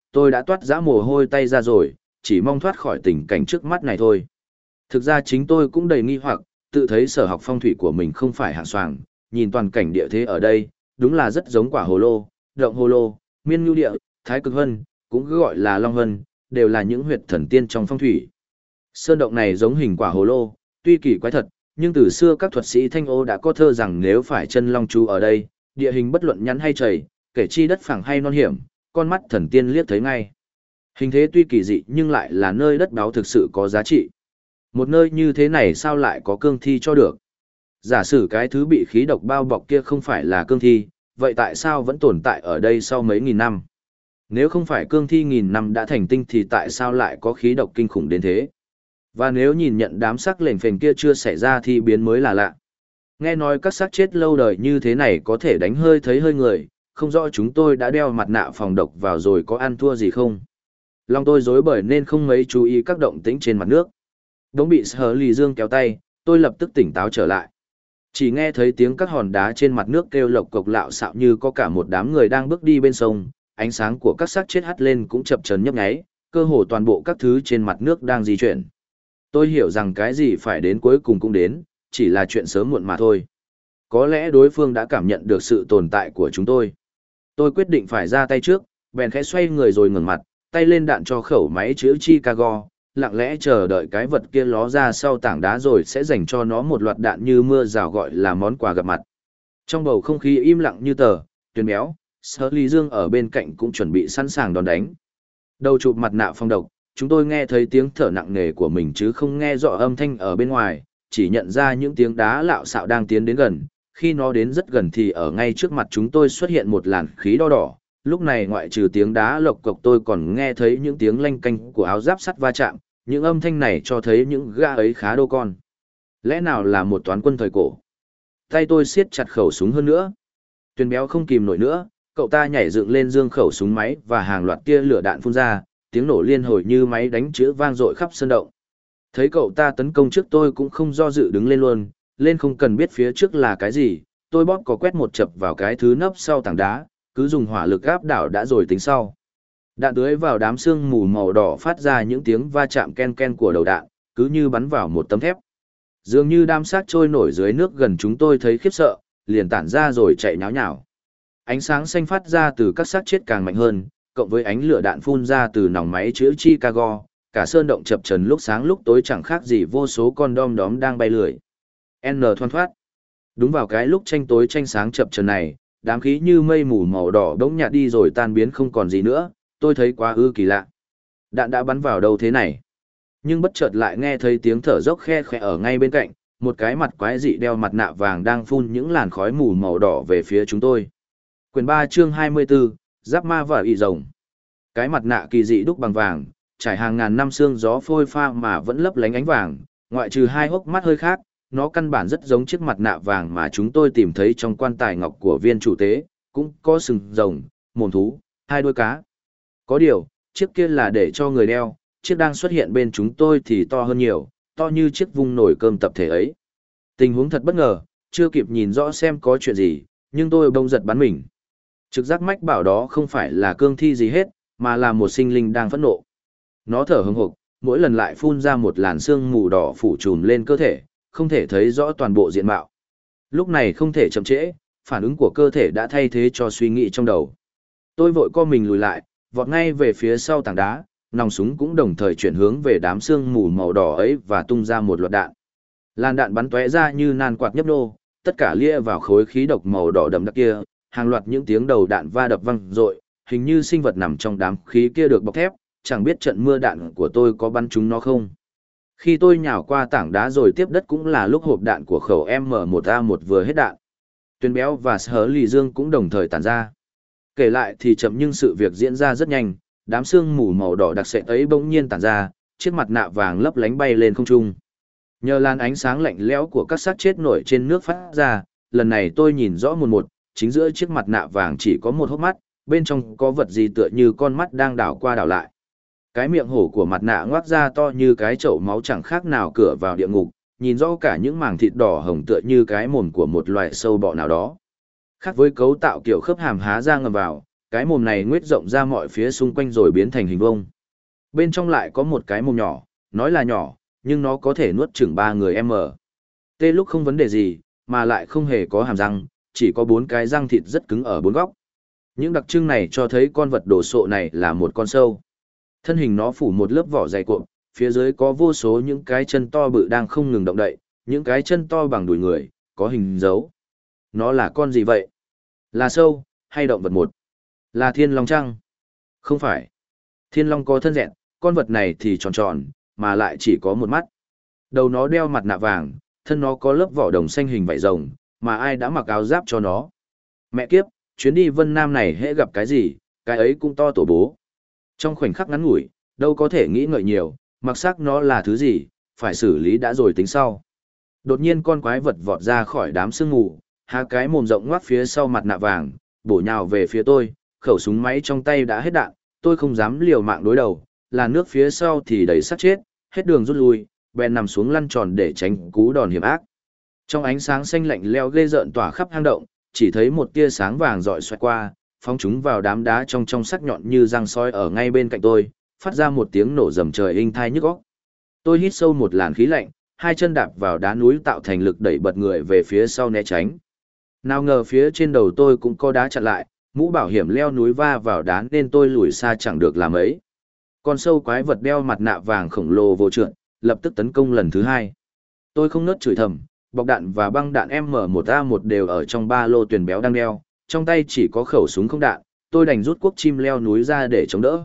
tôi đã toát dã mồ hôi tay ra rồi, chỉ mong thoát khỏi tình cảnh trước mắt này thôi. Thực ra chính tôi cũng đầy nghi hoặc, tự thấy sở học phong thủy của mình không phải hạng xoàng, nhìn toàn cảnh địa thế ở đây, đúng là rất giống quả hồ lô, động hồ lô, miên ngưu địa, thái cực hân, cũng cứ gọi là long hân, đều là những huyệt thần tiên trong phong thủy. Sơn động này giống hình quả hồ lô, tuy kỳ quái thật, nhưng từ xưa các thuật sĩ Thanh Ô đã có thơ rằng nếu phải chân long chú ở đây, địa hình bất luận nhắn hay chảy, kể chi đất phẳng hay non hiểm, con mắt thần tiên liếc thấy ngay. Hình thế tuy kỳ dị nhưng lại là nơi đất đáo thực sự có giá trị. Một nơi như thế này sao lại có cương thi cho được? Giả sử cái thứ bị khí độc bao bọc kia không phải là cương thi, vậy tại sao vẫn tồn tại ở đây sau mấy nghìn năm? Nếu không phải cương thi nghìn năm đã thành tinh thì tại sao lại có khí độc kinh khủng đến thế? Và nếu nhìn nhận đám xác lệnh phền kia chưa xảy ra thì biến mới là lạ. Nghe nói các xác chết lâu đời như thế này có thể đánh hơi thấy hơi người, không rõ chúng tôi đã đeo mặt nạ phòng độc vào rồi có ăn thua gì không. Lòng tôi rối bời nên không mấy chú ý các động tĩnh trên mặt nước. Đống bị Sở Lì Dương kéo tay, tôi lập tức tỉnh táo trở lại. Chỉ nghe thấy tiếng các hòn đá trên mặt nước kêu lộc cộc lạo xạo như có cả một đám người đang bước đi bên sông, ánh sáng của các xác chết hắt lên cũng chập chờn nhấp nháy, cơ hồ toàn bộ các thứ trên mặt nước đang di chuyển. Tôi hiểu rằng cái gì phải đến cuối cùng cũng đến, chỉ là chuyện sớm muộn mà thôi. Có lẽ đối phương đã cảm nhận được sự tồn tại của chúng tôi. Tôi quyết định phải ra tay trước, bèn khẽ xoay người rồi ngẩng mặt, tay lên đạn cho khẩu máy chữ Chicago, lặng lẽ chờ đợi cái vật kia ló ra sau tảng đá rồi sẽ dành cho nó một loạt đạn như mưa rào gọi là món quà gặp mặt. Trong bầu không khí im lặng như tờ, Tuyền Béo, Sở Lý Dương ở bên cạnh cũng chuẩn bị sẵn sàng đòn đánh. Đầu chụp mặt nạ phong độc, chúng tôi nghe thấy tiếng thở nặng nề của mình chứ không nghe rõ âm thanh ở bên ngoài, chỉ nhận ra những tiếng đá lạo xạo đang tiến đến gần. Khi nó đến rất gần thì ở ngay trước mặt chúng tôi xuất hiện một làn khí đỏ đỏ. Lúc này ngoại trừ tiếng đá lộc cộc tôi còn nghe thấy những tiếng lanh canh của áo giáp sắt va chạm, những âm thanh này cho thấy những gã ấy khá đô con. Lẽ nào là một toán quân thời cổ? Tay tôi siết chặt khẩu súng hơn nữa. Tuyền Béo không kìm nổi nữa, cậu ta nhảy dựng lên giương khẩu súng máy và hàng loạt tia lửa đạn phun ra, tiếng nổ liên hồi như máy đánh chữ vang dội khắp sân động. Thấy cậu ta tấn công trước tôi cũng không do dự đứng lên luôn, lên không cần biết phía trước là cái gì, tôi bóp có quét một chập vào cái thứ nấp sau tảng đá, cứ dùng hỏa lực áp đảo đã rồi tính sau. Đạn tưới vào đám sương mù màu đỏ phát ra những tiếng va chạm ken ken của đầu đạn, cứ như bắn vào một tấm thép. Dường như đám xác trôi nổi dưới nước gần chúng tôi thấy khiếp sợ, liền tản ra rồi chạy nháo nhào. Ánh sáng xanh phát ra từ các xác chết càng mạnh hơn, cộng với ánh lửa đạn phun ra từ nòng máy chữ Chicago, cả sơn động chập chờn lúc sáng lúc tối chẳng khác gì vô số con đom đóm đang bay lười. N thoăn thoát. Đúng vào cái lúc tranh tối tranh sáng chập chờn này, đám khí như mây mù màu đỏ đống nhạt đi rồi tan biến không còn gì nữa, tôi thấy quá kỳ lạ. Đạn đã bắn vào đâu thế này? Nhưng bất chợt lại nghe thấy tiếng thở dốc khe khẽ ở ngay bên cạnh, một cái mặt quái dị đeo mặt nạ vàng đang phun những làn khói mù màu đỏ về phía chúng tôi. Quyển 3 chương 24, Giáp ma và ị rồng. Cái mặt nạ kỳ dị đúc bằng vàng, trải hàng ngàn năm sương gió phôi pha mà vẫn lấp lánh ánh vàng, ngoại trừ hai hốc mắt hơi khác, nó căn bản rất giống chiếc mặt nạ vàng mà chúng tôi tìm thấy trong quan tài ngọc của viên chủ tế, cũng có sừng rồng, mồm thú, hai đuôi cá. Có điều, chiếc kia là để cho người đeo, chiếc đang xuất hiện bên chúng tôi thì to hơn nhiều, to như chiếc vung nồi cơm tập thể ấy. Tình huống thật bất ngờ, chưa kịp nhìn rõ xem có chuyện gì, nhưng tôi bỗng giật bắn mình. Trực giác mách bảo đó không phải là cương thi gì hết, mà là một sinh linh đang phẫn nộ. Nó thở hừng hực, mỗi lần lại phun ra một làn sương mù đỏ phủ trùm lên cơ thể, không thể thấy rõ toàn bộ diện mạo. Lúc này không thể chậm trễ, phản ứng của cơ thể đã thay thế cho suy nghĩ trong đầu. Tôi vội co mình lùi lại, vọt ngay về phía sau tảng đá, nòng súng cũng đồng thời chuyển hướng về đám sương mù màu đỏ ấy và tung ra một loạt đạn. Làn đạn bắn tóe ra như nan quạt nhấp nô, tất cả lia vào khối khí độc màu đỏ đậm đặc kia, hàng loạt những tiếng đầu đạn va đập vang dội, hình như sinh vật nằm trong đám khí kia được bọc thép, chẳng biết trận mưa đạn của tôi có bắn trúng nó không. Khi tôi nhào qua tảng đá rồi tiếp đất cũng là lúc hộp đạn của khẩu M1A1 vừa hết đạn. Tuyền Béo và Sở Lì Dương cũng đồng thời tản ra. Kể lại thì chậm nhưng sự việc diễn ra rất nhanh, đám sương mù màu đỏ đặc sệt ấy bỗng nhiên tản ra, chiếc mặt nạ vàng lấp lánh bay lên không trung. Nhờ làn ánh sáng lạnh lẽo của các xác chết nổi trên nước phát ra, lần này tôi nhìn rõ một, chính giữa chiếc mặt nạ vàng chỉ có một hốc mắt, bên trong có vật gì tựa như con mắt đang đảo qua đảo lại. Cái miệng hổ của mặt nạ ngoác ra to như cái chậu máu chẳng khác nào cửa vào địa ngục, nhìn rõ cả những mảng thịt đỏ hồng tựa như cái mồm của một loài sâu bọ nào đó. Khác với cấu tạo kiểu khớp hàm há ra ngầm vào, cái mồm này nguyết rộng ra mọi phía xung quanh rồi biến thành hình vuông. Bên trong lại có một cái mồm nhỏ, nói là nhỏ, nhưng nó có thể nuốt chừng 3 người m. Tê lúc không vấn đề gì, mà lại không hề có hàm răng, chỉ có 4 cái răng thịt rất cứng ở 4 góc. Những đặc trưng này cho thấy con vật đồ sộ này là một con sâu. Thân hình nó phủ một lớp vỏ dày cuộn, phía dưới có vô số những cái chân to bự đang không ngừng động đậy, những cái chân to bằng đùi người, có hình dấu. Nó là con gì vậy? Là sâu, hay động vật một? Là thiên long chăng? Không phải. Thiên long có thân dẹn, con vật này thì tròn tròn, mà lại chỉ có một mắt. Đầu nó đeo mặt nạ vàng, thân nó có lớp vỏ đồng xanh hình vảy rồng, mà ai đã mặc áo giáp cho nó. Mẹ kiếp, chuyến đi Vân Nam này hễ gặp cái gì, cái ấy cũng to tổ bố. Trong khoảnh khắc ngắn ngủi, đâu có thể nghĩ ngợi nhiều, mặc sắc nó là thứ gì, phải xử lý đã rồi tính sau. Đột nhiên con quái vật vọt ra khỏi đám sương mù, há cái mồm rộng ngoác phía sau mặt nạ vàng, bổ nhào về phía tôi, khẩu súng máy trong tay đã hết đạn, tôi không dám liều mạng đối đầu, là nước phía sau thì đầy sát chết, hết đường rút lui, bèn nằm xuống lăn tròn để tránh cú đòn hiểm ác. Trong ánh sáng xanh lạnh leo ghê rợn tỏa khắp hang động, chỉ thấy một tia sáng vàng rọi xoẹt qua, phóng chúng vào đám đá trong sắc nhọn như răng sói ở ngay bên cạnh tôi, phát ra một tiếng nổ rầm trời inh thai nhức óc. Tôi hít sâu một làn khí lạnh, hai chân đạp vào đá núi tạo thành lực đẩy bật người về phía sau né tránh. Nào ngờ phía trên đầu tôi cũng có đá chặn lại, mũ bảo hiểm leo núi va vào đá nên tôi lùi xa chẳng được làm ấy. Con sâu quái vật đeo mặt nạ vàng khổng lồ vô trượt, lập tức tấn công lần thứ hai. Tôi không nớt chửi thầm, bọc đạn và băng đạn M1A1 đều ở trong ba lô Tuyền Béo đang đeo, trong tay chỉ có khẩu súng không đạn, tôi đành rút cuốc chim leo núi ra để chống đỡ.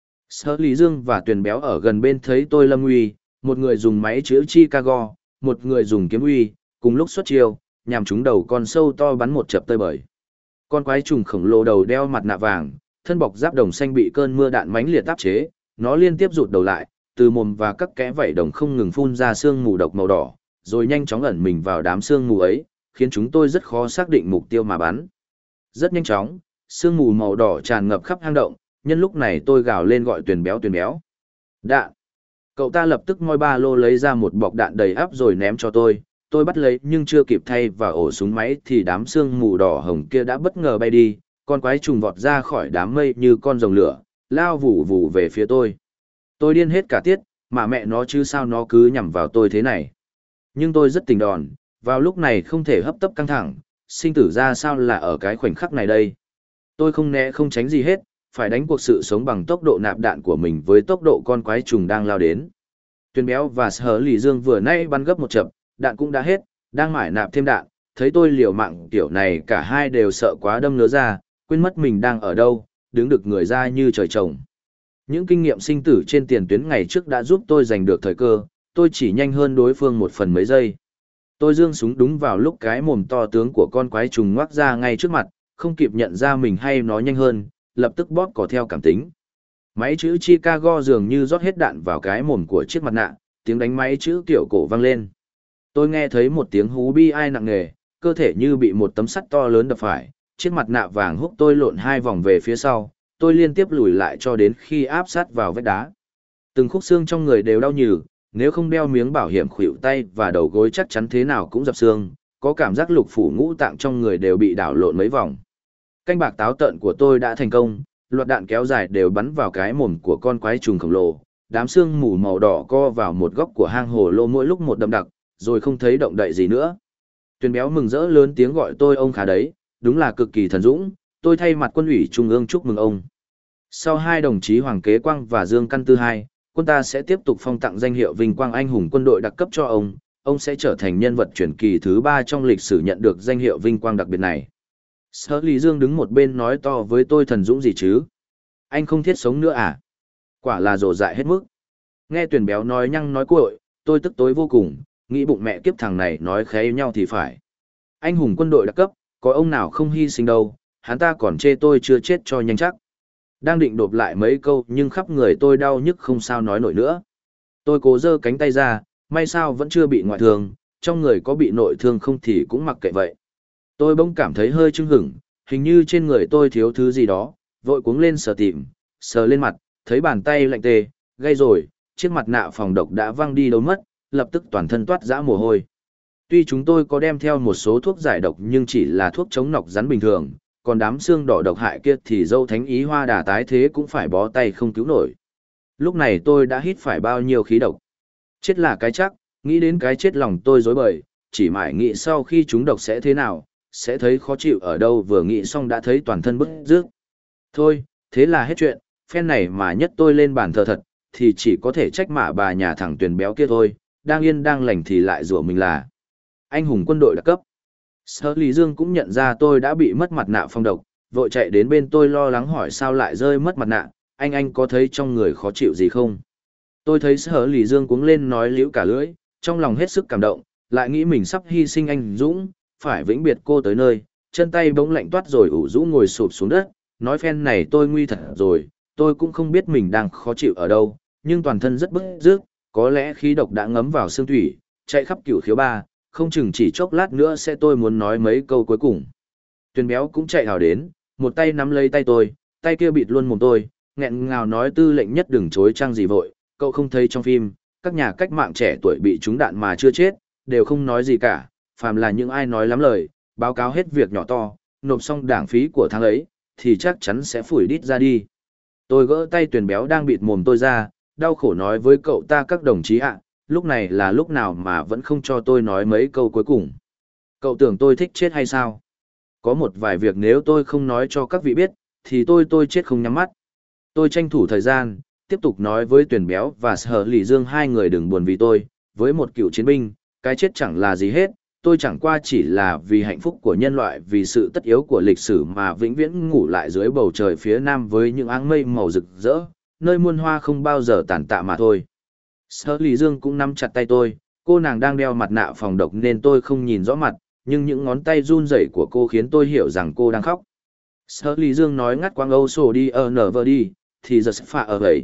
Sở Lý Dương và Tuyền Béo ở gần bên thấy tôi lâm nguy, một người dùng máy chữa Chicago, một người dùng kiếm uy, cùng lúc xuất chiêu, nhằm trúng đầu con sâu to bắn một chập tơi bời. Con quái trùng khổng lồ đầu đeo mặt nạ vàng, thân bọc giáp đồng xanh bị cơn mưa đạn mãnh liệt áp chế, nó liên tiếp rụt đầu lại, từ mồm và các kẽ vảy đồng không ngừng phun ra sương mù độc màu đỏ, rồi nhanh chóng ẩn mình vào đám sương mù ấy, khiến chúng tôi rất khó xác định mục tiêu mà bắn. Rất nhanh chóng, sương mù màu đỏ tràn ngập khắp hang động, nhân lúc này tôi gào lên gọi Tuyền Béo Tuyền Béo. Đạn! Cậu ta lập tức moi ba lô lấy ra một bọc đạn đầy ắp rồi ném cho tôi bắt lấy nhưng chưa kịp thay vào ổ súng máy thì đám sương mù đỏ hồng kia đã bất ngờ bay đi, con quái trùng vọt ra khỏi đám mây như con rồng lửa, lao vù vù về phía tôi. Tôi điên hết cả tiết, mà mẹ nó chứ sao nó cứ nhằm vào tôi thế này. Nhưng tôi rất tình đòn, vào lúc này không thể hấp tấp căng thẳng, sinh tử ra sao là ở cái khoảnh khắc này đây. Tôi không né không tránh gì hết, phải đánh cuộc sự sống bằng tốc độ nạp đạn của mình với tốc độ con quái trùng đang lao đến. Tuyền Béo và Sở Lý Dương vừa nãy bắn gấp một chập, đạn cũng đã hết, đang mải nạp thêm đạn, thấy tôi liều mạng kiểu này cả hai đều sợ quá đâm ngứa ra, quên mất mình đang ở đâu, đứng được người ra như trời trồng. Những kinh nghiệm sinh tử trên tiền tuyến ngày trước đã giúp tôi giành được thời cơ, tôi chỉ nhanh hơn đối phương một phần mấy giây. Tôi giương súng đúng vào lúc cái mồm to tướng của con quái trùng ngoác ra ngay trước mặt, không kịp nhận ra mình hay nó nhanh hơn, lập tức bóp cò theo cảm tính. Máy chữ Chicago dường như rót hết đạn vào cái mồm của chiếc mặt nạ, tiếng đánh máy chữ kiểu cổ vang lên. Tôi nghe thấy một tiếng hú bi ai nặng nề, cơ thể như bị một tấm sắt to lớn đập phải, chiếc mặt nạ vàng húc tôi lộn hai vòng về phía sau, tôi liên tiếp lùi lại cho đến khi áp sát vào vách đá. Từng khúc xương trong người đều đau nhừ, nếu không đeo miếng bảo hiểm khuỷu tay và đầu gối chắc chắn thế nào cũng dập xương, có cảm giác lục phủ ngũ tạng trong người đều bị đảo lộn mấy vòng. Canh bạc táo tợn của tôi đã thành công, loạt đạn kéo dài đều bắn vào cái mồm của con quái trùng khổng lồ, đám xương mù màu đỏ co vào một góc của hang hồ lô mỗi lúc một đậm đặc, rồi không thấy động đậy gì nữa. Tuyền Béo mừng rỡ lớn tiếng gọi tôi ông khá đấy, đúng là cực kỳ thần dũng, tôi thay mặt quân ủy trung ương chúc mừng ông. Sau hai đồng chí Hoàng Kế Quang và Dương Căn Tư hai, quân ta sẽ tiếp tục phong tặng danh hiệu vinh quang anh hùng quân đội đặc cấp cho ông sẽ trở thành nhân vật truyền kỳ thứ 3 trong lịch sử nhận được danh hiệu vinh quang đặc biệt này. Sở Lý Dương đứng một bên nói to với tôi thần dũng gì chứ? Anh không thiết sống nữa à? Quả là rồ dại hết mức. Nghe Tuyền Béo nói nhăng nói cuội, tôi tức tối vô cùng, nghĩ bụng mẹ kiếp thằng này nói khé nhau thì phải. Anh hùng quân đội đặc cấp, có ông nào không hy sinh đâu, hắn ta còn chê tôi chưa chết cho nhanh chắc. Đang định đột lại mấy câu nhưng khắp người tôi đau nhức không sao nói nổi nữa. Tôi cố giơ cánh tay ra, may sao vẫn chưa bị ngoại thương, trong người có bị nội thương không thì cũng mặc kệ vậy. Tôi bỗng cảm thấy hơi chưng hửng, hình như trên người tôi thiếu thứ gì đó, vội cuống lên sờ tìm, sờ lên mặt, thấy bàn tay lạnh tê, gây rồi, chiếc mặt nạ phòng độc đã văng đi đâu mất, lập tức toàn thân toát rã mồ hôi. Tuy chúng tôi có đem theo một số thuốc giải độc nhưng chỉ là thuốc chống nọc rắn bình thường, còn đám xương đỏ độc hại kia thì dâu thánh ý hoa đà tái thế cũng phải bó tay không cứu nổi. Lúc này tôi đã hít phải bao nhiêu khí độc. Chết là cái chắc, nghĩ đến cái chết lòng tôi rối bời, chỉ mãi nghĩ sau khi chúng độc sẽ thế nào, sẽ thấy khó chịu ở đâu, vừa nghĩ xong đã thấy toàn thân bứt rứt. Thôi, thế là hết chuyện, phen này mà nhất tôi lên bàn thờ thật, thì chỉ có thể trách mạ bà nhà thằng Tuyền béo kia thôi, đang yên đang lành thì lại rủa mình là anh hùng quân đội đặc cấp. Sở Lý Dương cũng nhận ra tôi đã bị mất mặt nạ phong độc, vội chạy đến bên tôi lo lắng hỏi sao lại rơi mất mặt nạ, anh có thấy trong người khó chịu gì không? Tôi thấy Sở Lý Dương cuống lên nói líu cả lưỡi, trong lòng hết sức cảm động, lại nghĩ mình sắp hy sinh anh Dũng, phải vĩnh biệt cô tới nơi, chân tay bỗng lạnh toát rồi ủ rũ ngồi sụp xuống đất, nói phen này tôi nguy thật rồi, tôi cũng không biết mình đang khó chịu ở đâu, nhưng toàn thân rất bức rứt, có lẽ khí độc đã ngấm vào xương thủy, chạy khắp cửu khiếu ba, không chừng chỉ chốc lát nữa sẽ tôi muốn nói mấy câu cuối cùng. Tuyền béo cũng chạy hào đến, một tay nắm lấy tay tôi, tay kia bịt luôn mồm tôi, nghẹn ngào nói tư lệnh nhất đừng chối trăng gì vội, cậu không thấy trong phim, các nhà cách mạng trẻ tuổi bị trúng đạn mà chưa chết, đều không nói gì cả, phàm là những ai nói lắm lời, báo cáo hết việc nhỏ to, nộp xong đảng phí của tháng ấy, thì chắc chắn sẽ phủi đít ra đi. Tôi gỡ tay Tuyền béo đang bịt mồm tôi ra, đau khổ nói với cậu ta các đồng chí ạ, lúc này là lúc nào mà vẫn không cho tôi nói mấy câu cuối cùng. Cậu tưởng tôi thích chết hay sao? Có một vài việc nếu tôi không nói cho các vị biết, thì tôi chết không nhắm mắt. Tôi tranh thủ thời gian, tiếp tục nói với Tuyền béo và Sở Lý Dương hai người đừng buồn vì tôi, với một cựu chiến binh, cái chết chẳng là gì hết, tôi chẳng qua chỉ là vì hạnh phúc của nhân loại, vì sự tất yếu của lịch sử mà vĩnh viễn ngủ lại dưới bầu trời phía nam với những áng mây màu rực rỡ, nơi muôn hoa không bao giờ tàn tạ mà thôi. Sở Lý Dương cũng nắm chặt tay tôi, cô nàng đang đeo mặt nạ phòng độc nên tôi không nhìn rõ mặt, nhưng những ngón tay run rẩy của cô khiến tôi hiểu rằng cô đang khóc. Sở Lý Dương nói ngắt quãng âu sổ đi ở nở vờ đi, thì giờ sẽ phạ ở vậy.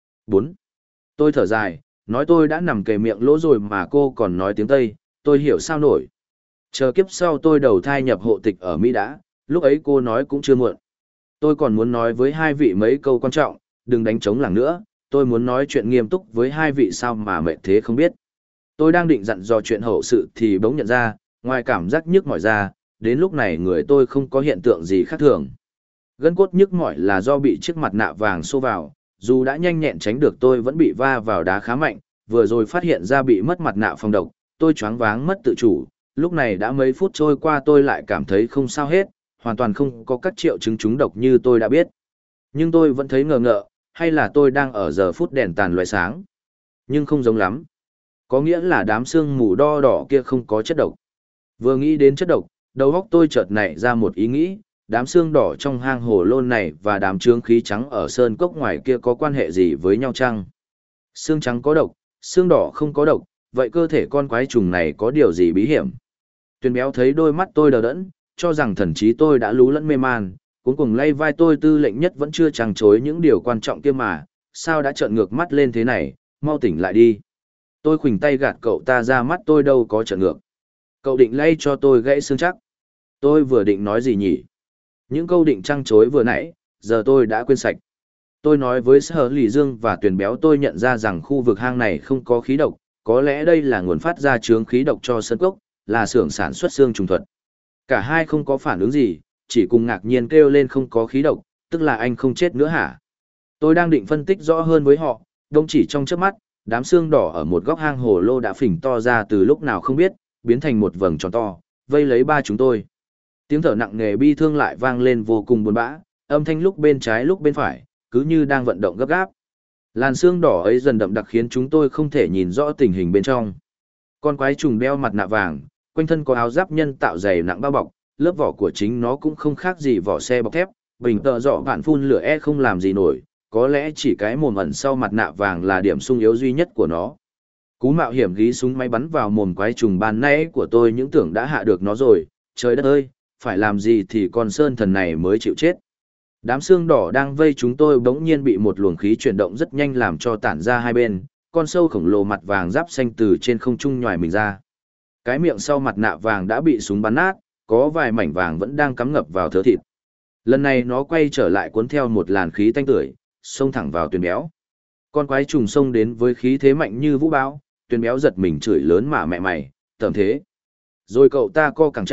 4. Tôi thở dài, nói tôi đã nằm kề miệng lỗ rồi mà cô còn nói tiếng Tây, tôi hiểu sao nổi. Chờ kiếp sau tôi đầu thai nhập hộ tịch ở Mỹ đã, lúc ấy cô nói cũng chưa muộn. Tôi còn muốn nói với hai vị mấy câu quan trọng, đừng đánh trống lảng nữa, tôi muốn nói chuyện nghiêm túc với hai vị sao mà mệt thế không biết. Tôi đang định dặn dò chuyện hậu sự thì bỗng nhận ra, ngoài cảm giác nhức mỏi ra, đến lúc này người tôi không có hiện tượng gì khác thường. Gân cốt nhức mỏi là do bị chiếc mặt nạ vàng xô vào, dù đã nhanh nhẹn tránh được tôi vẫn bị va vào đá khá mạnh, vừa rồi phát hiện ra bị mất mặt nạ phòng độc, tôi choáng váng mất tự chủ, lúc này đã mấy phút trôi qua tôi lại cảm thấy không sao hết, hoàn toàn không có các triệu chứng trúng độc như tôi đã biết. Nhưng tôi vẫn thấy ngờ ngợ, hay là tôi đang ở giờ phút đèn tàn loại sáng. Nhưng không giống lắm. Có nghĩa là đám sương mù đo đỏ kia không có chất độc. Vừa nghĩ đến chất độc, đầu óc tôi chợt nảy ra một ý nghĩ, đám xương đỏ trong hang hồ lôn này và đám trướng khí trắng ở sơn cốc ngoài kia có quan hệ gì với nhau chăng? Xương trắng có độc, xương đỏ không có độc, vậy cơ thể con quái trùng này có điều gì bí hiểm? Tuyền béo thấy đôi mắt tôi đờ đẫn, cho rằng thần trí tôi đã lú lẫn mê man, cuống cuồng lay vai tôi tư lệnh nhất vẫn chưa chàng chối những điều quan trọng kia mà, sao đã trợn ngược mắt lên thế này, mau tỉnh lại đi. Tôi khuỷu tay gạt cậu ta ra mắt tôi đâu có trợn ngược. Cậu định lay cho tôi gãy xương chắc. Tôi vừa định nói gì nhỉ? Những câu định trăng chối vừa nãy, giờ tôi đã quên sạch. Tôi nói với Sở Lý Dương và Tuyền béo tôi nhận ra rằng khu vực hang này không có khí độc, có lẽ đây là nguồn phát ra chướng khí độc cho sơn cốc, là xưởng sản xuất xương trùng thuật. Cả hai không có phản ứng gì, chỉ cùng ngạc nhiên kêu lên không có khí độc, tức là anh không chết nữa hả? Tôi đang định phân tích rõ hơn với họ, đông chỉ trong chớp mắt, đám xương đỏ ở một góc hang hồ lô đã phình to ra từ lúc nào không biết, biến thành một vầng tròn to, vây lấy ba chúng tôi. Tiếng thở nặng nề bi thương lại vang lên vô cùng buồn bã, âm thanh lúc bên trái lúc bên phải, cứ như đang vận động gấp gáp. Làn xương đỏ ấy dần đậm đặc khiến chúng tôi không thể nhìn rõ tình hình bên trong. Con quái trùng đeo mặt nạ vàng, quanh thân có áo giáp nhân tạo dày nặng bao bọc, lớp vỏ của chính nó cũng không khác gì vỏ xe bọc thép, bình tợ dọ vạn phun lửa không làm gì nổi, có lẽ chỉ cái mồm ẩn sau mặt nạ vàng là điểm sung yếu duy nhất của nó. Cú mạo hiểm gí súng máy bắn vào mồm quái trùng ban nãy của tôi những tưởng đã hạ được nó rồi, trời đất ơi, phải làm gì thì con sơn thần này mới chịu chết. Đám xương đỏ đang vây chúng tôi bỗng nhiên bị một luồng khí chuyển động rất nhanh làm cho tản ra hai bên, con sâu khổng lồ mặt vàng giáp xanh từ trên không trung nhòi mình ra. Cái miệng sau mặt nạ vàng đã bị súng bắn nát, có vài mảnh vàng vẫn đang cắm ngập vào thớ thịt. Lần này nó quay trở lại cuốn theo một làn khí tanh tưởi, xông thẳng vào Tuyền béo. Con quái trùng xông đến với khí thế mạnh như vũ bão, Tuyền béo giật mình chửi lớn mà mẹ mày, tầm thế. Rồi cậu ta co càng chạy,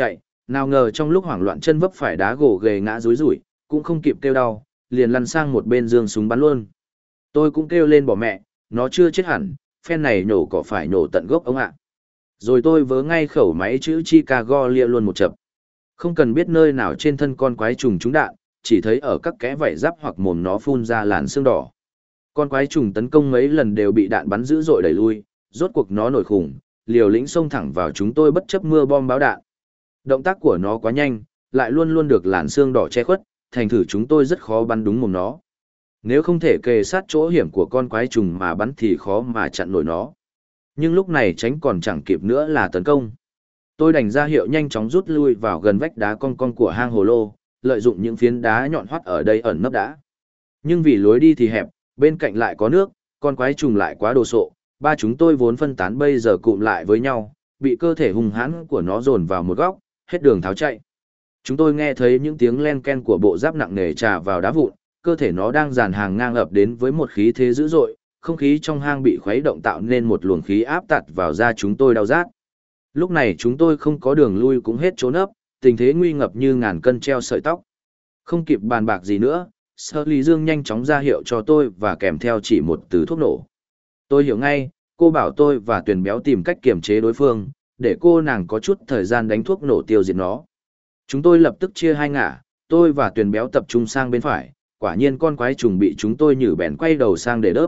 Nào ngờ trong lúc hoảng loạn chân vấp phải đá gỗ ghề ngã rúi rủi, cũng không kịp kêu đau, liền lăn sang một bên giương súng bắn luôn. Tôi cũng kêu lên bỏ mẹ, nó chưa chết hẳn, phen này nổ cỏ phải nổ tận gốc ông ạ. Rồi tôi vớ ngay khẩu máy chữ Chicago lia luôn một chập. Không cần biết nơi nào trên thân con quái trùng trúng đạn, chỉ thấy ở các kẽ vảy giáp hoặc mồm nó phun ra làn xương đỏ. Con quái trùng tấn công mấy lần đều bị đạn bắn dữ dội đẩy lui, rốt cuộc nó nổi khủng, liều lĩnh xông thẳng vào chúng tôi bất chấp mưa bom báo đạn. Động tác của nó quá nhanh, lại luôn luôn được làn xương đỏ che khuất, thành thử chúng tôi rất khó bắn đúng mồm nó. Nếu không thể kề sát chỗ hiểm của con quái trùng mà bắn thì khó mà chặn nổi nó. Nhưng lúc này tránh còn chẳng kịp nữa là tấn công. Tôi đành ra hiệu nhanh chóng rút lui vào gần vách đá cong cong của hang hồ lô, lợi dụng những phiến đá nhọn hoắt ở đây ẩn nấp đã. Nhưng vì lối đi thì hẹp, bên cạnh lại có nước, con quái trùng lại quá đồ sộ, ba chúng tôi vốn phân tán bây giờ cụm lại với nhau, bị cơ thể hung hãn của nó dồn vào một góc, hết đường tháo chạy. Chúng tôi nghe thấy những tiếng len ken của bộ giáp nặng nề chà vào đá vụn, cơ thể nó đang dàn hàng ngang ập đến với một khí thế dữ dội, không khí trong hang bị khuấy động tạo nên một luồng khí áp tạt vào da chúng tôi đau rát. Lúc này chúng tôi không có đường lui cũng hết trốn ấp, tình thế nguy ngập như ngàn cân treo sợi tóc. Không kịp bàn bạc gì nữa, Sở Lý Dương nhanh chóng ra hiệu cho tôi và kèm theo chỉ một từ thuốc nổ. Tôi hiểu ngay, cô bảo tôi và Tuyền Béo tìm cách kiềm chế đối phương, để cô nàng có chút thời gian đánh thuốc nổ tiêu diệt nó. Chúng tôi lập tức chia hai ngả, tôi và Tuyền Béo tập trung sang bên phải, quả nhiên con quái trùng bị chúng tôi nhử bèn quay đầu sang để đớp.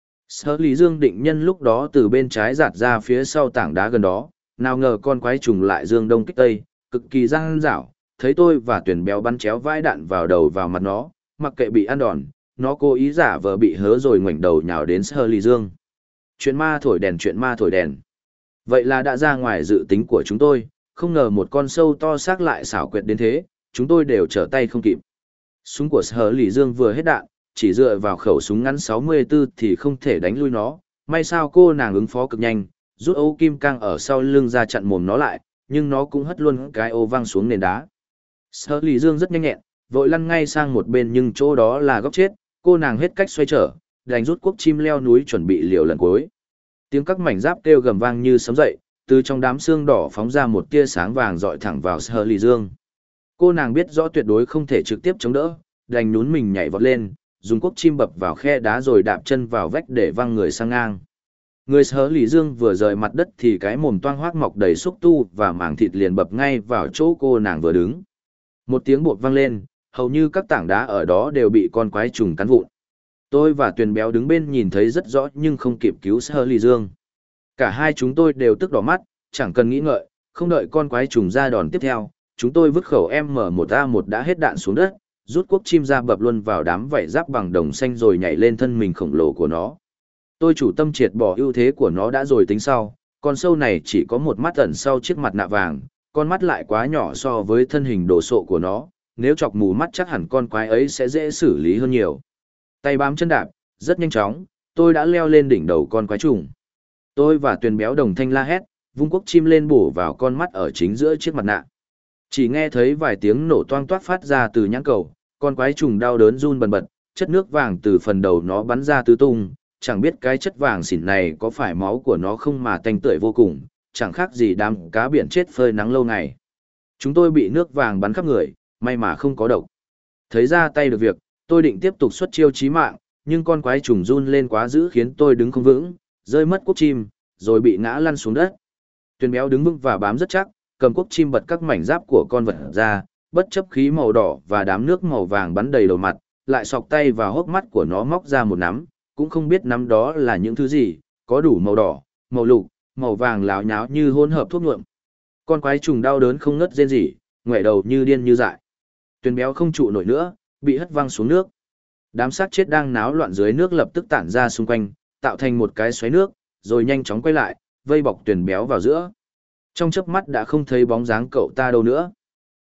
Sở Lý Dương định nhân lúc đó từ bên trái giạt ra phía sau tảng đá gần đó, nào ngờ con quái trùng lại dương đông kích tây, cực kỳ gian dảo, thấy tôi và Tuyền Béo bắn chéo vãi đạn vào đầu vào mặt nó, mặc kệ bị ăn đòn, nó cố ý giả vờ bị hớ rồi ngoảnh đầu nhào đến Sở Lý Dương. Chuyện ma thổi đèn, chuyện ma thổi đèn. Vậy là đã ra ngoài dự tính của chúng tôi, không ngờ một con sâu to xác lại xảo quyệt đến thế, chúng tôi đều trở tay không kịp. Súng của Sở Lý Dương vừa hết đạn, chỉ dựa vào khẩu súng ngắn 64 thì không thể đánh lui nó, may sao cô nàng ứng phó cực nhanh, rút ô kim cang ở sau lưng ra chặn mồm nó lại, nhưng nó cũng hất luôn cái ô văng xuống nền đá. Sở Lý Dương rất nhanh nhẹn, vội lăn ngay sang một bên nhưng chỗ đó là góc chết, cô nàng hết cách xoay trở, đành rút cuốc chim leo núi chuẩn bị liều lần cuối. Tiếng các mảnh giáp kêu gầm vang như sấm dậy, từ trong đám xương đỏ phóng ra một tia sáng vàng dọi thẳng vào Sở Lý Dương. Cô nàng biết rõ tuyệt đối không thể trực tiếp chống đỡ, đành nhún mình nhảy vọt lên, dùng cuốc chim bập vào khe đá rồi đạp chân vào vách để văng người sang ngang. Người Sở Lý Dương vừa rời mặt đất thì cái mồm toang hoác mọc đầy xúc tu và màng thịt liền bập ngay vào chỗ cô nàng vừa đứng. Một tiếng bột vang lên, hầu như các tảng đá ở đó đều bị con quái trùng cắn vụn. Tôi và Tuyền Béo đứng bên nhìn thấy rất rõ nhưng không kịp cứu Sở Lý Dương. Cả hai chúng tôi đều tức đỏ mắt, chẳng cần nghĩ ngợi, không đợi con quái trùng ra đòn tiếp theo, chúng tôi vứt khẩu M1A1 đã hết đạn xuống đất, rút cuốc chim ra bập luôn vào đám vảy giáp bằng đồng xanh rồi nhảy lên thân mình khổng lồ của nó. Tôi chủ tâm triệt bỏ ưu thế của nó đã rồi tính sau, con sâu này chỉ có một mắt ẩn sau chiếc mặt nạ vàng, con mắt lại quá nhỏ so với thân hình đồ sộ của nó, nếu chọc mù mắt chắc hẳn con quái ấy sẽ dễ xử lý hơn nhiều. Tay bám chân đạp, rất nhanh chóng, tôi đã leo lên đỉnh đầu con quái trùng. Tôi và Tuyền Béo đồng thanh la hét, vung cuốc chim lên bổ vào con mắt ở chính giữa chiếc mặt nạ. Chỉ nghe thấy vài tiếng nổ toang toát phát ra từ nhãn cầu, con quái trùng đau đớn run bần bật, chất nước vàng từ phần đầu nó bắn ra tứ tung, chẳng biết cái chất vàng xỉn này có phải máu của nó không mà tanh tưởi vô cùng, chẳng khác gì đám cá biển chết phơi nắng lâu ngày. Chúng tôi bị nước vàng bắn khắp người, may mà không có độc. Thấy ra tay được việc, tôi định tiếp tục xuất chiêu chí mạng, nhưng con quái trùng run lên quá dữ khiến tôi đứng không vững, rơi mất cuốc chim, rồi bị ngã lăn xuống đất. Tuyền Béo đứng vững và bám rất chắc, cầm cuốc chim bật các mảnh giáp của con vật ra, bất chấp khí màu đỏ và đám nước màu vàng bắn đầy đầu mặt, lại sọc tay vào hốc mắt của nó móc ra một nắm, cũng không biết nắm đó là những thứ gì, có đủ màu đỏ, màu lục, màu vàng láo nháo như hỗn hợp thuốc nhuộm. Con quái trùng đau đớn không ngớt rên rỉ, ngoẻ đầu như điên như dại. Tuyền Béo không trụ nổi nữa, bị hất văng xuống nước. Đám xác chết đang náo loạn dưới nước lập tức tản ra xung quanh, tạo thành một cái xoáy nước, rồi nhanh chóng quay lại, vây bọc Tuyền Béo vào giữa. Trong chớp mắt đã không thấy bóng dáng cậu ta đâu nữa.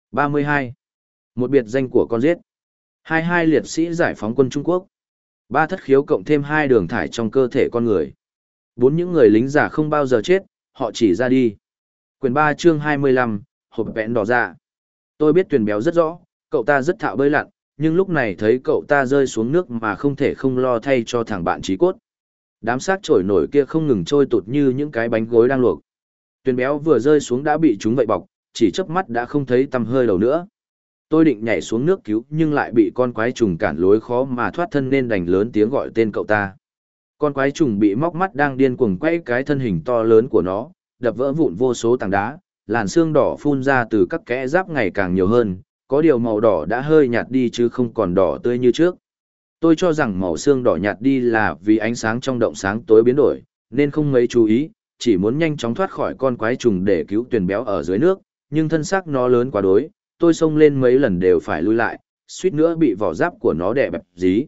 32. Một biệt danh của con giết. 22 liệt sĩ giải phóng quân Trung Quốc. 3 thất khiếu cộng thêm 2 đường thải trong cơ thể con người. 4 những người lính giả không bao giờ chết, họ chỉ ra đi. Quyển 3 chương 25, hộp vẹn đỏ ra. Tôi biết Tuyền Béo rất rõ, cậu ta rất thạo bơi lặn, nhưng lúc này thấy cậu ta rơi xuống nước mà không thể không lo thay cho thằng bạn chí cốt. Đám xác trổi nổi kia không ngừng trôi tụt như những cái bánh gối đang luộc. Tuyền Béo vừa rơi xuống đã bị chúng vây bọc, chỉ chớp mắt đã không thấy tăm hơi đầu nữa. Tôi định nhảy xuống nước cứu nhưng lại bị con quái trùng cản lối khó mà thoát thân nên đành lớn tiếng gọi tên cậu ta. Con quái trùng bị móc mắt đang điên cuồng quay cái thân hình to lớn của nó, đập vỡ vụn vô số tảng đá, làn xương đỏ phun ra từ các kẽ giáp ngày càng nhiều hơn, có điều màu đỏ đã hơi nhạt đi chứ không còn đỏ tươi như trước. Tôi cho rằng màu xương đỏ nhạt đi là vì ánh sáng trong động sáng tối biến đổi, nên không mấy chú ý, chỉ muốn nhanh chóng thoát khỏi con quái trùng để cứu Tuyền Béo ở dưới nước, nhưng thân xác nó lớn quá đối, tôi xông lên mấy lần đều phải lui lại, suýt nữa bị vỏ giáp của nó đè bẹp dí.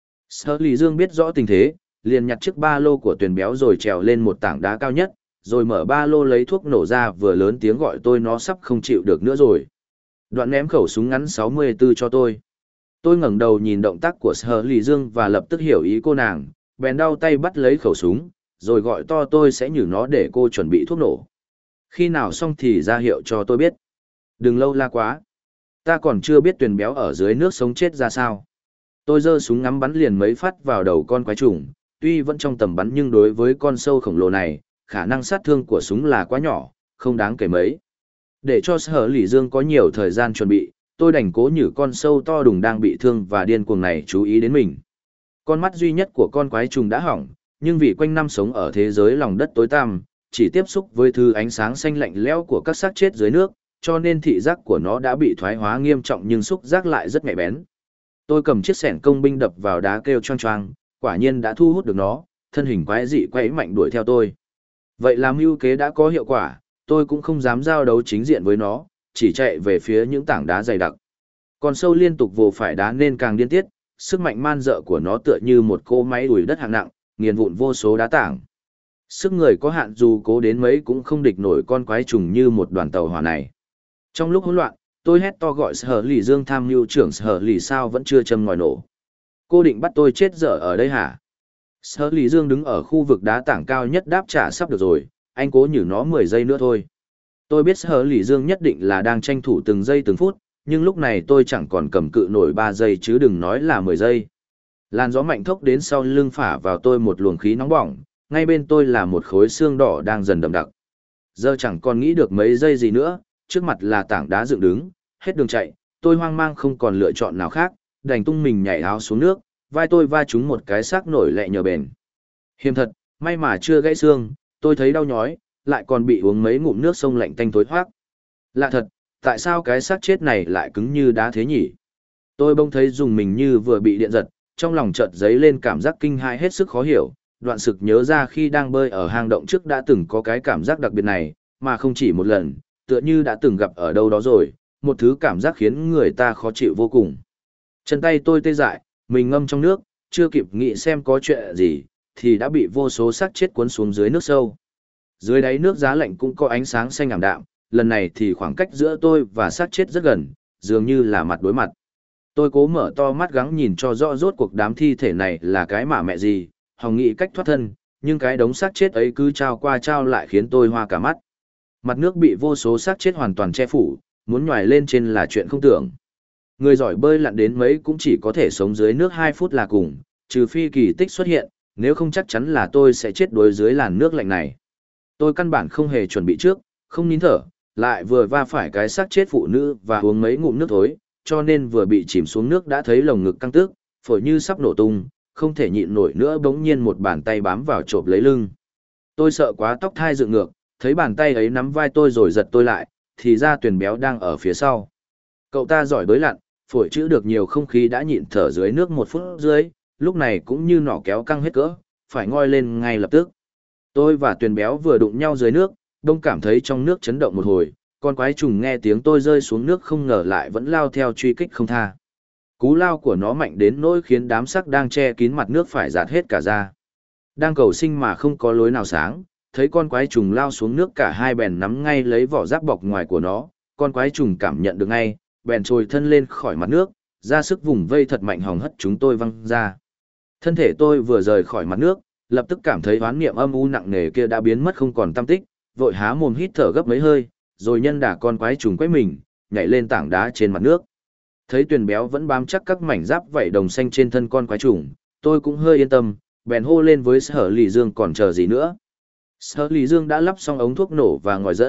Sở Lý Dương biết rõ tình thế, liền nhặt chiếc ba lô của Tuyền Béo rồi trèo lên một tảng đá cao nhất, rồi mở ba lô lấy thuốc nổ ra vừa lớn tiếng gọi tôi nó sắp không chịu được nữa rồi. Đoạn ném khẩu súng ngắn 64 cho tôi. Tôi ngẩng đầu nhìn động tác của Sở Lý Dương và lập tức hiểu ý cô nàng, bèn đau tay bắt lấy khẩu súng, rồi gọi to tôi sẽ nhử nó để cô chuẩn bị thuốc nổ. Khi nào xong thì ra hiệu cho tôi biết. Đừng lâu la quá. Ta còn chưa biết Tuyền Béo ở dưới nước sống chết ra sao. Tôi giơ súng ngắm bắn liền mấy phát vào đầu con quái trùng, tuy vẫn trong tầm bắn nhưng đối với con sâu khổng lồ này, khả năng sát thương của súng là quá nhỏ, không đáng kể mấy. Để cho Sở Lý Dương có nhiều thời gian chuẩn bị, tôi đành cố nhử con sâu to đùng đang bị thương và điên cuồng này chú ý đến mình. Con mắt duy nhất của con quái trùng đã hỏng, nhưng vì quanh năm sống ở thế giới lòng đất tối tăm, chỉ tiếp xúc với thứ ánh sáng xanh lạnh lẽo của các xác chết dưới nước, cho nên thị giác của nó đã bị thoái hóa nghiêm trọng nhưng xúc giác lại rất nhạy bén. Tôi cầm chiếc xẻng công binh đập vào đá kêu choang choang, quả nhiên đã thu hút được nó, thân hình quái dị quay mạnh đuổi theo tôi. Vậy là mưu kế đã có hiệu quả, tôi cũng không dám giao đấu chính diện với nó, chỉ chạy về phía những tảng đá dày đặc. Con sâu liên tục vồ phải đá nên càng điên tiết, sức mạnh man dợ của nó tựa như một cỗ máy đuổi đất hạng nặng, nghiền vụn vô số đá tảng. Sức người có hạn dù cố đến mấy cũng không địch nổi con quái trùng như một đoàn tàu hỏa này. Trong lúc hỗn loạn, tôi hét to gọi Sở Lý Dương tham mưu trưởng Sở Lý sao vẫn chưa châm ngòi nổ. Cô định bắt tôi chết dở ở đây hả? Sở Lý Dương đứng ở khu vực đá tảng cao nhất đáp trả sắp được rồi, anh cố nhử nó 10 giây nữa thôi. Tôi biết Sở Lý Dương nhất định là đang tranh thủ từng giây từng phút, nhưng lúc này tôi chẳng còn cầm cự nổi 3 giây chứ đừng nói là 10 giây. Làn gió mạnh thốc đến sau lưng phả vào tôi một luồng khí nóng bỏng, ngay bên tôi là một khối xương đỏ đang dần đậm đặc. Giờ chẳng còn nghĩ được mấy giây gì nữa, trước mặt là tảng đá dựng đứng, hết đường chạy, tôi hoang mang không còn lựa chọn nào khác, đành tung mình nhảy áo xuống nước, vai tôi va trúng một cái xác nổi lẹ nhờ bền. Hiểm thật, may mà chưa gãy xương, tôi thấy đau nhói, lại còn bị uống mấy ngụm nước sông lạnh tanh tối thoát. Lạ thật, tại sao cái xác chết này lại cứng như đá thế nhỉ? Tôi bỗng thấy dùng mình như vừa bị điện giật, trong lòng chợt dấy lên cảm giác kinh hãi hết sức khó hiểu, đoạn sực nhớ ra khi đang bơi ở hang động trước đã từng có cái cảm giác đặc biệt này, mà không chỉ một lần, tựa như đã từng gặp ở đâu đó rồi, một thứ cảm giác khiến người ta khó chịu vô cùng. Chân tay tôi tê dại, mình ngâm trong nước, chưa kịp nghĩ xem có chuyện gì, thì đã bị vô số xác chết cuốn xuống dưới nước sâu. Dưới đáy nước giá lạnh cũng có ánh sáng xanh ảm đạm, lần này thì khoảng cách giữa tôi và xác chết rất gần, dường như là mặt đối mặt. Tôi cố mở to mắt gắng nhìn cho rõ rốt cuộc đám thi thể này là cái mả mẹ gì, hòng nghĩ cách thoát thân, nhưng cái đống xác chết ấy cứ trao qua trao lại khiến tôi hoa cả mắt. Mặt nước bị vô số xác chết hoàn toàn che phủ, muốn nhòi lên trên là chuyện không tưởng. Người giỏi bơi lặn đến mấy cũng chỉ có thể sống dưới nước 2 phút là cùng, trừ phi kỳ tích xuất hiện, nếu không chắc chắn là tôi sẽ chết đuối dưới làn nước lạnh này. Tôi căn bản không hề chuẩn bị trước, không nín thở, lại vừa va phải cái xác chết phụ nữ và uống mấy ngụm nước thối, cho nên vừa bị chìm xuống nước đã thấy lồng ngực căng tức, phổi như sắp nổ tung, không thể nhịn nổi nữa bỗng nhiên một bàn tay bám vào chộp lấy lưng. Tôi sợ quá tóc thai dựng ngược, thấy bàn tay ấy nắm vai tôi rồi giật tôi lại, thì ra Tuyền Béo đang ở phía sau. Cậu ta giỏi bơi lặn, phổi trữ được nhiều không khí đã nhịn thở dưới nước 1 phút dưới, lúc này cũng như nỏ kéo căng hết cỡ, phải ngoi lên ngay lập tức. Tôi và Tuyền Béo vừa đụng nhau dưới nước, đông cảm thấy trong nước chấn động một hồi, con quái trùng nghe tiếng tôi rơi xuống nước không ngờ lại vẫn lao theo truy kích không tha. Cú lao của nó mạnh đến nỗi khiến đám sắc đang che kín mặt nước phải dạt hết cả ra. Đang cầu sinh mà không có lối nào sáng, thấy con quái trùng lao xuống nước cả hai bèn nắm ngay lấy vỏ giáp bọc ngoài của nó, con quái trùng cảm nhận được ngay, bèn trồi thân lên khỏi mặt nước, ra sức vùng vây thật mạnh hòng hất chúng tôi văng ra. Thân thể tôi vừa rời khỏi mặt nước, lập tức cảm thấy oán niệm âm u nặng nề kia đã biến mất không còn tăm tích, vội há mồm hít thở gấp mấy hơi, rồi nhân đả con quái trùng quay mình, nhảy lên tảng đá trên mặt nước. Thấy Tuyền Béo vẫn bám chắc các mảnh giáp vảy đồng xanh trên thân con quái trùng, tôi cũng hơi yên tâm, bèn hô lên với Sở Lý Dương còn chờ gì nữa. Sở Lý Dương đã lắp xong ống thuốc nổ và ngòi dẫn,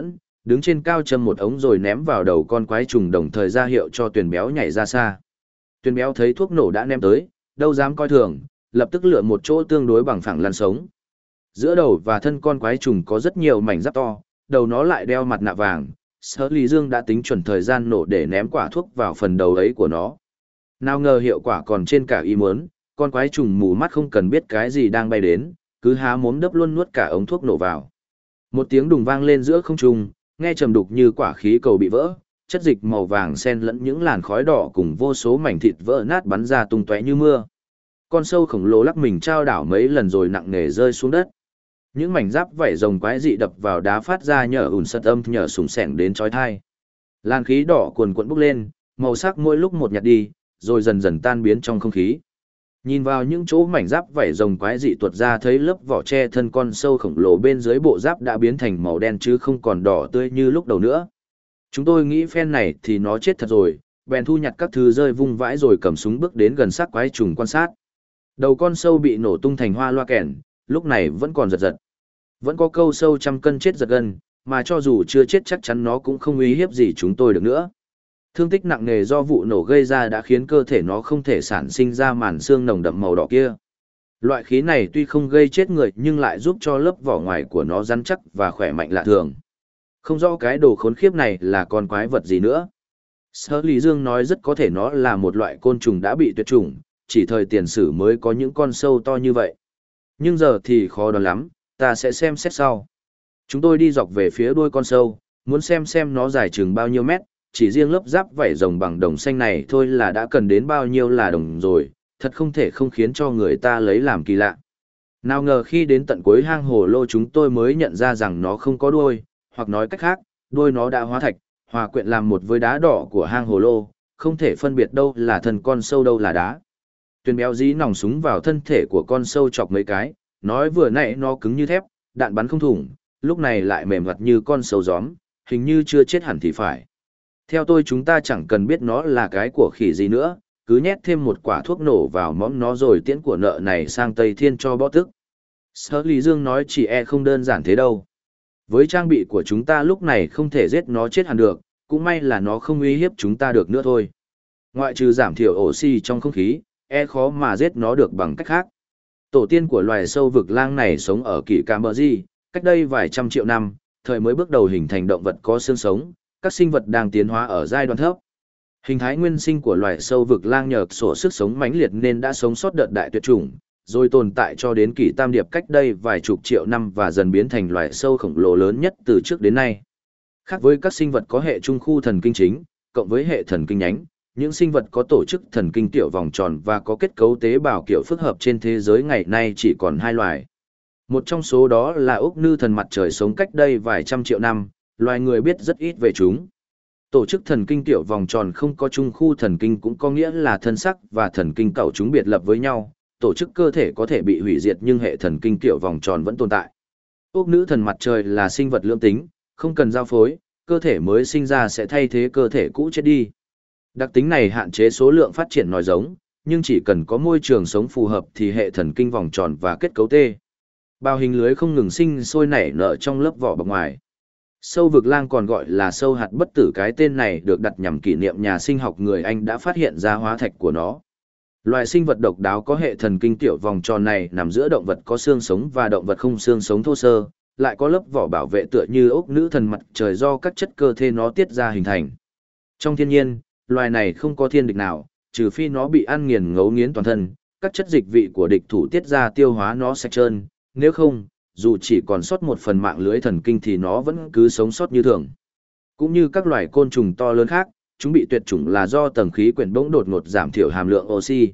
đứng trên cao châm một ống rồi ném vào đầu con quái trùng, đồng thời ra hiệu cho Tuyền Béo nhảy ra xa. Tuyền Béo thấy thuốc nổ đã ném tới, đâu dám coi thường, lập tức lựa một chỗ tương đối bằng phẳng lăn sống. Giữa đầu và thân con quái trùng có rất nhiều mảnh giáp to, đầu nó lại đeo mặt nạ vàng. Sở Lý Dương đã tính chuẩn thời gian nổ để ném quả thuốc vào phần đầu ấy của nó. Nào ngờ hiệu quả còn trên cả ý muốn, con quái trùng mù mắt không cần biết cái gì đang bay đến, cứ há mồm đấp luôn nuốt cả ống thuốc nổ vào. Một tiếng đùng vang lên giữa không trung, nghe trầm đục như quả khí cầu bị vỡ, chất dịch màu vàng xen lẫn những làn khói đỏ cùng vô số mảnh thịt vỡ nát bắn ra tung tóe như mưa. Con sâu khổng lồ lắc mình trao đảo mấy lần rồi nặng nề rơi xuống đất. Những mảnh giáp vảy rồng quái dị đập vào đá phát ra nhờ ùn sật âm nhờ sùng sẻng đến chói tai. Làn khí đỏ cuồn cuộn bốc lên, màu sắc mỗi lúc một nhạt đi, rồi dần dần tan biến trong không khí. Nhìn vào những chỗ mảnh giáp vảy rồng quái dị tuột ra, thấy lớp vỏ che thân con sâu khổng lồ bên dưới bộ giáp đã biến thành màu đen chứ không còn đỏ tươi như lúc đầu nữa. Chúng tôi nghĩ phen này thì nó chết thật rồi, bèn thu nhặt các thứ rơi vung vãi rồi cầm súng bước đến gần xác quái trùng quan sát. Đầu con sâu bị nổ tung thành hoa loa kèn, lúc này vẫn còn giật giật. Vẫn có câu sâu trăm cân chết giật gân, mà cho dù chưa chết chắc chắn nó cũng không uy hiếp gì chúng tôi được nữa. Thương tích nặng nề do vụ nổ gây ra đã khiến cơ thể nó không thể sản sinh ra màn xương nồng đậm màu đỏ kia. Loại khí này tuy không gây chết người nhưng lại giúp cho lớp vỏ ngoài của nó rắn chắc và khỏe mạnh lạ thường. Không rõ cái đồ khốn khiếp này là con quái vật gì nữa. Sở Lý Dương nói rất có thể nó là một loại côn trùng đã bị tuyệt chủng, chỉ thời tiền sử mới có những con sâu to như vậy. Nhưng giờ thì khó đoán lắm, ta sẽ xem xét sau. Chúng tôi đi dọc về phía đuôi con sâu, muốn xem nó dài chừng bao nhiêu mét, chỉ riêng lớp giáp vảy rồng bằng đồng xanh này thôi là đã cần đến bao nhiêu là đồng rồi, thật không thể không khiến cho người ta lấy làm kỳ lạ. Nào ngờ khi đến tận cuối hang hồ lô chúng tôi mới nhận ra rằng nó không có đuôi, hoặc nói cách khác, đuôi nó đã hóa thạch, hòa quyện làm một với đá đỏ của hang hồ lô, không thể phân biệt đâu là thân con sâu đâu là đá. Tuyền Béo dí nòng súng vào thân thể của con sâu chọc mấy cái, nói vừa nãy nó cứng như thép, đạn bắn không thủng, lúc này lại mềm mặt như con sâu gióm, hình như chưa chết hẳn thì phải. Theo tôi chúng ta chẳng cần biết nó là cái của khỉ gì nữa, cứ nhét thêm một quả thuốc nổ vào mõm nó rồi tiễn của nợ này sang Tây Thiên cho bó tức. Sở Lý Dương nói chỉ không đơn giản thế đâu. Với trang bị của chúng ta lúc này không thể giết nó chết hẳn được, cũng may là nó không uy hiếp chúng ta được nữa thôi. Ngoại trừ giảm thiểu oxy trong không khí, khó mà giết nó được bằng cách khác. Tổ tiên của loài sâu vực lang này sống ở kỷ Camberji, cách đây vài trăm triệu năm, thời mới bước đầu hình thành động vật có xương sống, các sinh vật đang tiến hóa ở giai đoạn thấp. Hình thái nguyên sinh của loài sâu vực lang nhờ sổ sức sống mãnh liệt nên đã sống sót đợt đại tuyệt chủng, rồi tồn tại cho đến kỷ Tam Điệp cách đây vài chục triệu năm và dần biến thành loài sâu khổng lồ lớn nhất từ trước đến nay. Khác với các sinh vật có hệ trung khu thần kinh chính, cộng với hệ thần kinh nhánh, những sinh vật có tổ chức thần kinh tiểu vòng tròn và có kết cấu tế bào kiểu phức hợp trên thế giới ngày nay chỉ còn hai loài. Một trong số đó là ốc nư thần mặt trời sống cách đây vài trăm triệu năm, loài người biết rất ít về chúng. Tổ chức thần kinh tiểu vòng tròn không có trung khu thần kinh cũng có nghĩa là thân sắc và thần kinh cẩu chúng biệt lập với nhau, tổ chức cơ thể có thể bị hủy diệt nhưng hệ thần kinh tiểu vòng tròn vẫn tồn tại. Ốc nữ thần mặt trời là sinh vật lưỡng tính, không cần giao phối, cơ thể mới sinh ra sẽ thay thế cơ thể cũ chết đi. Đặc tính này hạn chế số lượng phát triển nòi giống, nhưng chỉ cần có môi trường sống phù hợp thì hệ thần kinh vòng tròn và kết cấu tê bao hình lưới không ngừng sinh sôi nảy nở trong lớp vỏ bọc ngoài. Sâu vực lang còn gọi là sâu hạt bất tử, cái tên này được đặt nhằm kỷ niệm nhà sinh học người Anh đã phát hiện ra hóa thạch của nó. Loài sinh vật độc đáo có hệ thần kinh tiểu vòng tròn này nằm giữa động vật có xương sống và động vật không xương sống thô sơ, lại có lớp vỏ bảo vệ tựa như ốc nữ thần mặt trời do các chất cơ thể nó tiết ra hình thành. Trong thiên nhiên, loài này không có thiên địch nào, trừ phi nó bị ăn nghiền ngấu nghiến toàn thân, các chất dịch vị của địch thủ tiết ra tiêu hóa nó sạch trơn, nếu không, dù chỉ còn sót một phần mạng lưới thần kinh thì nó vẫn cứ sống sót như thường. Cũng như các loài côn trùng to lớn khác, chúng bị tuyệt chủng là do tầng khí quyển bỗng đột ngột giảm thiểu hàm lượng oxy.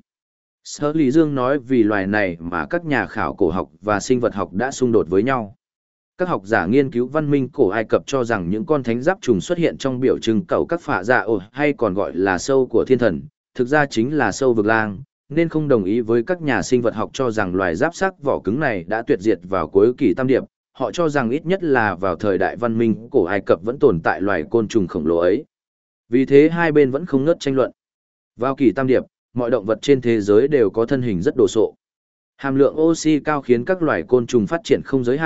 Sở Lý Dương nói vì loài này mà các nhà khảo cổ học và sinh vật học đã xung đột với nhau. Các học giả nghiên cứu văn minh cổ Ai Cập cho rằng những con thánh giáp trùng xuất hiện trong biểu trưng cầu các phả dạ hay còn gọi là sâu của thiên thần, thực ra chính là sâu vực lang, nên không đồng ý với các nhà sinh vật học cho rằng loài giáp sắc vỏ cứng này đã tuyệt diệt vào cuối kỷ Tam Điệp. Họ cho rằng ít nhất là vào thời đại văn minh cổ Ai Cập vẫn tồn tại loài côn trùng khổng lồ ấy. Vì thế hai bên vẫn không ngớt tranh luận. Vào kỷ Tam Điệp, mọi động vật trên thế giới đều có thân hình rất đồ sộ. Hàm lượng oxy cao khiến các loài côn trùng phát triển không giới hạn,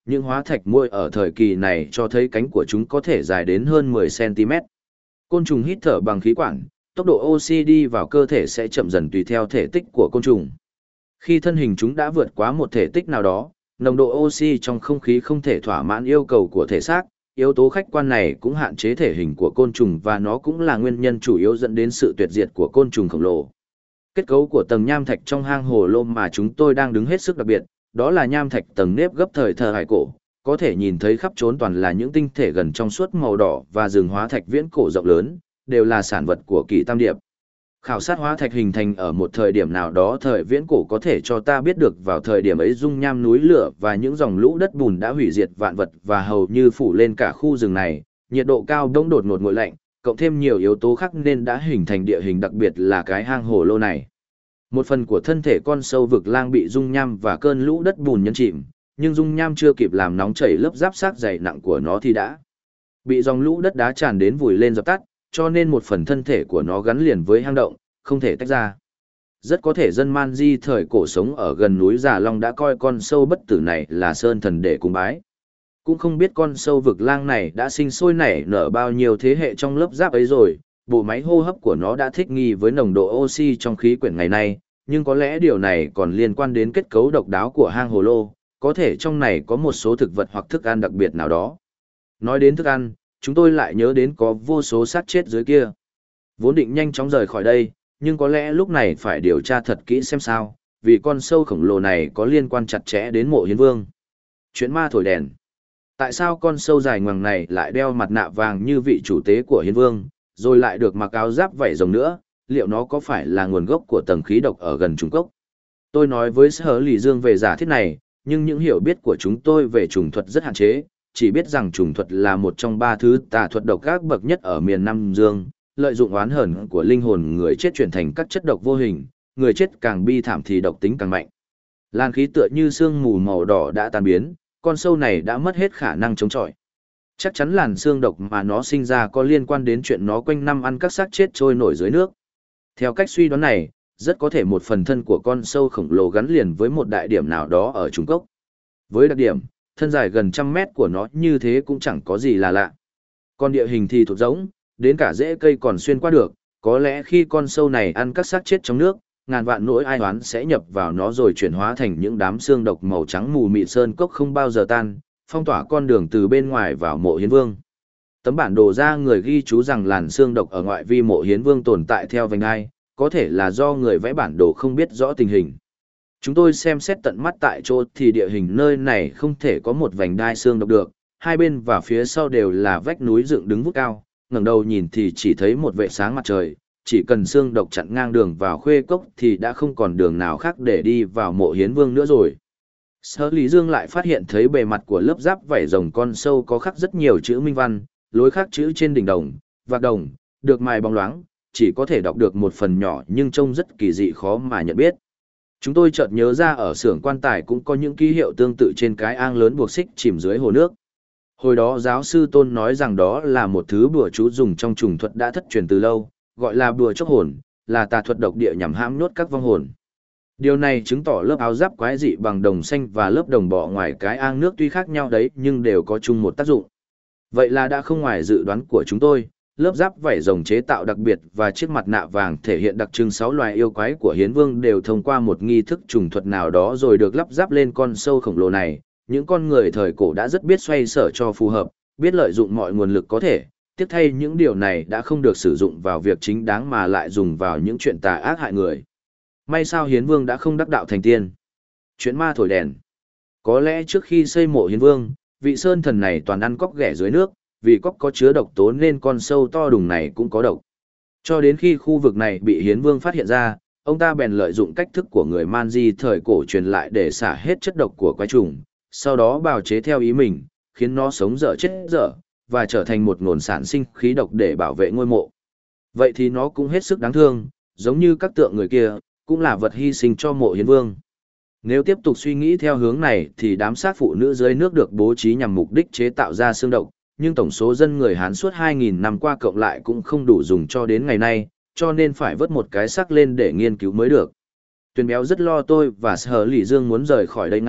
Những hóa thạch muôi ở thời kỳ này cho thấy cánh của chúng có thể dài đến hơn 10 cm. Côn trùng hít thở bằng khí quản, tốc độ oxy đi vào cơ thể sẽ chậm dần tùy theo thể tích của côn trùng. Khi thân hình chúng đã vượt quá một thể tích nào đó, nồng độ oxy trong không khí không thể thỏa mãn yêu cầu của thể xác. Yếu tố khách quan này cũng hạn chế thể hình của côn trùng và nó cũng là nguyên nhân chủ yếu dẫn đến sự tuyệt diệt của côn trùng khổng lồ. Kết cấu của tầng nham thạch trong hang hồ lô mà chúng tôi đang đứng hết sức đặc biệt, đó là nham thạch tầng nếp gấp thời thờ hải cổ, có thể nhìn thấy khắp trốn toàn là những tinh thể gần trong suốt màu đỏ và rừng hóa thạch viễn cổ rộng lớn, đều là sản vật của Kỷ Tam Điệp. Khảo sát hóa thạch hình thành ở một thời điểm nào đó thời viễn cổ có thể cho ta biết được vào thời điểm ấy dung nham núi lửa và những dòng lũ đất bùn đã hủy diệt vạn vật và hầu như phủ lên cả khu rừng này, nhiệt độ cao bỗng đột ngột nguội lạnh, cộng thêm nhiều yếu tố khác nên đã hình thành địa hình đặc biệt là cái hang hồ lô này. Một phần của thân thể con sâu vực lang bị dung nham và cơn lũ đất bùn nhấn chìm, nhưng dung nham chưa kịp làm nóng chảy lớp giáp xác dày nặng của nó thì đã bị dòng lũ đất đá tràn đến vùi lên dập tắt, cho nên một phần thân thể của nó gắn liền với hang động, không thể tách ra. Rất có thể dân Man Di thời cổ sống ở gần núi Già Long đã coi con sâu bất tử này là sơn thần để cúng bái. Cũng không biết con sâu vực lang này đã sinh sôi nảy nở bao nhiêu thế hệ trong lớp giáp ấy rồi, bộ máy hô hấp của nó đã thích nghi với nồng độ oxy trong khí quyển ngày nay, nhưng có lẽ điều này còn liên quan đến kết cấu độc đáo của hang hồ lô, có thể trong này có một số thực vật hoặc thức ăn đặc biệt nào đó. Nói đến thức ăn, chúng tôi lại nhớ đến có vô số xác chết dưới kia. Vốn định nhanh chóng rời khỏi đây, nhưng có lẽ lúc này phải điều tra thật kỹ xem sao, vì con sâu khổng lồ này có liên quan chặt chẽ đến mộ hiến vương. Chuyện ma thổi đèn. Tại sao con sâu dài ngoằng này lại đeo mặt nạ vàng như vị chủ tế của hiến vương, rồi lại được mặc áo giáp vảy rồng nữa, liệu nó có phải là nguồn gốc của tầng khí độc ở gần trùng cốc? Tôi nói với Sở Lì Dương về giả thiết này, nhưng những hiểu biết của chúng tôi về trùng thuật rất hạn chế, chỉ biết rằng trùng thuật là một trong ba thứ tà thuật độc ác bậc nhất ở miền Nam Dương, lợi dụng oán hờn của linh hồn người chết chuyển thành các chất độc vô hình, người chết càng bi thảm thì độc tính càng mạnh. Lan khí tựa như sương mù màu đỏ đã tan biến, con sâu này đã mất hết khả năng chống chọi. Chắc chắn làn xương độc mà nó sinh ra có liên quan đến chuyện nó quanh năm ăn các xác chết trôi nổi dưới nước. Theo cách suy đoán này, rất có thể một phần thân của con sâu khổng lồ gắn liền với một đại điểm nào đó ở trùng cốc. Với đặc điểm, thân dài gần 100 mét của nó như thế cũng chẳng có gì là lạ. Còn địa hình thì thụt rỗng, đến cả rễ cây còn xuyên qua được, có lẽ khi con sâu này ăn các xác chết trong nước, ngàn vạn nỗi ai oán sẽ nhập vào nó rồi chuyển hóa thành những đám xương độc màu trắng mù mịt sơn cốc không bao giờ tan, phong tỏa con đường từ bên ngoài vào mộ hiến vương. Tấm bản đồ ra người ghi chú rằng làn xương độc ở ngoại vi mộ hiến vương tồn tại theo vành đai, có thể là do người vẽ bản đồ không biết rõ tình hình. Chúng tôi xem xét tận mắt tại chỗ thì địa hình nơi này không thể có một vành đai xương độc được, hai bên và phía sau đều là vách núi dựng đứng vút cao, ngẩng đầu nhìn thì chỉ thấy một vệ sáng mặt trời, chỉ cần xương độc chặn ngang đường vào khuê cốc thì đã không còn đường nào khác để đi vào mộ hiến vương nữa rồi. Sở Lý Dương lại phát hiện thấy bề mặt của lớp giáp vảy rồng con sâu có khắc rất nhiều chữ minh văn, lối khắc chữ trên đỉnh đồng, vạc đồng, được mài bóng loáng, chỉ có thể đọc được một phần nhỏ nhưng trông rất kỳ dị khó mà nhận biết. Chúng tôi chợt nhớ ra ở xưởng quan tài cũng có những ký hiệu tương tự trên cái ang lớn buộc xích chìm dưới hồ nước. Hồi đó giáo sư Tôn nói rằng đó là một thứ bùa chú dùng trong trùng thuật đã thất truyền từ lâu, gọi là bùa chốc hồn, là tà thuật độc địa nhằm hãm nhốt các vong hồn. Điều này chứng tỏ lớp áo giáp quái dị bằng đồng xanh và lớp đồng bọ ngoài cái ang nước tuy khác nhau đấy nhưng đều có chung một tác dụng. Vậy là đã không ngoài dự đoán của chúng tôi, lớp giáp vảy rồng chế tạo đặc biệt và chiếc mặt nạ vàng thể hiện đặc trưng 6 loài yêu quái của hiến vương đều thông qua một nghi thức trùng thuật nào đó rồi được lắp ráp lên con sâu khổng lồ này. Những con người thời cổ đã rất biết xoay sở cho phù hợp, biết lợi dụng mọi nguồn lực có thể, tiếc thay những điều này đã không được sử dụng vào việc chính đáng mà lại dùng vào những chuyện tà ác hại người. May sao hiến vương đã không đắc đạo thành tiên. Chuyện ma thổi đèn. Có lẽ trước khi xây mộ hiến vương, vị sơn thần này toàn ăn cóc ghẻ dưới nước, vì cóc có chứa độc tố nên con sâu to đùng này cũng có độc. Cho đến khi khu vực này bị hiến vương phát hiện ra, ông ta bèn lợi dụng cách thức của người Man Di thời cổ truyền lại để xả hết chất độc của quái trùng, sau đó bào chế theo ý mình, khiến nó sống dở chết dở, và trở thành một nguồn sản sinh khí độc để bảo vệ ngôi mộ. Vậy thì nó cũng hết sức đáng thương, giống như các tượng người kia, cũng là vật hy sinh cho mộ hiến vương. Nếu tiếp tục suy nghĩ theo hướng này thì đám xác phụ nữ dưới nước được bố trí nhằm mục đích chế tạo ra xương độc, nhưng tổng số dân người Hán suốt 2.000 năm qua cộng lại cũng không đủ dùng cho đến ngày nay, cho nên phải vớt một cái xác lên để nghiên cứu mới được. Tuyền Béo rất lo tôi và Sở Lỷ Dương muốn rời khỏi đây ngay,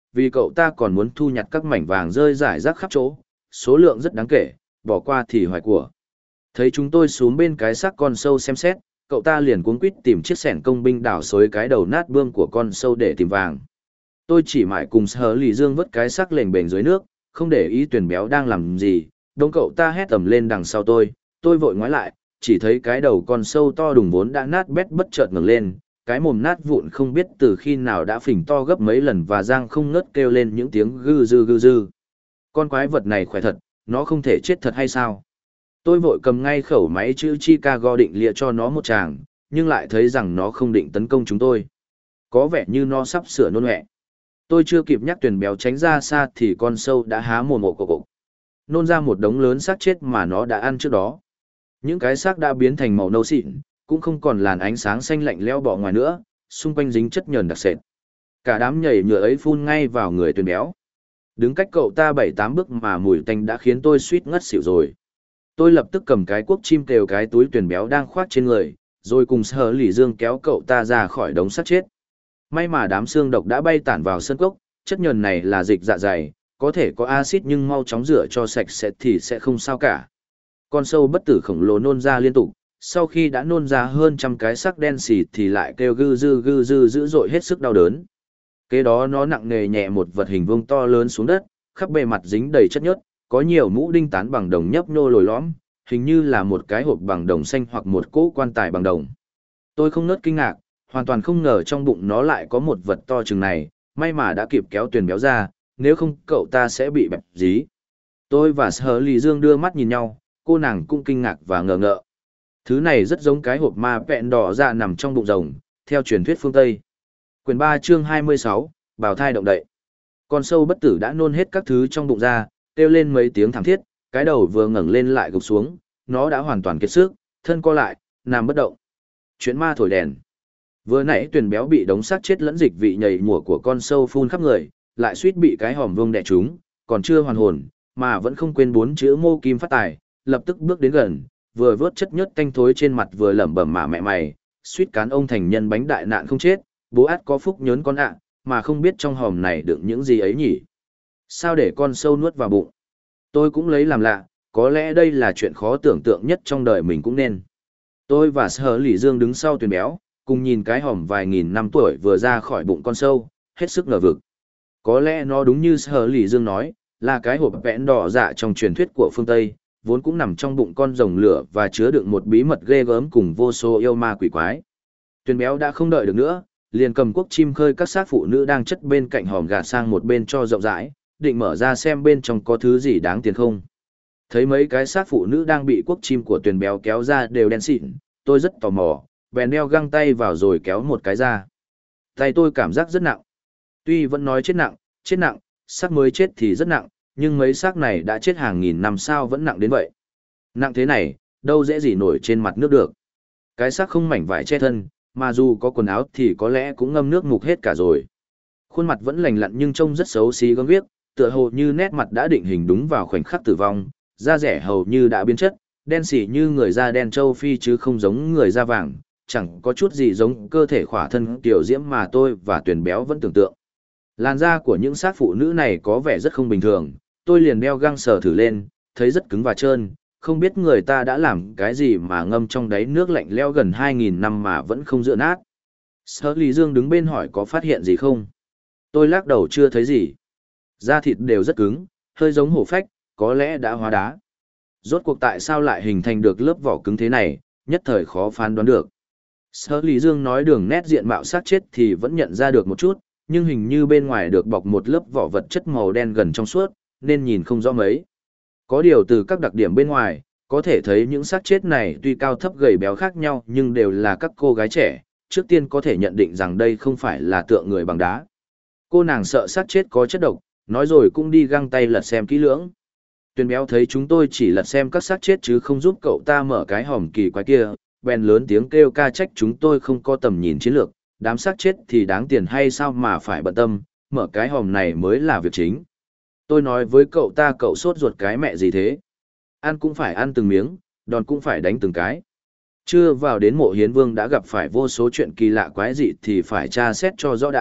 vì cậu ta còn muốn thu nhặt các mảnh vàng rơi rải rác khắp chỗ, số lượng rất đáng kể, bỏ qua thì hoài của. Thấy chúng tôi xuống bên cái xác con sâu xem xét, cậu ta liền cuống quýt tìm chiếc xẻng công binh đào xới cái đầu nát bươm của con sâu để tìm vàng. Tôi chỉ mãi cùng Sở Lì Dương vớt cái xác lềnh bềnh dưới nước, không để ý Tuyền Béo đang làm gì. Đông cậu ta hét tầm lên đằng sau tôi vội ngoái lại, chỉ thấy cái đầu con sâu to đùng vốn đã nát bét bất chợt ngẩng lên, cái mồm nát vụn không biết từ khi nào đã phình to gấp mấy lần và răng không ngớt kêu lên những tiếng gư dư. Con quái vật này khỏe thật, nó không thể chết thật hay sao? Tôi vội cầm ngay khẩu máy chữ Chicago định lịa cho nó một tràng, nhưng lại thấy rằng nó không định tấn công chúng tôi. Có vẻ như nó sắp sửa nôn ọe. Tôi chưa kịp nhắc Tuyền Béo tránh ra xa thì con sâu đã há mồm ộ cộc, nôn ra một đống lớn xác chết mà nó đã ăn trước đó. Những cái xác đã biến thành màu nâu xịn, cũng không còn làn ánh sáng xanh lạnh lẽo bỏ ngoài nữa, xung quanh dính chất nhờn đặc sệt. Cả đám nhảy nhựa ấy phun ngay vào người Tuyền Béo. Đứng cách cậu ta 7-8 bước mà mùi tanh đã khiến tôi suýt ngất xỉu rồi. Tôi lập tức cầm cái cuốc chim kêu cái túi Tuyền Béo đang khoác trên người, rồi cùng Sở Lì Dương kéo cậu ta ra khỏi đống xác chết. May mà đám xương độc đã bay tản vào sân cốc, chất nhờn này là dịch dạ dày, có thể có axit nhưng mau chóng rửa cho sạch sẽ thì sẽ không sao cả. Con sâu bất tử khổng lồ nôn ra liên tục, sau khi đã nôn ra hơn trăm cái xác đen xì thì lại kêu gư dư dữ dội hết sức đau đớn. Kế đó nó nặng nề nhẹ một vật hình vuông to lớn xuống đất, khắp bề mặt dính đầy chất nhớt, có nhiều mũ đinh tán bằng đồng nhấp nhô lồi lõm, hình như là một cái hộp bằng đồng xanh hoặc một cỗ quan tài bằng đồng. Tôi không ngớt kinh ngạc, hoàn toàn không ngờ trong bụng nó lại có một vật to chừng này, may mà đã kịp kéo Tuyền Béo ra, nếu không cậu ta sẽ bị bẹp dí. Tôi và Sở Lì Dương đưa mắt nhìn nhau, cô nàng cũng kinh ngạc và ngờ ngợ. Thứ này rất giống cái hộp ma vẹn đỏ dạ nằm trong bụng rồng, theo truyền thuyết phương Tây. Quyển 3 chương 26, bào thai động đậy. Con sâu bất tử đã nôn hết các thứ trong bụng ra, kêu lên mấy tiếng thảm thiết, cái đầu vừa ngẩng lên lại gục xuống, nó đã hoàn toàn kiệt sức, thân co lại, nằm bất động. Chuyện ma thổi đèn. Vừa nãy Tuyền Béo bị đống xác chết lẫn dịch vị nhầy mùa của con sâu phun khắp người, lại suýt bị cái hòm vương đè trúng, còn chưa hoàn hồn, mà vẫn không quên 4 chữ Mô Kim Phát Tài, lập tức bước đến gần, vừa vớt chất nhớt tanh thối trên mặt vừa lẩm bẩm mà mẹ mày, suýt cán ông thành nhân bánh đại nạn không chết, bố át có phúc nhớn con ạ, mà không biết trong hòm này đựng những gì ấy nhỉ. Sao để con sâu nuốt vào bụng? Tôi cũng lấy làm lạ, có lẽ đây là chuyện khó tưởng tượng nhất trong đời mình cũng nên. Tôi và Sở Lì Dương đứng sau Tuyền Béo, cùng nhìn cái hòm vài nghìn năm tuổi vừa ra khỏi bụng con sâu, hết sức ngờ vực. Có lẽ nó đúng như Sở Lì Dương nói, là cái hộp vẽn đỏ dạ trong truyền thuyết của phương Tây, vốn cũng nằm trong bụng con rồng lửa và chứa đựng một bí mật ghê gớm cùng vô số yêu ma quỷ quái. Tuyền Béo đã không đợi được nữa, liền cầm cuốc chim khơi các xác phụ nữ đang chất bên cạnh hòm gạt sang một bên cho rộng rãi, định mở ra xem bên trong có thứ gì đáng tiền không. Thấy mấy cái xác phụ nữ đang bị cuốc chim của Tuyền Béo kéo ra đều đen xịn, tôi rất tò mò, bèn đeo găng tay vào rồi kéo một cái ra. Tay tôi cảm giác rất nặng. Tuy vẫn nói chết nặng, xác mới chết thì rất nặng, nhưng mấy xác này đã chết hàng nghìn năm sao vẫn nặng đến vậy. Nặng thế này, đâu dễ gì nổi trên mặt nước được. Cái xác không mảnh vải che thân, mà dù có quần áo thì có lẽ cũng ngâm nước mục hết cả rồi. Khuôn mặt vẫn lành lặn nhưng trông rất xấu xí gớm ghiếc, tựa hồ như nét mặt đã định hình đúng vào khoảnh khắc tử vong, da rẻ hầu như đã biến chất, đen xỉ như người da đen châu Phi chứ không giống người da vàng, chẳng có chút gì giống cơ thể khỏa thân tiểu diễm mà tôi và Tuyền Béo vẫn tưởng tượng. Làn da của những xác phụ nữ này có vẻ rất không bình thường, tôi liền đeo găng sờ thử lên, thấy rất cứng và trơn, không biết người ta đã làm cái gì mà ngâm trong đáy nước lạnh lẽo gần 2.000 năm mà vẫn không dựa nát. Sở Lý Dương đứng bên hỏi có phát hiện gì không? Tôi lắc đầu chưa thấy gì. Da thịt đều rất cứng, hơi giống hổ phách, có lẽ đã hóa đá. Rốt cuộc tại sao lại hình thành được lớp vỏ cứng thế này, nhất thời khó phán đoán được. Sở Lý Dương nói đường nét diện mạo xác chết thì vẫn nhận ra được một chút, nhưng hình như bên ngoài được bọc một lớp vỏ vật chất màu đen gần trong suốt, nên nhìn không rõ mấy. Có điều từ các đặc điểm bên ngoài, có thể thấy những xác chết này tuy cao thấp gầy béo khác nhau nhưng đều là các cô gái trẻ, trước tiên có thể nhận định rằng đây không phải là tượng người bằng đá. Cô nàng sợ xác chết có chất độc, nói rồi cũng đi găng tay lật xem kỹ lưỡng. Tuyền Béo thấy chúng tôi chỉ lật xem các xác chết chứ không giúp cậu ta mở cái hòm kỳ quái kia, bèn lớn tiếng kêu ca trách chúng tôi không có tầm nhìn chiến lược, đám xác chết thì đáng tiền hay sao mà phải bận tâm, mở cái hòm này mới là việc chính. Tôi nói với cậu ta cậu sốt ruột cái mẹ gì thế? Ăn cũng phải ăn từng miếng, đòn cũng phải đánh từng cái. Chưa vào đến mộ hiến vương đã gặp phải vô số chuyện kỳ lạ quái dị thì phải tra xét cho rõ đã,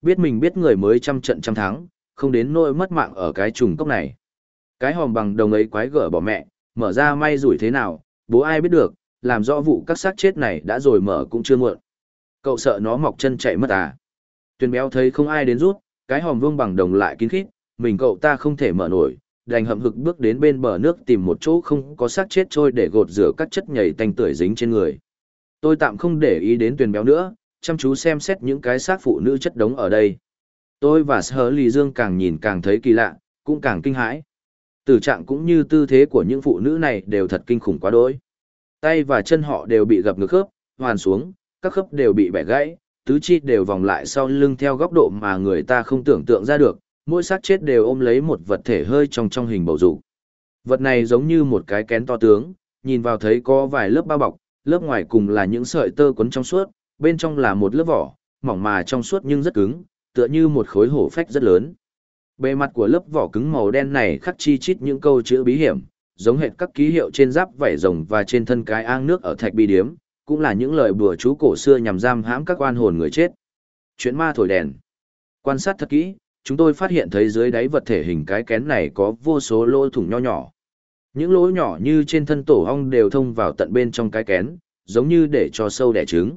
Biết mình biết người mới trăm trận trăm thắng, không đến nỗi mất mạng ở cái trùng cốc này. Cái hòm bằng đồng ấy quái gở bỏ mẹ, mở ra may rủi thế nào, bố ai biết được, làm rõ vụ các xác chết này đã rồi mở cũng chưa muộn. Cậu sợ nó mọc chân chạy mất à? Tuyền béo thấy không ai đến rút, cái hòm vuông bằng đồng lại kín khít, mình cậu ta không thể mở nổi, đành hậm hực bước đến bên bờ nước tìm một chỗ không có xác chết trôi để gột rửa các chất nhầy tanh tưởi dính trên người. Tôi tạm không để ý đến Tuyền béo nữa, chăm chú xem xét những cái xác phụ nữ chất đống ở đây. Tôi và Sở Lì Dương càng nhìn càng thấy kỳ lạ, cũng càng kinh hãi. Tử trạng cũng như tư thế của những phụ nữ này đều thật kinh khủng quá đỗi. Tay và chân họ đều bị gập ngược khớp, hoàn xuống, các khớp đều bị bẻ gãy, tứ chi đều vòng lại sau lưng theo góc độ mà người ta không tưởng tượng ra được, mỗi xác chết đều ôm lấy một vật thể hơi trong hình bầu dục. Vật này giống như một cái kén to tướng, nhìn vào thấy có vài lớp bao bọc, lớp ngoài cùng là những sợi tơ quấn trong suốt, bên trong là một lớp vỏ, mỏng mà trong suốt nhưng rất cứng, tựa như một khối hổ phách rất lớn. Bề mặt của lớp vỏ cứng màu đen này khắc chi chít những câu chữ bí hiểm, giống hệt các ký hiệu trên giáp vảy rồng và trên thân cái ang nước ở thạch bi điếm, cũng là những lời bùa chú cổ xưa nhằm giam hãm các oan hồn người chết. Chuyện ma thổi đèn. Quan sát thật kỹ, chúng tôi phát hiện thấy dưới đáy vật thể hình cái kén này có vô số lỗ thủng nho nhỏ. Những lỗ nhỏ như trên thân tổ ong đều thông vào tận bên trong cái kén, giống như để cho sâu đẻ trứng.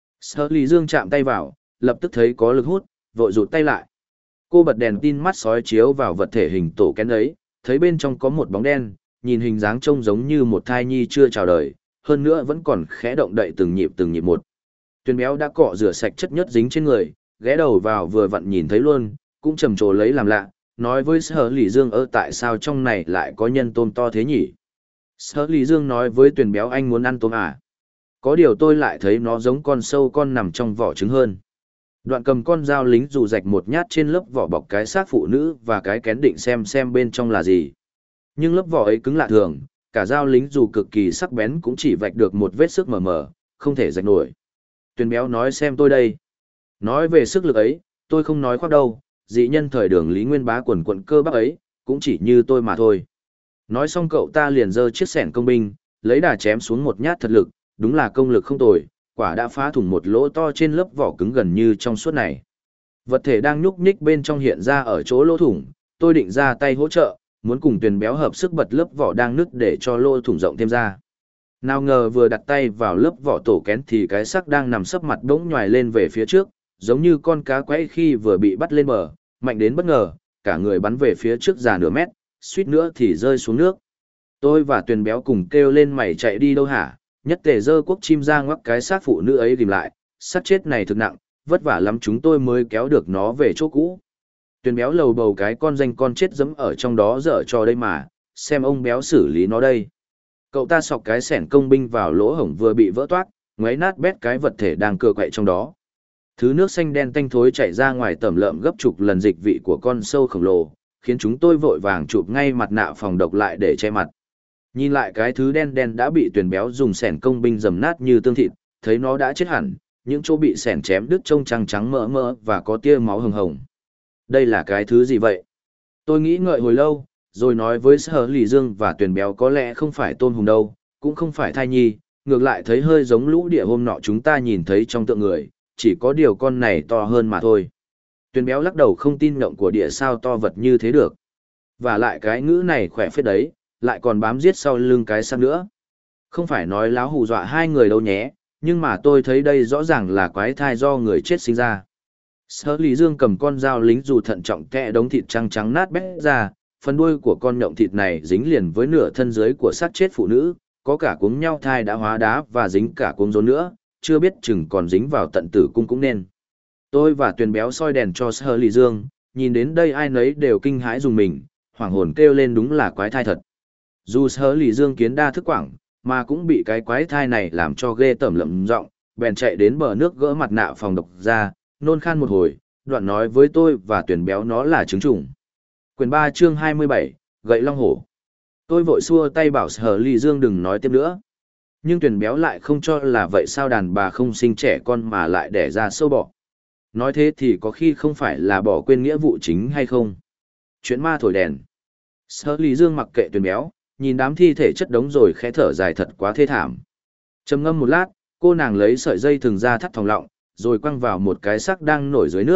Sở Lý Dương chạm tay vào, lập tức thấy có lực hút, vội rụt tay lại. Cô bật đèn tin mắt sói chiếu vào vật thể hình tổ kén ấy, thấy bên trong có một bóng đen, nhìn hình dáng trông giống như một thai nhi chưa chào đời, hơn nữa vẫn còn khẽ động đậy từng nhịp một. Tuyền béo đã cọ rửa sạch chất nhớt dính trên người, ghé đầu vào vừa vặn nhìn thấy luôn, cũng trầm trồ lấy làm lạ, nói với Sở Lý Dương tại sao trong này lại có nhân tôm to thế nhỉ? Sở Lý Dương nói với Tuyền béo anh muốn ăn tôm à? Có điều tôi lại thấy nó giống con sâu con nằm trong vỏ trứng hơn. Đoạn cầm con dao lính dù rạch một nhát trên lớp vỏ bọc cái xác phụ nữ và cái kén định xem bên trong là gì. Nhưng lớp vỏ ấy cứng lạ thường, cả dao lính dù cực kỳ sắc bén cũng chỉ vạch được một vết sức mờ mờ, không thể rạch nổi. Tuyền béo nói xem tôi đây. Nói về sức lực ấy, tôi không nói khoác đâu, dị nhân thời đường Lý Nguyên Bá quần quận cơ bắp ấy, cũng chỉ như tôi mà thôi. Nói xong cậu ta liền giơ chiếc xẻng công binh, lấy đà chém xuống một nhát thật lực, đúng là công lực không tồi, quả đã phá thủng một lỗ to trên lớp vỏ cứng gần như trong suốt này. Vật thể đang nhúc nhích bên trong hiện ra ở chỗ lỗ thủng, tôi định ra tay hỗ trợ, muốn cùng Tuyền béo hợp sức bật lớp vỏ đang nứt để cho lỗ thủng rộng thêm ra. Nào ngờ vừa đặt tay vào lớp vỏ tổ kén thì cái xác đang nằm sấp mặt bỗng nhoài lên về phía trước, giống như con cá quẫy khi vừa bị bắt lên bờ, mạnh đến bất ngờ, cả người bắn về phía trước già nửa mét, suýt nữa thì rơi xuống nước. Tôi và Tuyền béo cùng kêu lên mày chạy đi đâu hả? Nhất tề dơ quốc chim ra ngoắc cái xác phụ nữ ấy tìm lại, xác chết này thực nặng, vất vả lắm chúng tôi mới kéo được nó về chỗ cũ. Tuyền béo lầu bầu cái con danh con chết dẫm ở trong đó dở cho đây mà, xem ông béo xử lý nó đây. Cậu ta sọc cái xẻng công binh vào lỗ hổng vừa bị vỡ toác, ngoáy nát bét cái vật thể đang cựa quậy trong đó. Thứ nước xanh đen tanh thối chảy ra ngoài tẩm lợm gấp chục lần dịch vị của con sâu khổng lồ, khiến chúng tôi vội vàng chụp ngay mặt nạ phòng độc lại để che mặt. Nhìn lại cái thứ đen đen đã bị Tuyền béo dùng xẻng công binh dầm nát như tương thịt, thấy nó đã chết hẳn, những chỗ bị xẻng chém đứt trông trắng trắng mỡ mỡ và có tia máu hồng hồng. Đây là cái thứ gì vậy? Tôi nghĩ ngợi hồi lâu, rồi nói với Sở Lý Dương và Tuyền béo có lẽ không phải tôm hùm đâu, cũng không phải thai nhi, ngược lại thấy hơi giống lũ địa hôm nọ chúng ta nhìn thấy trong tượng người, chỉ có điều con này to hơn mà thôi. Tuyền béo lắc đầu không tin nhộng của địa sao to vật như thế được. Và lại cái ngữ này khỏe phết đấy, lại còn bám giết sau lưng cái xác nữa. Không phải nói láo hù dọa hai người đâu nhé, nhưng mà tôi thấy đây rõ ràng là quái thai do người chết sinh ra. Sở Lý Dương cầm con dao lính dù thận trọng kẽ đống thịt trắng trắng nát bét ra, phần đuôi của con nhộng thịt này dính liền với nửa thân dưới của xác chết phụ nữ, có cả cuống nhau thai đã hóa đá và dính cả cuống rốn nữa, chưa biết chừng còn dính vào tận tử cung cũng nên. Tôi và Tuyền béo soi đèn cho Sở Lý Dương, nhìn đến đây ai nấy đều kinh hãi dùng mình, hoảng hồn kêu lên đúng là quái thai thật. Dù Sở Lý Dương kiến đa thức quảng, mà cũng bị cái quái thai này làm cho ghê tởm lậm giọng, bèn chạy đến bờ nước gỡ mặt nạ phòng độc ra, nôn khan một hồi, đoạn nói với tôi và Tuyền béo nó là trứng trùng. Quyển 3 chương 27, gậy long hổ. Tôi vội xua tay bảo Sở Lý Dương đừng nói tiếp nữa. Nhưng Tuyền béo lại không cho là vậy, sao đàn bà không sinh trẻ con mà lại đẻ ra sâu bọ. Nói thế thì có khi không phải là bỏ quên nghĩa vụ chính hay không? Chuyện ma thổi đèn. Sở Lý Dương mặc kệ Tuyền béo, nhìn đám thi thể chất đống rồi khẽ thở dài thật quá thê thảm. Trầm ngâm một lát, cô nàng lấy sợi dây thừng ra thắt thòng lọng, rồi quăng vào một cái xác đang nổi dưới nước,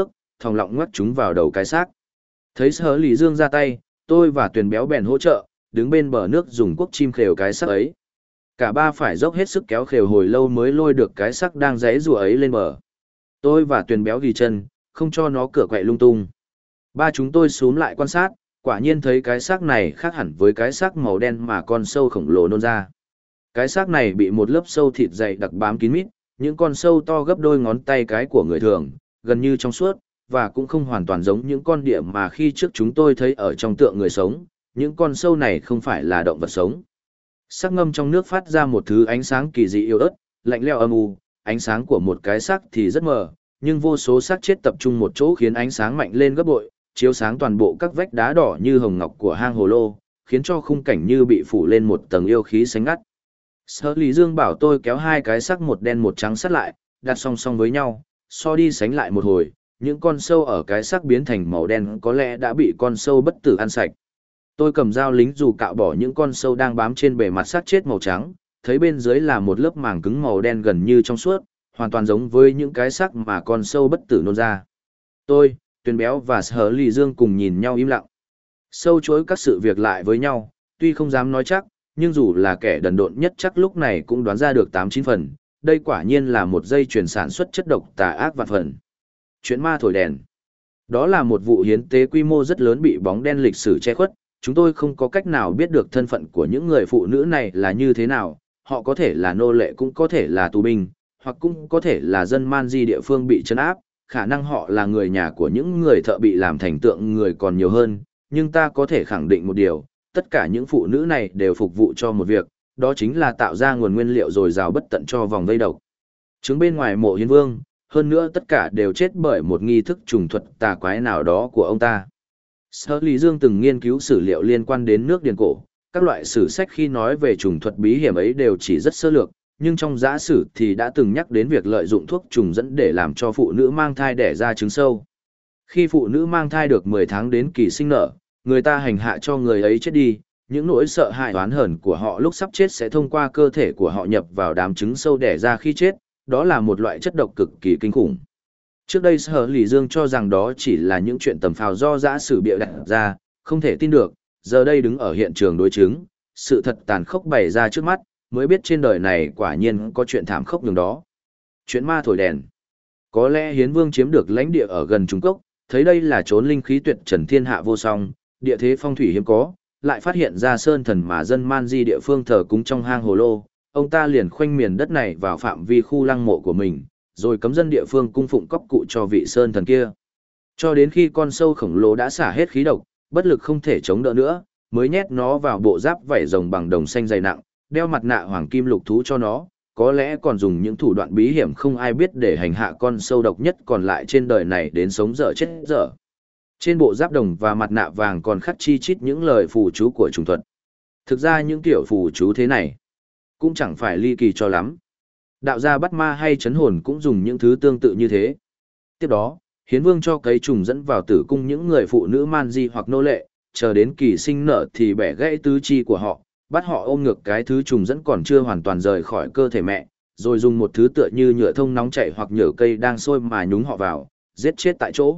thòng lọng ngoắc chúng vào đầu cái xác. Thấy Sở Lý Dương ra tay, tôi và Tuyền Béo bèn hỗ trợ, đứng bên bờ nước dùng cuốc chim khều cái xác ấy. Cả ba phải dốc hết sức kéo khều hồi lâu mới lôi được cái xác đang giãy giụa ấy lên bờ. Tôi và Tuyền Béo ghi chân, không cho nó cửa quậy lung tung. Ba chúng tôi xúm lại quan sát, quả nhiên thấy cái xác này khác hẳn với cái xác màu đen mà con sâu khổng lồ nôn ra. Cái xác này bị một lớp sâu thịt dày đặc bám kín mít, những con sâu to gấp đôi ngón tay cái của người thường, gần như trong suốt, và cũng không hoàn toàn giống những con địa mà khi trước chúng tôi thấy ở trong tượng người sống. Những con sâu này không phải là động vật sống. Xác ngâm trong nước phát ra một thứ ánh sáng kỳ dị yếu ớt, lạnh lẽo âm u, ánh sáng của một cái xác thì rất mờ, nhưng vô số xác chết tập trung một chỗ khiến ánh sáng mạnh lên gấp bội, chiếu sáng toàn bộ các vách đá đỏ như hồng ngọc của hang hồ lô, khiến cho khung cảnh như bị phủ lên một tầng yêu khí xanh ngắt. Sở Lý Dương bảo tôi kéo hai cái xác một đen một trắng sát lại, đặt song song với nhau, so đi sánh lại một hồi, những con sâu ở cái xác biến thành màu đen có lẽ đã bị con sâu bất tử ăn sạch. Tôi cầm dao lính dù cạo bỏ những con sâu đang bám trên bề mặt xác chết màu trắng, thấy bên dưới là một lớp màng cứng màu đen gần như trong suốt, hoàn toàn giống với những cái xác mà con sâu bất tử nôn ra. Tôi, Tuyền Béo và Sở Lý Dương cùng nhìn nhau im lặng. Sâu chối các sự việc lại với nhau, tuy không dám nói chắc, nhưng dù là kẻ đần độn nhất chắc lúc này cũng đoán ra được 8-9 phần, đây quả nhiên là một dây chuyền sản xuất chất độc tà ác vạn phần. Chuyện ma thổi đèn. Đó là một vụ hiến tế quy mô rất lớn bị bóng đen lịch sử che khuất, chúng tôi không có cách nào biết được thân phận của những người phụ nữ này là như thế nào, họ có thể là nô lệ cũng có thể là tù binh, hoặc cũng có thể là dân man di địa phương bị trấn áp, khả năng họ là người nhà của những người thợ bị làm thành tượng người còn nhiều hơn, nhưng ta có thể khẳng định một điều, tất cả những phụ nữ này đều phục vụ cho một việc, đó chính là tạo ra nguồn nguyên liệu dồi dào bất tận cho vòng vây độc. Chứng bên ngoài mộ hiến vương, hơn nữa tất cả đều chết bởi một nghi thức trùng thuật tà quái nào đó của ông ta. Sở Lý Dương từng nghiên cứu sử liệu liên quan đến nước Điền cổ, các loại sử sách khi nói về trùng thuật bí hiểm ấy đều chỉ rất sơ lược, nhưng trong giã sử thì đã từng nhắc đến việc lợi dụng thuốc trùng dẫn để làm cho phụ nữ mang thai đẻ ra trứng sâu. Khi phụ nữ mang thai được 10 tháng đến kỳ sinh nở, người ta hành hạ cho người ấy chết đi, những nỗi sợ hãi oán hờn của họ lúc sắp chết sẽ thông qua cơ thể của họ nhập vào đám trứng sâu đẻ ra khi chết, đó là một loại chất độc cực kỳ kinh khủng. Trước đây Sở Lý Dương cho rằng đó chỉ là những chuyện tầm phào do giã sử bịa đặt ra, không thể tin được, giờ đây đứng ở hiện trường đối chứng, sự thật tàn khốc bày ra trước mắt, mới biết trên đời này quả nhiên có chuyện thảm khốc nhường đó. Chuyện ma thổi đèn. Có lẽ Hiến Vương chiếm được lãnh địa ở gần Trung Cốc, thấy đây là chốn linh khí tuyệt trần thiên hạ vô song, địa thế phong thủy hiếm có, lại phát hiện ra sơn thần mà dân man di địa phương thờ cúng trong hang hồ lô, ông ta liền khoanh miền đất này vào phạm vi khu lăng mộ của mình, rồi cấm dân địa phương cung phụng cóc cụ cho vị sơn thần kia. Cho đến khi con sâu khổng lồ đã xả hết khí độc, bất lực không thể chống đỡ nữa, mới nhét nó vào bộ giáp vảy rồng bằng đồng xanh dày nặng, đeo mặt nạ hoàng kim lục thú cho nó, có lẽ còn dùng những thủ đoạn bí hiểm không ai biết để hành hạ con sâu độc nhất còn lại trên đời này đến sống dở chết dở. Trên bộ giáp đồng và mặt nạ vàng còn khắc chi chít những lời phù chú của trùng thuật. Thực ra những kiểu phù chú thế này cũng chẳng phải ly kỳ cho lắm. Đạo gia bắt ma hay chấn hồn cũng dùng những thứ tương tự như thế. Tiếp đó, Hiến Vương cho cấy trùng dẫn vào tử cung những người phụ nữ man di hoặc nô lệ, chờ đến kỳ sinh nở thì bẻ gãy tứ chi của họ, bắt họ ôm ngược cái thứ trùng dẫn còn chưa hoàn toàn rời khỏi cơ thể mẹ, rồi dùng một thứ tựa như nhựa thông nóng chảy hoặc nhựa cây đang sôi mà nhúng họ vào, giết chết tại chỗ.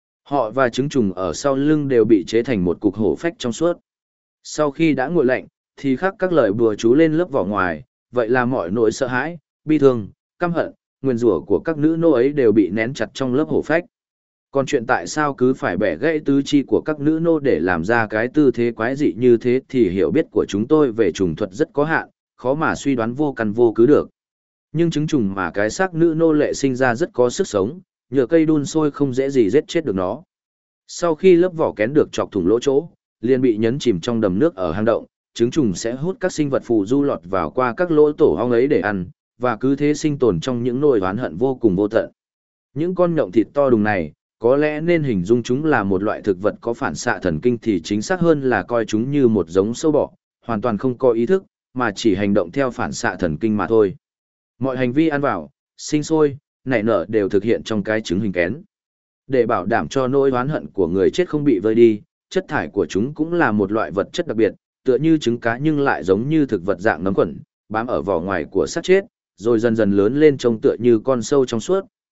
Họ và trứng trùng ở sau lưng đều bị chế thành một cục hổ phách trong suốt. Sau khi đã nguội lạnh, thì khắc các lời bùa chú lên lớp vỏ ngoài, vậy là mọi nỗi sợ hãi, bi thương, căm hận, nguyền rủa của các nữ nô ấy đều bị nén chặt trong lớp hổ phách. Còn chuyện tại sao cứ phải bẻ gãy tứ chi của các nữ nô để làm ra cái tư thế quái dị như thế thì hiểu biết của chúng tôi về trùng thuật rất có hạn, khó mà suy đoán vô căn vô cứ được. Nhưng trứng trùng mà cái xác nữ nô lệ sinh ra rất có sức sống, nhựa cây đun sôi không dễ gì giết chết được nó. Sau khi lớp vỏ kén được chọc thủng lỗ chỗ, liền bị nhấn chìm trong đầm nước ở hang động, trứng trùng sẽ hút các sinh vật phù du lọt vào qua các lỗ tổ ong ấy để ăn, và cứ thế sinh tồn trong những nỗi oán hận vô cùng vô tận. Những con nhộng thịt to đùng này, có lẽ nên hình dung chúng là một loại thực vật có phản xạ thần kinh thì chính xác hơn là coi chúng như một giống sâu bọ, hoàn toàn không có ý thức, mà chỉ hành động theo phản xạ thần kinh mà thôi. Mọi hành vi ăn vào, sinh sôi, nảy nở đều thực hiện trong cái trứng hình kén. Để bảo đảm cho nỗi oán hận của người chết không bị vơi đi, chất thải của chúng cũng là một loại vật chất đặc biệt, tựa như trứng cá nhưng lại giống như thực vật dạng nấm quẩn, bám ở vỏ ngoài của xác chết, rồi dần dần lớn lên trông tựa như con sâu trong suốt,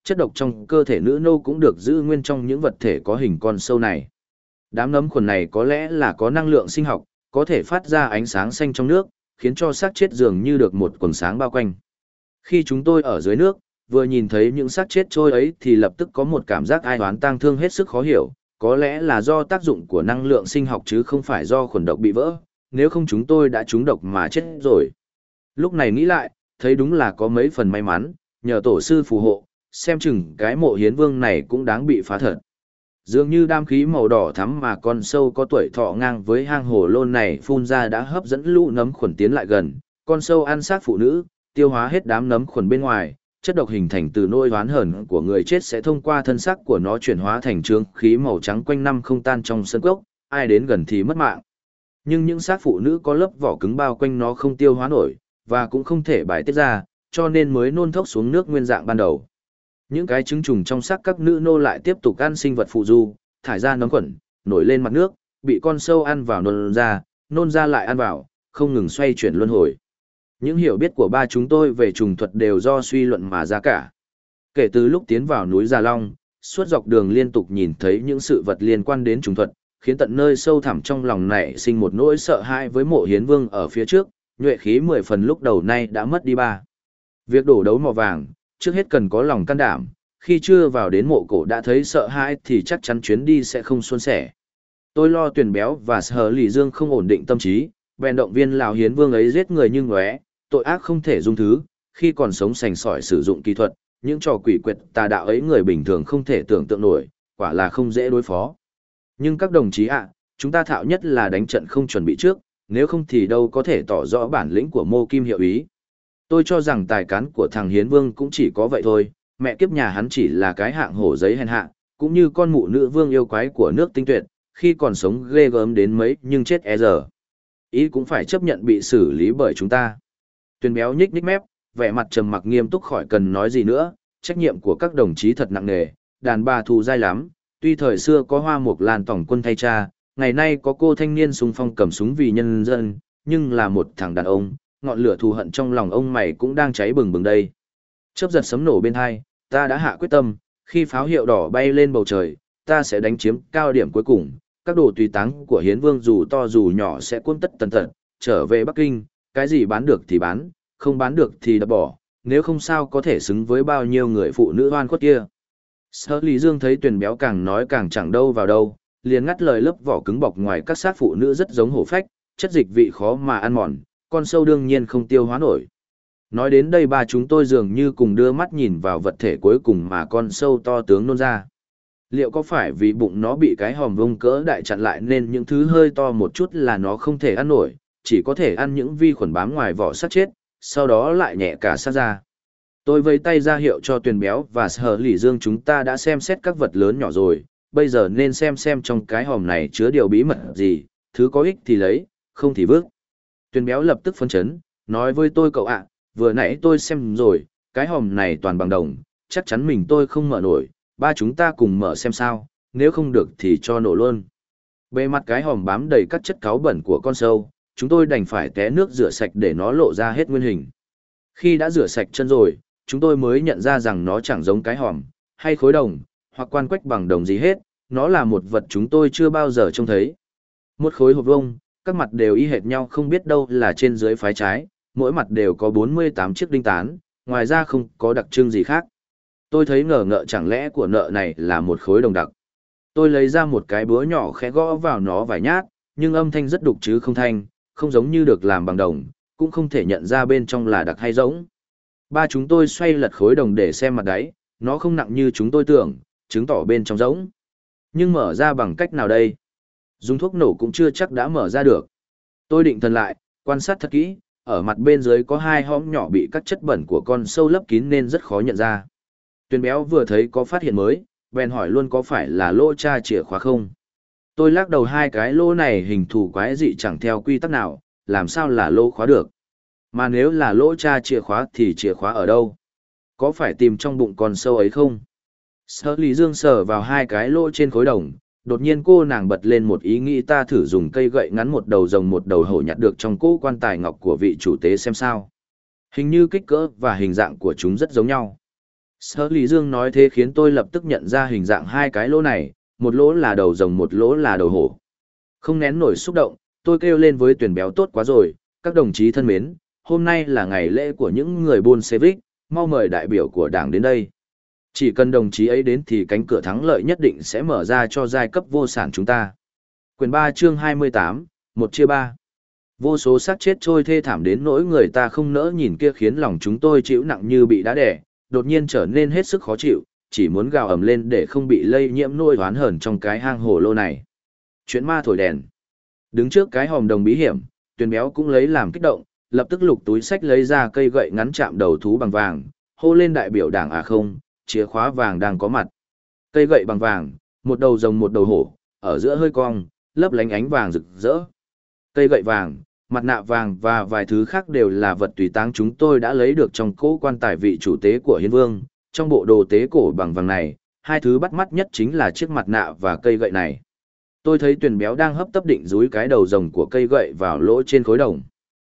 chất độc trong cơ thể nữ nô cũng được giữ nguyên trong những vật thể có hình con sâu này. Đám nấm khuẩn này có lẽ là có năng lượng sinh học, có thể phát ra ánh sáng xanh trong nước, khiến cho xác chết dường như được một quần sáng bao quanh. Khi chúng tôi ở dưới nước, vừa nhìn thấy những xác chết trôi ấy thì lập tức có một cảm giác ai oán tang thương hết sức khó hiểu, có lẽ là do tác dụng của năng lượng sinh học chứ không phải do khuẩn độc bị vỡ, nếu không chúng tôi đã trúng độc mà chết rồi. Lúc này nghĩ lại, thấy đúng là có mấy phần may mắn, nhờ tổ sư phù hộ, xem chừng cái mộ hiến vương này cũng đáng bị phá thật. Dường như đam khí màu đỏ thắm mà con sâu có tuổi thọ ngang với hang hồ lôn này phun ra đã hấp dẫn lũ nấm khuẩn tiến lại gần, con sâu ăn xác phụ nữ, tiêu hóa hết đám nấm khuẩn bên ngoài, chất độc hình thành từ nỗi oán hờn của người chết sẽ thông qua thân xác của nó chuyển hóa thành trướng khí màu trắng quanh năm không tan trong sân cốc, ai đến gần thì mất mạng. Nhưng những xác phụ nữ có lớp vỏ cứng bao quanh nó không tiêu hóa nổi, và cũng không thể bài tiết ra, cho nên mới nôn thốc xuống nước nguyên dạng ban đầu. Những cái trứng trùng trong xác các nữ nô lại tiếp tục ăn sinh vật phụ du, thải ra nấm khuẩn, nổi lên mặt nước, bị con sâu ăn vào nôn ra lại ăn vào, không ngừng xoay chuyển luân hồi. Những hiểu biết của ba chúng tôi về trùng thuật đều do suy luận mà ra cả. Kể từ lúc tiến vào núi Già Long, suốt dọc đường liên tục nhìn thấy những sự vật liên quan đến trùng thuật, khiến tận nơi sâu thẳm trong lòng nảy sinh một nỗi sợ hãi với mộ hiến vương ở phía trước, nhuệ khí 10 phần lúc đầu nay đã mất đi 3. Việc đổ đấu mỏ vàng, trước hết cần có lòng can đảm, khi chưa vào đến mộ cổ đã thấy sợ hãi thì chắc chắn chuyến đi sẽ không suôn sẻ. Tôi lo Tuyền Béo và Sở Lì Dương không ổn định tâm trí, bèn động viên lão hiến vương ấy giết người như ngóe, tội ác không thể dung thứ, khi còn sống sành sỏi sử dụng kỹ thuật, những trò quỷ quyệt tà đạo ấy người bình thường không thể tưởng tượng nổi, quả là không dễ đối phó. Nhưng các đồng chí ạ, chúng ta thạo nhất là đánh trận không chuẩn bị trước, nếu không thì đâu có thể tỏ rõ bản lĩnh của Mô Kim hiệu ý. Tôi cho rằng tài cán của thằng Hiến Vương cũng chỉ có vậy thôi, mẹ kiếp nhà hắn chỉ là cái hạng hổ giấy hèn hạ, cũng như con mụ nữ vương yêu quái của nước Tinh Tuyệt, khi còn sống ghê gớm đến mấy nhưng chết e giờ. Ý cũng phải chấp nhận bị xử lý bởi chúng ta. Tuyền Béo nhích nhích mép, vẻ mặt trầm mặc nghiêm túc khỏi cần nói gì nữa, trách nhiệm của các đồng chí thật nặng nề, đàn bà thù dai lắm, tuy thời xưa có Hoa Mục Lan tổng quân thay cha, ngày nay có cô thanh niên xung phong cầm súng vì nhân dân, nhưng là một thằng đàn ông, ngọn lửa thù hận trong lòng ông mày cũng đang cháy bừng bừng đây. Chớp giật sấm nổ bên hai, ta đã hạ quyết tâm, khi pháo hiệu đỏ bay lên bầu trời, ta sẽ đánh chiếm cao điểm cuối cùng, các đồ tùy táng của Hiến Vương dù to dù nhỏ sẽ cuốn tất tần tật, trở về Bắc Kinh, cái gì bán được thì bán, không bán được thì đập bỏ, nếu không sao có thể xứng với bao nhiêu người phụ nữ oan khuất kia. Sở Lý Dương thấy Tuyền Béo càng nói càng chẳng đâu vào đâu, liền ngắt lời lớp vỏ cứng bọc ngoài các xác phụ nữ rất giống hổ phách, chất dịch vị khó mà ăn mòn, con sâu đương nhiên không tiêu hóa nổi. Nói đến đây ba chúng tôi dường như cùng đưa mắt nhìn vào vật thể cuối cùng mà con sâu to tướng nôn ra. Liệu có phải vì bụng nó bị cái hòm vông cỡ đại chặn lại nên những thứ hơi to một chút là nó không thể ăn nổi, chỉ có thể ăn những vi khuẩn bám ngoài vỏ xác chết, sau đó lại nhẹ cả xác ra. Tôi vẫy tay ra hiệu cho Tuyền Béo và Sở Lỷ Dương, chúng ta đã xem xét các vật lớn nhỏ rồi, bây giờ nên xem trong cái hòm này chứa điều bí mật gì, thứ có ích thì lấy, không thì vứt. Tuyền Béo lập tức phấn chấn, nói với tôi cậu ạ, vừa nãy tôi xem rồi, cái hòm này toàn bằng đồng, chắc chắn mình tôi không mở nổi, ba chúng ta cùng mở xem sao, nếu không được thì cho nổ luôn. Bề mặt cái hòm bám đầy các chất cáu bẩn của con sâu, chúng tôi đành phải té nước rửa sạch để nó lộ ra hết nguyên hình. Khi đã rửa sạch chân rồi, chúng tôi mới nhận ra rằng nó chẳng giống cái hòm, hay khối đồng, hoặc quan quách bằng đồng gì hết, nó là một vật chúng tôi chưa bao giờ trông thấy. Một khối hộp vông, các mặt đều y hệt nhau không biết đâu là trên dưới phái trái, mỗi mặt đều có 48 chiếc đinh tán, ngoài ra không có đặc trưng gì khác. Tôi thấy ngờ ngợ chẳng lẽ của nợ này là một khối đồng đặc. Tôi lấy ra một cái búa nhỏ khẽ gõ vào nó vài nhát, nhưng âm thanh rất đục chứ không thanh, không giống như được làm bằng đồng, cũng không thể nhận ra bên trong là đặc hay rỗng. Ba chúng tôi xoay lật khối đồng để xem mặt đáy, nó không nặng như chúng tôi tưởng, chứng tỏ bên trong rỗng. Nhưng mở ra bằng cách nào đây? Dùng thuốc nổ cũng chưa chắc đã mở ra được. Tôi định thần lại, quan sát thật kỹ, ở mặt bên dưới có hai hõm nhỏ bị các chất bẩn của con sâu lấp kín nên rất khó nhận ra. Tuyền Béo vừa thấy có phát hiện mới, bèn hỏi luôn có phải là lỗ tra chìa khóa không. Tôi lắc đầu, hai cái lỗ này hình thù quái dị chẳng theo quy tắc nào, làm sao là lỗ khóa được. Mà nếu là lỗ tra chìa khóa thì chìa khóa ở đâu? Có phải tìm trong bụng con sâu ấy không? Sở Lý Dương sờ vào hai cái lỗ trên khối đồng, đột nhiên cô nàng bật lên một ý nghĩ, ta thử dùng cây gậy ngắn một đầu rồng một đầu hổ nhặt được trong cỗ quan tài ngọc của vị chủ tế xem sao. Hình như kích cỡ và hình dạng của chúng rất giống nhau. Sở Lý Dương nói thế khiến tôi lập tức nhận ra hình dạng hai cái lỗ này, một lỗ là đầu rồng một lỗ là đầu hổ. Không nén nổi xúc động, tôi kêu lên với tuyển béo tốt quá rồi, các đồng chí thân mến, hôm nay là ngày lễ của những người Bolshevik, mau mời đại biểu của đảng đến đây. Chỉ cần đồng chí ấy đến thì cánh cửa thắng lợi nhất định sẽ mở ra cho giai cấp vô sản chúng ta. Quyển 3 chương 28, 1/3. Vô số xác chết trôi thê thảm đến nỗi người ta không nỡ nhìn kia khiến lòng chúng tôi chịu nặng như bị đá đè, đột nhiên trở nên hết sức khó chịu, chỉ muốn gào ầm lên để không bị lây nhiễm nỗi oán hờn trong cái hang hồ lô này. Chuyện ma thổi đèn. Đứng trước cái hòm đồng bí hiểm, Tuyền béo cũng lấy làm kích động, lập tức lục túi sách lấy ra cây gậy ngắn chạm đầu thú bằng vàng, hô lên đại biểu đảng à không, chìa khóa vàng đang có mặt. Cây gậy bằng vàng, một đầu rồng một đầu hổ, ở giữa hơi cong, lấp lánh ánh vàng rực rỡ. Cây gậy vàng, mặt nạ vàng và vài thứ khác đều là vật tùy táng chúng tôi đã lấy được trong cỗ quan tài vị chủ tế của Hiến Vương. Trong bộ đồ tế cổ bằng vàng này, hai thứ bắt mắt nhất chính là chiếc mặt nạ và cây gậy này. Tôi thấy Tuyền béo đang hấp tấp định dúi cái đầu rồng của cây gậy vào lỗ trên khối đồng.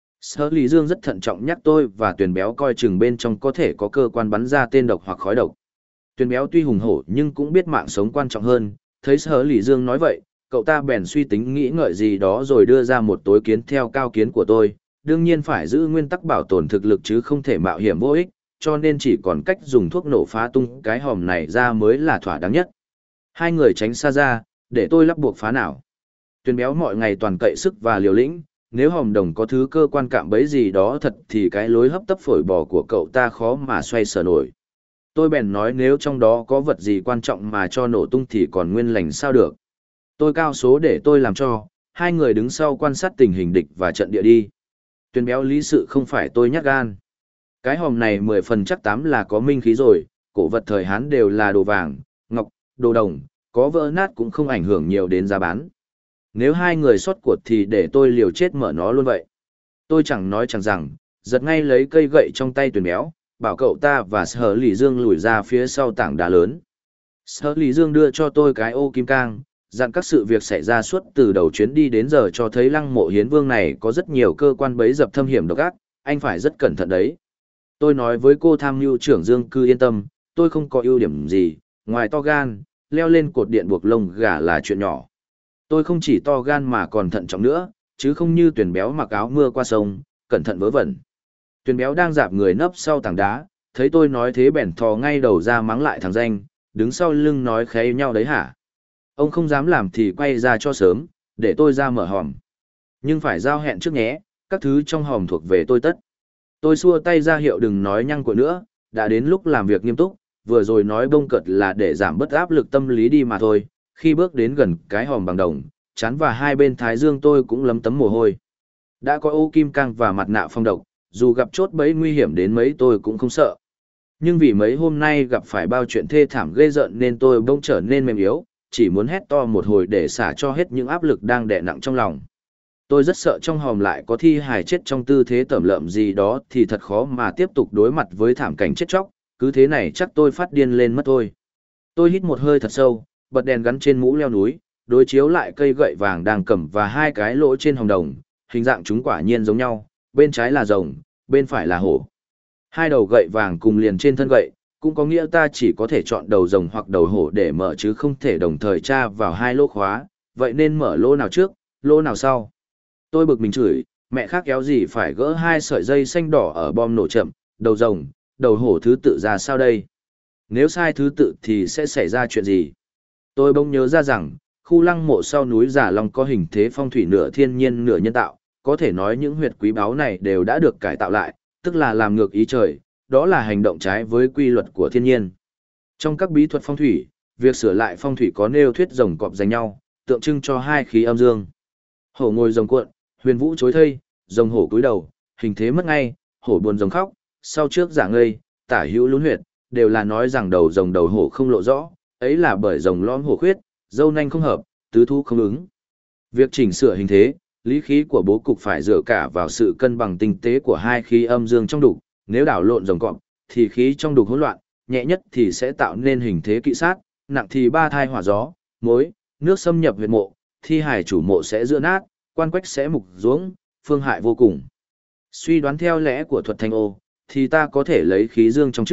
Sở Lý Dương rất thận trọng nhắc tôi và Tuyền béo coi chừng bên trong có thể có cơ quan bắn ra tên độc hoặc khói độc. Tuyền béo tuy hùng hổ nhưng cũng biết mạng sống quan trọng hơn, thấy Sở Lý Dương nói vậy, cậu ta bèn suy tính nghĩ ngợi gì đó rồi đưa ra một tối kiến theo cao kiến của tôi, đương nhiên phải giữ nguyên tắc bảo tồn thực lực chứ không thể mạo hiểm vô ích, cho nên chỉ còn cách dùng thuốc nổ phá tung cái hòm này ra mới là thỏa đáng nhất. Hai người tránh xa ra, để tôi lắp buộc phá nào. Tuyền béo mọi ngày toàn cậy sức và liều lĩnh, nếu hòm đồng có thứ cơ quan cạm bẫy gì đó thật thì cái lối hấp tấp phổi bò của cậu ta khó mà xoay sở nổi. Tôi bèn nói nếu trong đó có vật gì quan trọng mà cho nổ tung thì còn nguyên lành sao được. Tôi cao số để tôi làm cho, hai người đứng sau quan sát tình hình địch và trận địa đi. Tuyền béo lý sự không phải tôi nhát gan. Cái hòm này 10 phần chắc 8 là có minh khí rồi, cổ vật thời Hán đều là đồ vàng, ngọc, đồ đồng, có vỡ nát cũng không ảnh hưởng nhiều đến giá bán. Nếu hai người sót cuộc thì để tôi liều chết mở nó luôn vậy. Tôi chẳng nói chẳng rằng, giật ngay lấy cây gậy trong tay Tuyền béo, bảo cậu ta và Sở Lý Dương lùi ra phía sau tảng đá lớn. Sở Lý Dương đưa cho tôi cái ô kim cang, dặn các sự việc xảy ra suốt từ đầu chuyến đi đến giờ cho thấy lăng mộ Hiến Vương này có rất nhiều cơ quan bẫy dập thâm hiểm độc ác, anh phải rất cẩn thận đấy. Tôi nói với cô tham mưu trưởng Dương cứ yên tâm, tôi không có ưu điểm gì, ngoài to gan, leo lên cột điện buộc lông gà là chuyện nhỏ. Tôi không chỉ to gan mà còn thận trọng nữa, chứ không như Tuyền béo mặc áo mưa qua sông, cẩn thận vớ vẩn. Tuyền béo đang dạp người nấp sau tảng đá, thấy tôi nói thế bèn thò ngay đầu ra mắng lại thằng danh, đứng sau lưng nói khấy nhau đấy hả? Ông không dám làm thì quay ra cho sớm, để tôi ra mở hòm. Nhưng phải giao hẹn trước nhé, các thứ trong hòm thuộc về tôi tất. Tôi xua tay ra hiệu đừng nói nhăng cuội nữa, đã đến lúc làm việc nghiêm túc, vừa rồi nói bông cợt là để giảm bớt áp lực tâm lý đi mà thôi. Khi bước đến gần cái hòm bằng đồng, chán và hai bên thái dương tôi cũng lấm tấm mồ hôi. Đã có ô kim cang và mặt nạ phong độc, dù gặp chốt bẫy nguy hiểm đến mấy tôi cũng không sợ. Nhưng vì mấy hôm nay gặp phải bao chuyện thê thảm ghê rợn nên tôi bỗng trở nên mềm yếu, chỉ muốn hét to một hồi để xả cho hết những áp lực đang đè nặng trong lòng. Tôi rất sợ trong hòm lại có thi hài chết trong tư thế tẩm lợm gì đó thì thật khó mà tiếp tục đối mặt với thảm cảnh chết chóc, cứ thế này chắc tôi phát điên lên mất thôi. Tôi hít một hơi thật sâu, bật đèn gắn trên mũ leo núi, đối chiếu lại cây gậy vàng đang cầm và hai cái lỗ trên hòm đồng, hình dạng chúng quả nhiên giống nhau, bên trái là rồng, bên phải là hổ. Hai đầu gậy vàng cùng liền trên thân gậy, cũng có nghĩa ta chỉ có thể chọn đầu rồng hoặc đầu hổ để mở chứ không thể đồng thời tra vào hai lỗ khóa, vậy nên mở lỗ nào trước, lỗ nào sau. Tôi bực mình chửi, mẹ khác kéo gì phải gỡ hai sợi dây xanh đỏ ở bom nổ chậm, đầu rồng, đầu hổ thứ tự ra sao đây? Nếu sai thứ tự thì sẽ xảy ra chuyện gì? Tôi bỗng nhớ ra rằng, khu lăng mộ sau núi Giả Long có hình thế phong thủy nửa thiên nhiên nửa nhân tạo, có thể nói những huyệt quý báu này đều đã được cải tạo lại, tức là làm ngược ý trời, đó là hành động trái với quy luật của thiên nhiên. Trong các bí thuật phong thủy, việc sửa lại phong thủy có nêu thuyết rồng cọp giành nhau, tượng trưng cho hai khí âm dương. Hổ ngồi rồng cuộn, huyền vũ chối thây, rồng hổ cúi đầu, hình thế mất ngay, hổ buồn rồng khóc, sau trước giả ngây, tả hữu lún huyệt, đều là nói rằng đầu rồng đầu hổ không lộ rõ, ấy là bởi rồng lõm hổ khuyết, dâu nanh không hợp, tứ thu không ứng. Việc chỉnh sửa hình thế, lý khí của bố cục phải dựa cả vào sự cân bằng tinh tế của hai khí âm dương trong đục, nếu đảo lộn rồng cọp, thì khí trong đục hỗn loạn, nhẹ nhất thì sẽ tạo nên hình thế kỵ sát, nặng thì ba thai hỏa gió, mối, nước xâm nhập huyệt mộ, thi hài chủ mộ sẽ dựa nát, quan quách sẽ mục ruỗng, phương hại vô cùng. Suy đoán theo lẽ của thuật thanh ô, thì ta có thể lấy khí dương trong trước,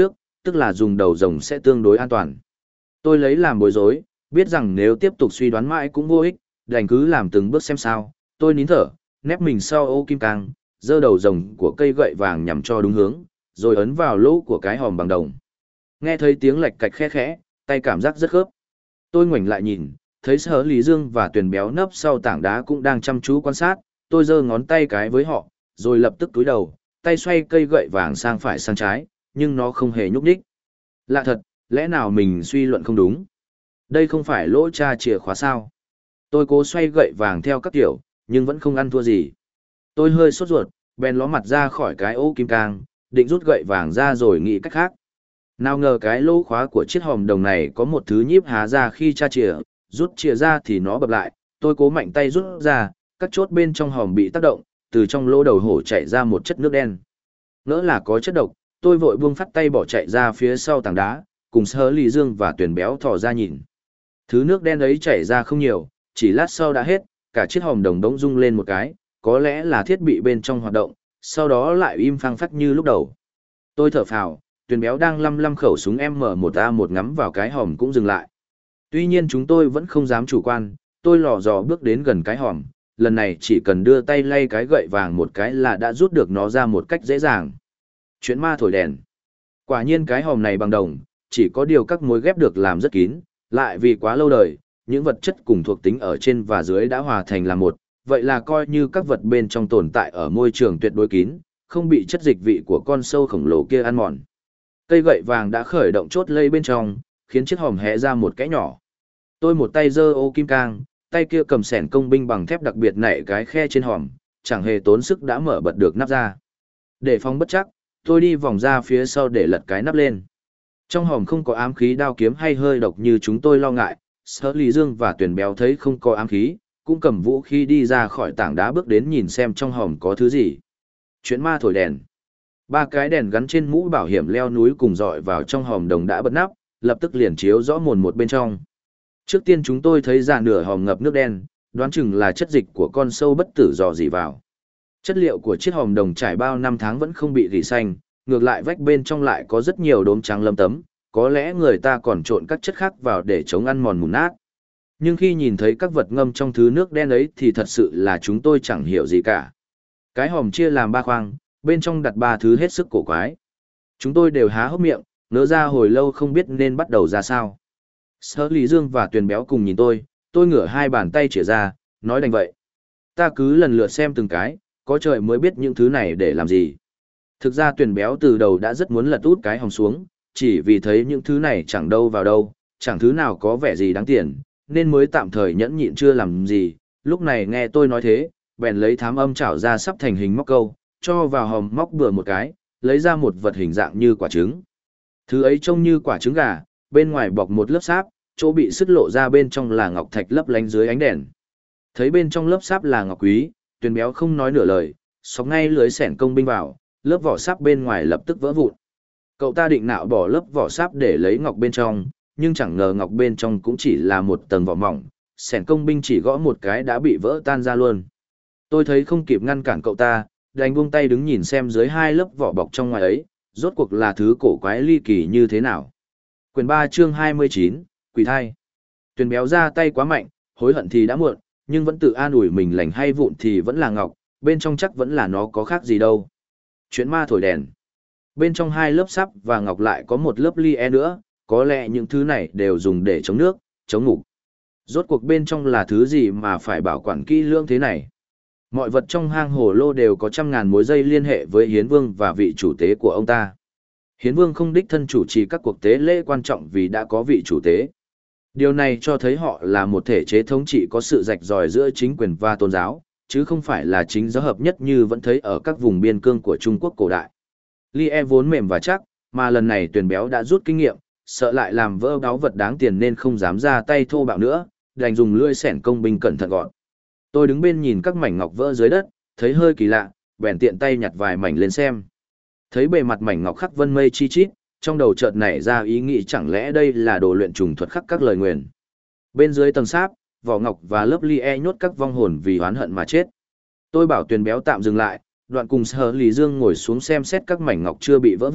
tức là dùng đầu rồng sẽ tương đối an toàn. Tôi lấy làm bối rối, biết rằng nếu tiếp tục suy đoán mãi cũng vô ích, đành cứ làm từng bước xem sao. Tôi nín thở, nép mình sau ô kim cang, giơ đầu rồng của cây gậy vàng nhằm cho đúng hướng, rồi ấn vào lỗ của cái hòm bằng đồng. Nghe thấy tiếng lạch cạch khẽ khẽ, tay cảm giác rất khớp. Tôi ngoảnh lại nhìn, thấy Sở Lý Dương và Tuyền Béo nấp sau tảng đá cũng đang chăm chú quan sát. Tôi giơ ngón tay cái với họ, rồi lập tức cúi đầu, tay xoay cây gậy vàng sang phải sang trái, nhưng nó không hề nhúc nhích. Lạ thật, lẽ nào mình suy luận không đúng? Đây không phải lỗ tra chìa khóa sao? Tôi cố xoay gậy vàng theo các kiểu, nhưng vẫn không ăn thua gì. Tôi hơi sốt ruột, bèn ló mặt ra khỏi cái ô kim cang, định rút gậy vàng ra rồi nghĩ cách khác. Nào ngờ cái lỗ khóa của chiếc hòm đồng này có một thứ nhíp há ra khi tra chìa, rút chìa ra thì nó bập lại. Tôi cố mạnh tay rút ra, các chốt bên trong hòm bị tác động, từ trong lỗ đầu hổ chảy ra một chất nước đen. Ngỡ là có chất độc, tôi vội buông phát tay bỏ chạy ra phía sau tảng đá, cùng Sở Lý Dương và Tuyền Béo thò ra nhìn. Thứ nước đen ấy chảy ra không nhiều, chỉ lát sau đã hết, cả chiếc hòm đồng đống rung lên một cái, có lẽ là thiết bị bên trong hoạt động, sau đó lại im phăng phắc như lúc đầu. Tôi thở phào, Tuyền Béo đang lăm lăm khẩu súng M1A1 ngắm vào cái hòm cũng dừng lại. Tuy nhiên chúng tôi vẫn không dám chủ quan, tôi lò dò bước đến gần cái hòm, lần này chỉ cần đưa tay lay cái gậy vàng một cái là đã rút được nó ra một cách dễ dàng. Chuyện ma thổi đèn. Quả nhiên cái hòm này bằng đồng, chỉ có điều các mối ghép được làm rất kín, lại vì quá lâu đời, những vật chất cùng thuộc tính ở trên và dưới đã hòa thành là một, vậy là coi như các vật bên trong tồn tại ở môi trường tuyệt đối kín, không bị chất dịch vị của con sâu khổng lồ kia ăn mòn. Cây gậy vàng đã khởi động chốt lây bên trong, khiến chiếc hòm hé ra một kẽ nhỏ. Tôi một tay giơ ô kim cang, tay kia cầm xẻng công binh bằng thép đặc biệt nạy cái khe trên hòm, chẳng hề tốn sức đã mở bật được nắp ra. Để phòng bất chắc, tôi đi vòng ra phía sau để lật cái nắp lên. Trong hòm không có ám khí đao kiếm hay hơi độc như chúng tôi lo ngại. Sở Lý Dương và Tuyền Béo thấy không có ám khí, cũng cầm vũ khí đi ra khỏi tảng đá bước đến nhìn xem trong hòm có thứ gì. Chuyện ma thổi đèn. Ba cái đèn gắn trên mũ bảo hiểm leo núi cùng dọi vào trong hòm đồng đã bật nắp, lập tức liền chiếu rõ mồn một bên trong. Trước tiên chúng tôi thấy ra nửa hòm ngập nước đen, đoán chừng là chất dịch của con sâu bất tử dò dỉ vào. Chất liệu của chiếc hòm đồng trải bao năm tháng vẫn không bị rỉ xanh, ngược lại vách bên trong lại có rất nhiều đốm trắng lấm tấm, có lẽ người ta còn trộn các chất khác vào để chống ăn mòn mùn nát. Nhưng khi nhìn thấy các vật ngâm trong thứ nước đen ấy thì thật sự là chúng tôi chẳng hiểu gì cả. Cái hòm chia làm 3 khoang, bên trong đặt 3 thứ hết sức cổ quái. Chúng tôi đều há hốc miệng, ngỡ ra hồi lâu không biết nên bắt đầu ra sao. Sở Lý Dương và Tuyền Béo cùng nhìn tôi ngửa 2 bàn tay chĩa ra, nói đành vậy. Ta cứ lần lượt xem từng cái, có trời mới biết những thứ này để làm gì. Thực ra Tuyền Béo từ đầu đã rất muốn lật út cái hòm xuống, chỉ vì thấy những thứ này chẳng đâu vào đâu, chẳng thứ nào có vẻ gì đáng tiền, nên mới tạm thời nhẫn nhịn chưa làm gì. Lúc này nghe tôi nói thế, bèn lấy thám âm chảo ra sắp thành hình móc câu, cho vào hòm móc bừa một cái, lấy ra một vật hình dạng như quả trứng. Thứ ấy trông như quả trứng gà, bên ngoài bọc một lớp sáp, chỗ bị sứt lộ ra bên trong là ngọc thạch lấp lánh dưới ánh đèn. Thấy bên trong lớp sáp là ngọc quý, Tuyền Béo không nói nửa lời, xốc ngay lưới xẻng công binh vào, lớp vỏ sáp bên ngoài lập tức vỡ vụn. Cậu ta định nạo bỏ lớp vỏ sáp để lấy ngọc bên trong, nhưng chẳng ngờ ngọc bên trong cũng chỉ là một tầng vỏ mỏng, xẻng công binh chỉ gõ một cái đã bị vỡ tan ra luôn. Tôi thấy không kịp ngăn cản cậu ta, đành buông tay đứng nhìn xem dưới 2 lớp vỏ bọc trong ngoài ấy, rốt cuộc là thứ cổ quái ly kỳ như thế nào. Quyển 3 chương 29, Quỷ thai. Tuyền Béo ra tay quá mạnh, hối hận thì đã muộn, nhưng vẫn tự an ủi mình lành hay vụn thì vẫn là ngọc, bên trong chắc vẫn là nó có khác gì đâu. Chuyện ma thổi đèn. Bên trong 2 lớp sáp và ngọc lại có một lớp ly nữa, có lẽ những thứ này đều dùng để chống nước, chống ngủ. Rốt cuộc bên trong là thứ gì mà phải bảo quản kỹ lưỡng thế này. Mọi vật trong hang hồ lô đều có trăm ngàn mối dây liên hệ với Hiến Vương và vị chủ tế của ông ta. Hiến Vương không đích thân chủ trì các cuộc tế lễ quan trọng vì đã có vị chủ tế. Điều này cho thấy họ là một thể chế thống trị có sự rạch ròi giữa chính quyền và tôn giáo, chứ không phải là chính giáo hợp nhất như vẫn thấy ở các vùng biên cương của Trung Quốc cổ đại. Lie vốn mềm và chắc, mà lần này Tuyền Béo đã rút kinh nghiệm, sợ lại làm vỡ báu vật đáng tiền nên không dám ra tay thô bạo nữa, đành dùng lưỡi xẻng công binh cẩn thận gọn. Tôi đứng bên nhìn các mảnh ngọc vỡ dưới đất, thấy hơi kỳ lạ, bèn tiện tay nhặt vài mảnh lên xem. Thấy bề mặt mảnh ngọc khắc vân mây chi chít, trong đầu chợt nảy ra ý nghĩ chẳng lẽ đây là đồ luyện trùng thuật khắc các lời nguyền. Bên dưới tầng sáp, vỏ ngọc và lớp lie nhốt các vong hồn vì oán hận mà chết. Tôi bảo Tuyền Béo tạm dừng lại, đoạn cùng Sở Lý Dương ngồi xuống xem xét các mảnh ngọc chưa bị vỡ vụn,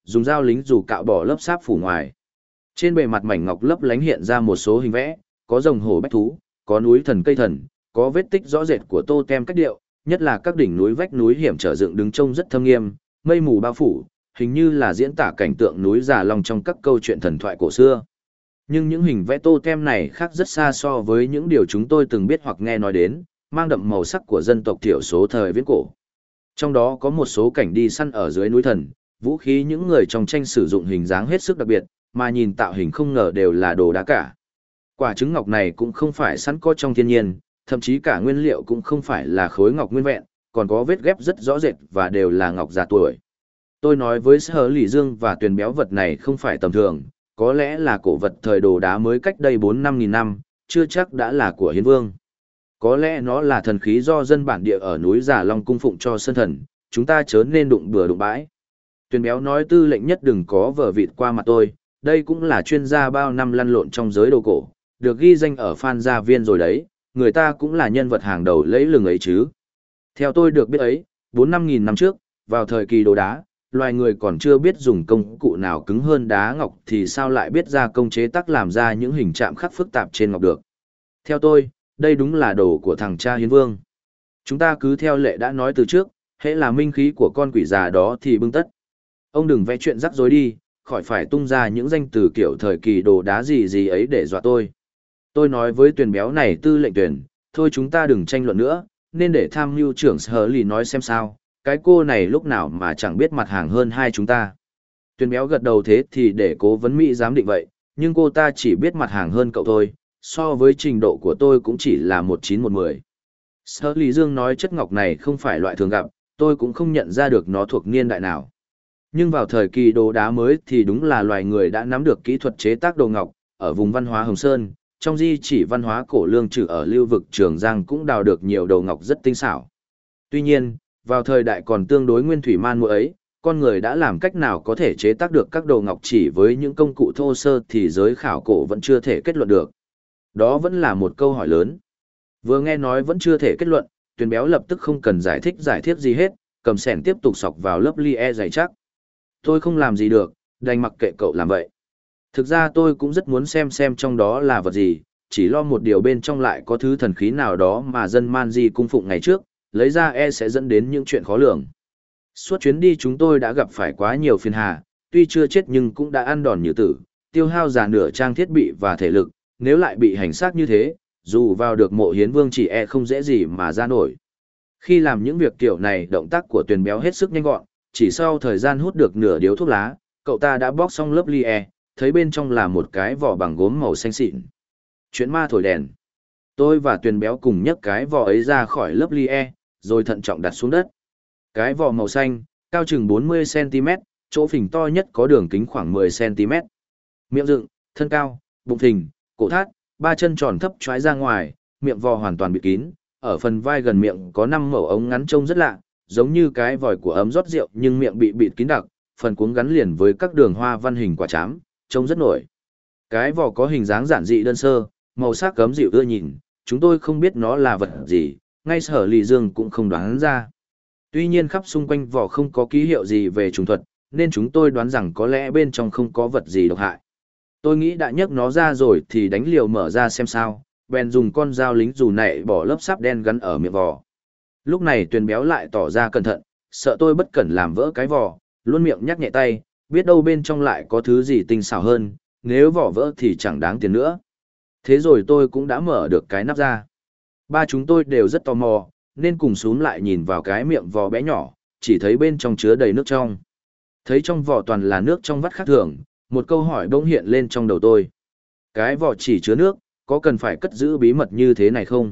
dùng dao lính dù cạo bỏ lớp sáp phủ ngoài. Trên bề mặt mảnh ngọc lấp lánh hiện ra một số hình vẽ, có rồng hổ bách thú, có núi thần cây thần, có vết tích rõ rệt của tô tem cách điệu, nhất là các đỉnh núi vách núi hiểm trở dựng đứng trông rất thâm nghiêm, mây mù bao phủ, hình như là diễn tả cảnh tượng núi Già Long trong các câu chuyện thần thoại cổ xưa. Nhưng những hình vẽ tô tem này khác rất xa so với những điều chúng tôi từng biết hoặc nghe nói đến, mang đậm màu sắc của dân tộc thiểu số thời viễn cổ. Trong đó có một số cảnh đi săn ở dưới núi thần, vũ khí những người trong tranh sử dụng hình dáng hết sức đặc biệt, mà nhìn tạo hình không ngờ đều là đồ đá cả. Quả trứng ngọc này cũng không phải sẵn có trong thiên nhiên, thậm chí cả nguyên liệu cũng không phải là khối ngọc nguyên vẹn, còn có vết ghép rất rõ rệt và đều là ngọc già tuổi. Tôi nói với Sở Lỷ Dương và Tuyền Béo vật này không phải tầm thường, có lẽ là cổ vật thời đồ đá mới cách đây 4-5 nghìn năm, chưa chắc đã là của Hiến Vương. Có lẽ nó là thần khí do dân bản địa ở núi Già Long cung phụng cho sơn thần, chúng ta chớ nên đụng bừa đụng bãi. Tuyền Béo nói tư lệnh nhất đừng có vờ vịt qua mặt tôi, đây cũng là chuyên gia bao năm lăn lộn trong giới đồ cổ, được ghi danh ở Phan Gia Viên rồi đấy, người ta cũng là nhân vật hàng đầu lấy lừng ấy chứ. Theo tôi được biết ấy, 4-5 nghìn năm trước, vào thời kỳ đồ đá, loài người còn chưa biết dùng công cụ nào cứng hơn đá ngọc thì sao lại biết ra công chế tác làm ra những hình chạm khắc phức tạp trên ngọc được. Theo tôi, đây đúng là đồ của thằng cha Hiến Vương. Chúng ta cứ theo lệ đã nói từ trước, hễ là minh khí của con quỷ già đó thì bưng tất. Ông đừng vẽ chuyện rắc rối đi, khỏi phải tung ra những danh từ kiểu thời kỳ đồ đá gì gì ấy để dọa tôi. Tôi nói với Tuyền Béo này tư lệnh Tuyền, thôi chúng ta đừng tranh luận nữa, nên để tham mưu trưởng Sở Lì nói xem sao, cái cô này lúc nào mà chẳng biết mặt hàng hơn hai chúng ta. Tuyền Béo gật đầu thế thì để cố vấn Mỹ giám định vậy, nhưng cô ta chỉ biết mặt hàng hơn cậu thôi, so với trình độ của tôi cũng chỉ là 1-9-1-10. Sở Lý Dương nói chất ngọc này không phải loại thường gặp, tôi cũng không nhận ra được nó thuộc niên đại nào. Nhưng vào thời kỳ đồ đá mới thì đúng là loài người đã nắm được kỹ thuật chế tác đồ ngọc, ở vùng văn hóa Hồng Sơn, trong di chỉ văn hóa cổ lương trừ ở lưu vực Trường Giang cũng đào được nhiều đồ ngọc rất tinh xảo. Tuy nhiên, vào thời đại còn tương đối nguyên thủy man muội ấy, con người đã làm cách nào có thể chế tác được các đồ ngọc chỉ với những công cụ thô sơ thì giới khảo cổ vẫn chưa thể kết luận được. Đó vẫn là một câu hỏi lớn. Vừa nghe nói vẫn chưa thể kết luận, Tuyền Béo lập tức không cần giải thích gì hết, cầm xẻng tiếp tục xọc vào lớp lie dày chắc. Tôi không làm gì được, đành mặc kệ cậu làm vậy. Thực ra tôi cũng rất muốn xem trong đó là vật gì, chỉ lo một điều bên trong lại có thứ thần khí nào đó mà dân man di cung phụng ngày trước, lấy ra sẽ dẫn đến những chuyện khó lường. Suốt chuyến đi chúng tôi đã gặp phải quá nhiều phiền hà, tuy chưa chết nhưng cũng đã ăn đòn như tử, tiêu hao già nửa trang thiết bị và thể lực, nếu lại bị hành xác như thế, dù vào được mộ Hiến Vương chỉ không dễ gì mà ra nổi. Khi làm những việc kiểu này động tác của Tuyền Béo hết sức nhanh gọn, chỉ sau thời gian hút được nửa điếu thuốc lá, cậu ta đã bóc xong lớp lie, thấy bên trong là một cái vỏ bằng gốm màu xanh xịn. Chuyện ma thổi đèn. Tôi và Tuyền Béo cùng nhấc cái vỏ ấy ra khỏi lớp lie, rồi thận trọng đặt xuống đất. Cái vỏ màu xanh, cao chừng 40cm, chỗ phình to nhất có đường kính khoảng 10cm. Miệng dựng, thân cao, bụng phình, cổ thắt, ba chân tròn thấp choái ra ngoài, miệng vò hoàn toàn bịt kín, ở phần vai gần miệng có 5 mẩu ống ngắn trông rất lạ, giống như cái vòi của ấm rót rượu nhưng miệng bị bịt kín đặc, phần cuống gắn liền với các đường hoa văn hình quả trám, trông rất nổi. Cái vỏ có hình dáng giản dị đơn sơ, màu sắc cấm dịu ưa nhìn, chúng tôi không biết nó là vật gì, ngay Sở Lì Dương cũng không đoán ra. Tuy nhiên khắp xung quanh vỏ không có ký hiệu gì về trùng thuật, nên chúng tôi đoán rằng có lẽ bên trong không có vật gì độc hại. Tôi nghĩ đã nhấc nó ra rồi thì đánh liều mở ra xem sao, bèn dùng con dao lính dù nảy bỏ lớp sáp đen gắn ở miệng vỏ. Lúc này Tuyền Béo lại tỏ ra cẩn thận, sợ tôi bất cẩn làm vỡ cái vỏ, luôn miệng nhắc nhẹ tay, biết đâu bên trong lại có thứ gì tinh xảo hơn, nếu vỏ vỡ thì chẳng đáng tiền nữa. Thế rồi tôi cũng đã mở được cái nắp ra. Ba chúng tôi đều rất tò mò, nên cùng xúm lại nhìn vào cái miệng vò bé nhỏ, chỉ thấy bên trong chứa đầy nước trong. Thấy trong vỏ toàn là nước trong vắt khác thường, một câu hỏi bỗng hiện lên trong đầu tôi. Cái vỏ chỉ chứa nước, có cần phải cất giữ bí mật như thế này không?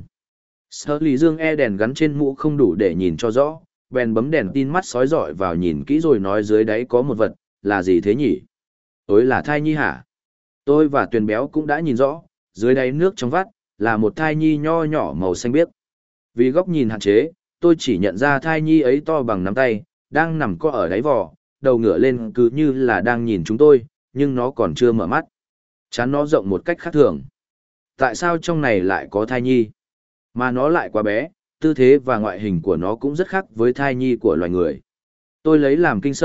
Sở Lý Dương đèn gắn trên mũ không đủ để nhìn cho rõ, bèn bấm đèn tin mắt sói rọi vào nhìn kỹ rồi nói dưới đáy có một vật, là gì thế nhỉ? Ôi là thai nhi hả? Tôi và Tuyền Béo cũng đã nhìn rõ, dưới đáy nước trong vắt, là một thai nhi nho nhỏ màu xanh biếc. Vì góc nhìn hạn chế, tôi chỉ nhận ra thai nhi ấy to bằng nắm tay, đang nằm co ở đáy vỏ, đầu ngửa lên cứ như là đang nhìn chúng tôi, nhưng nó còn chưa mở mắt. Trán nó rộng một cách khác thường. Tại sao trong này lại có thai nhi? Mà nó lại quá bé, tư thế và ngoại hình của nó cũng rất khác với thai nhi của loài người. Tôi lấy làm kinh sợ,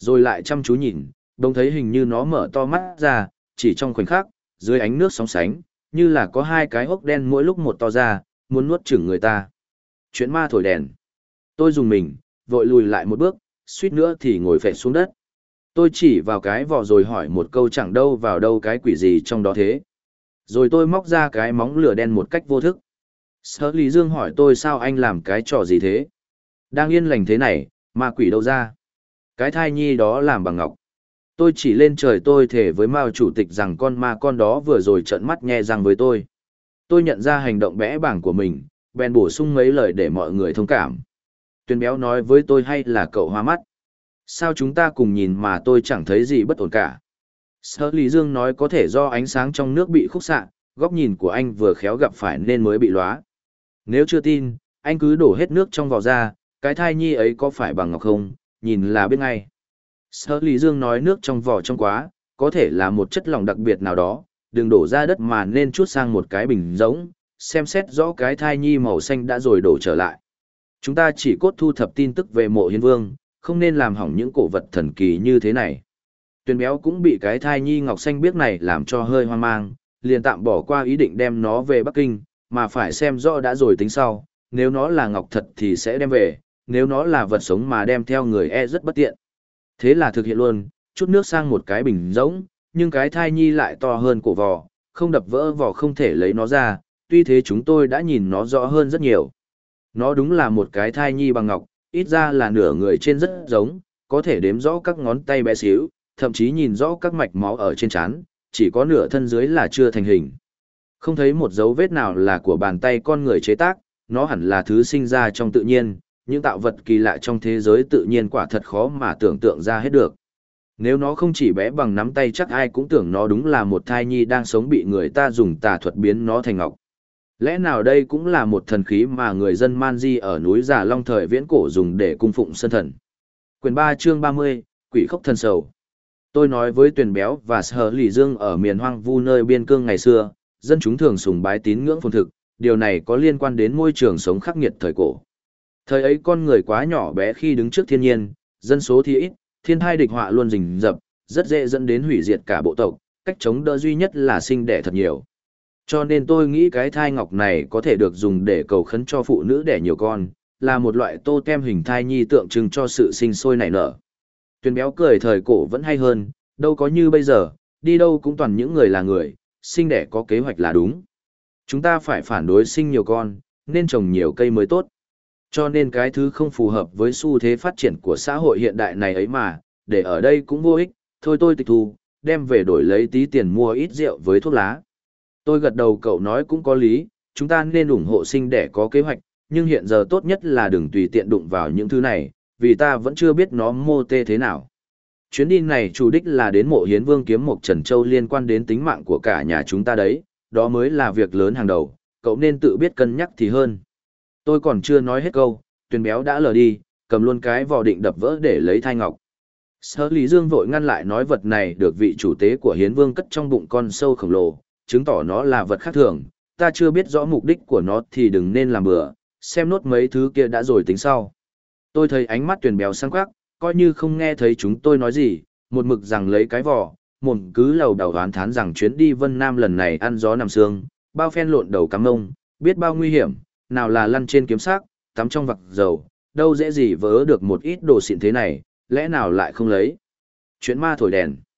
rồi lại chăm chú nhìn, đồng thấy hình như nó mở to mắt ra, chỉ trong khoảnh khắc, dưới ánh nước sóng sánh, như là có hai cái hốc đen mỗi lúc một to ra, muốn nuốt chửng người ta. Chuyện ma thổi đèn. Tôi dùng mình, vội lùi lại một bước, suýt nữa thì ngồi phệ xuống đất. Tôi chỉ vào cái vỏ rồi hỏi một câu chẳng đâu vào đâu cái quỷ gì trong đó thế. Rồi tôi móc ra cái móng lửa đen một cách vô thức. Sở Lý Dương hỏi tôi sao anh làm cái trò gì thế? Đang yên lành thế này, ma quỷ đâu ra? Cái thai nhi đó làm bằng ngọc. Tôi chỉ lên trời tôi thề với Mao chủ tịch rằng con ma con đó vừa rồi trợn mắt nhe răng với tôi. Tôi nhận ra hành động bẽ bàng của mình, bèn bổ sung mấy lời để mọi người thông cảm. Tuyền béo nói với tôi hay là cậu hoa mắt? Sao chúng ta cùng nhìn mà tôi chẳng thấy gì bất ổn cả? Sở Lý Dương nói có thể do ánh sáng trong nước bị khúc xạ, góc nhìn của anh vừa khéo gặp phải nên mới bị lóa. Nếu chưa tin, anh cứ đổ hết nước trong vò ra, cái thai nhi ấy có phải bằng ngọc không, nhìn là biết ngay. Sở Lý Dương nói nước trong vò trong quá, có thể là một chất lỏng đặc biệt nào đó, đừng đổ ra đất mà nên chút sang một cái bình rỗng, xem xét rõ cái thai nhi màu xanh đã rồi đổ trở lại. Chúng ta chỉ cốt thu thập tin tức về mộ hiến vương, không nên làm hỏng những cổ vật thần kỳ như thế này. Tuyền béo cũng bị cái thai nhi ngọc xanh biếc này làm cho hơi hoang mang, liền tạm bỏ qua ý định đem nó về Bắc Kinh, mà phải xem rõ đã rồi tính sau, nếu nó là ngọc thật thì sẽ đem về, nếu nó là vật sống mà đem theo người rất bất tiện. Thế là thực hiện luôn, chút nước sang một cái bình rỗng, nhưng cái thai nhi lại to hơn cổ vò, không đập vỡ vò không thể lấy nó ra, tuy thế chúng tôi đã nhìn nó rõ hơn rất nhiều. Nó đúng là một cái thai nhi bằng ngọc, ít ra là nửa người trên rất giống, có thể đếm rõ các ngón tay bé xíu, thậm chí nhìn rõ các mạch máu ở trên trán, chỉ có nửa thân dưới là chưa thành hình. Không thấy một dấu vết nào là của bàn tay con người chế tác, nó hẳn là thứ sinh ra trong tự nhiên, những tạo vật kỳ lạ trong thế giới tự nhiên quả thật khó mà tưởng tượng ra hết được. Nếu nó không chỉ bé bằng nắm tay chắc ai cũng tưởng nó đúng là một thai nhi đang sống bị người ta dùng tà thuật biến nó thành ngọc. Lẽ nào đây cũng là một thần khí mà người dân Man Di ở núi Già Long thời viễn cổ dùng để cung phụng sơn thần. Quyền 3 chương 30, Quỷ khốc thần sầu. Tôi nói với Tuyền béo và Sở Lý Dương ở miền hoang vu nơi biên cương ngày xưa, dân chúng thường sùng bái tín ngưỡng phồn thực, điều này có liên quan đến môi trường sống khắc nghiệt thời cổ. Thời ấy con người quá nhỏ bé khi đứng trước thiên nhiên, dân số thì ít, thiên tai địch họa luôn rình rập, rất dễ dẫn đến hủy diệt cả bộ tộc, cách chống đỡ duy nhất là sinh đẻ thật nhiều. Cho nên tôi nghĩ cái thai ngọc này có thể được dùng để cầu khấn cho phụ nữ đẻ nhiều con, là một loại tô tem hình thai nhi tượng trưng cho sự sinh sôi nảy nở. Tuyền béo cười thời cổ vẫn hay hơn, đâu có như bây giờ, đi đâu cũng toàn những người là người, sinh đẻ có kế hoạch là đúng. Chúng ta phải phản đối sinh nhiều con, nên trồng nhiều cây mới tốt. Cho nên cái thứ không phù hợp với xu thế phát triển của xã hội hiện đại này ấy mà, để ở đây cũng vô ích, thôi tôi tịch thu, đem về đổi lấy tí tiền mua ít rượu với thuốc lá. Tôi gật đầu cậu nói cũng có lý, chúng ta nên ủng hộ sinh đẻ có kế hoạch, nhưng hiện giờ tốt nhất là đừng tùy tiện đụng vào những thứ này, vì ta vẫn chưa biết nó mô tê thế nào. Chuyến đi này chủ đích là đến mộ hiến vương kiếm một Trần Châu liên quan đến tính mạng của cả nhà chúng ta đấy, đó mới là việc lớn hàng đầu, cậu nên tự biết cân nhắc thì hơn. Tôi còn chưa nói hết câu, Tuyền béo đã lờ đi, cầm luôn cái vò định đập vỡ để lấy thai ngọc. Sở Lý Dương vội ngăn lại nói vật này được vị chủ tế của hiến vương cất trong bụng con sâu khổng lồ, chứng tỏ nó là vật khác thường, ta chưa biết rõ mục đích của nó thì đừng nên làm bừa, xem nốt mấy thứ kia đã rồi tính sau. Tôi thấy ánh mắt Tuyền béo sáng quắc, coi như không nghe thấy chúng tôi nói gì, một mực rằng lấy cái vò, mồm cứ lầu đầu đoán thán rằng chuyến đi Vân Nam lần này ăn gió nằm sương, bao phen lộn đầu cắm ông, biết bao nguy hiểm, nào là lăn trên kiếm xác, tắm trong vặc dầu, đâu dễ gì vớ được một ít đồ xịn thế này, lẽ nào lại không lấy. Chuyện ma thổi đèn.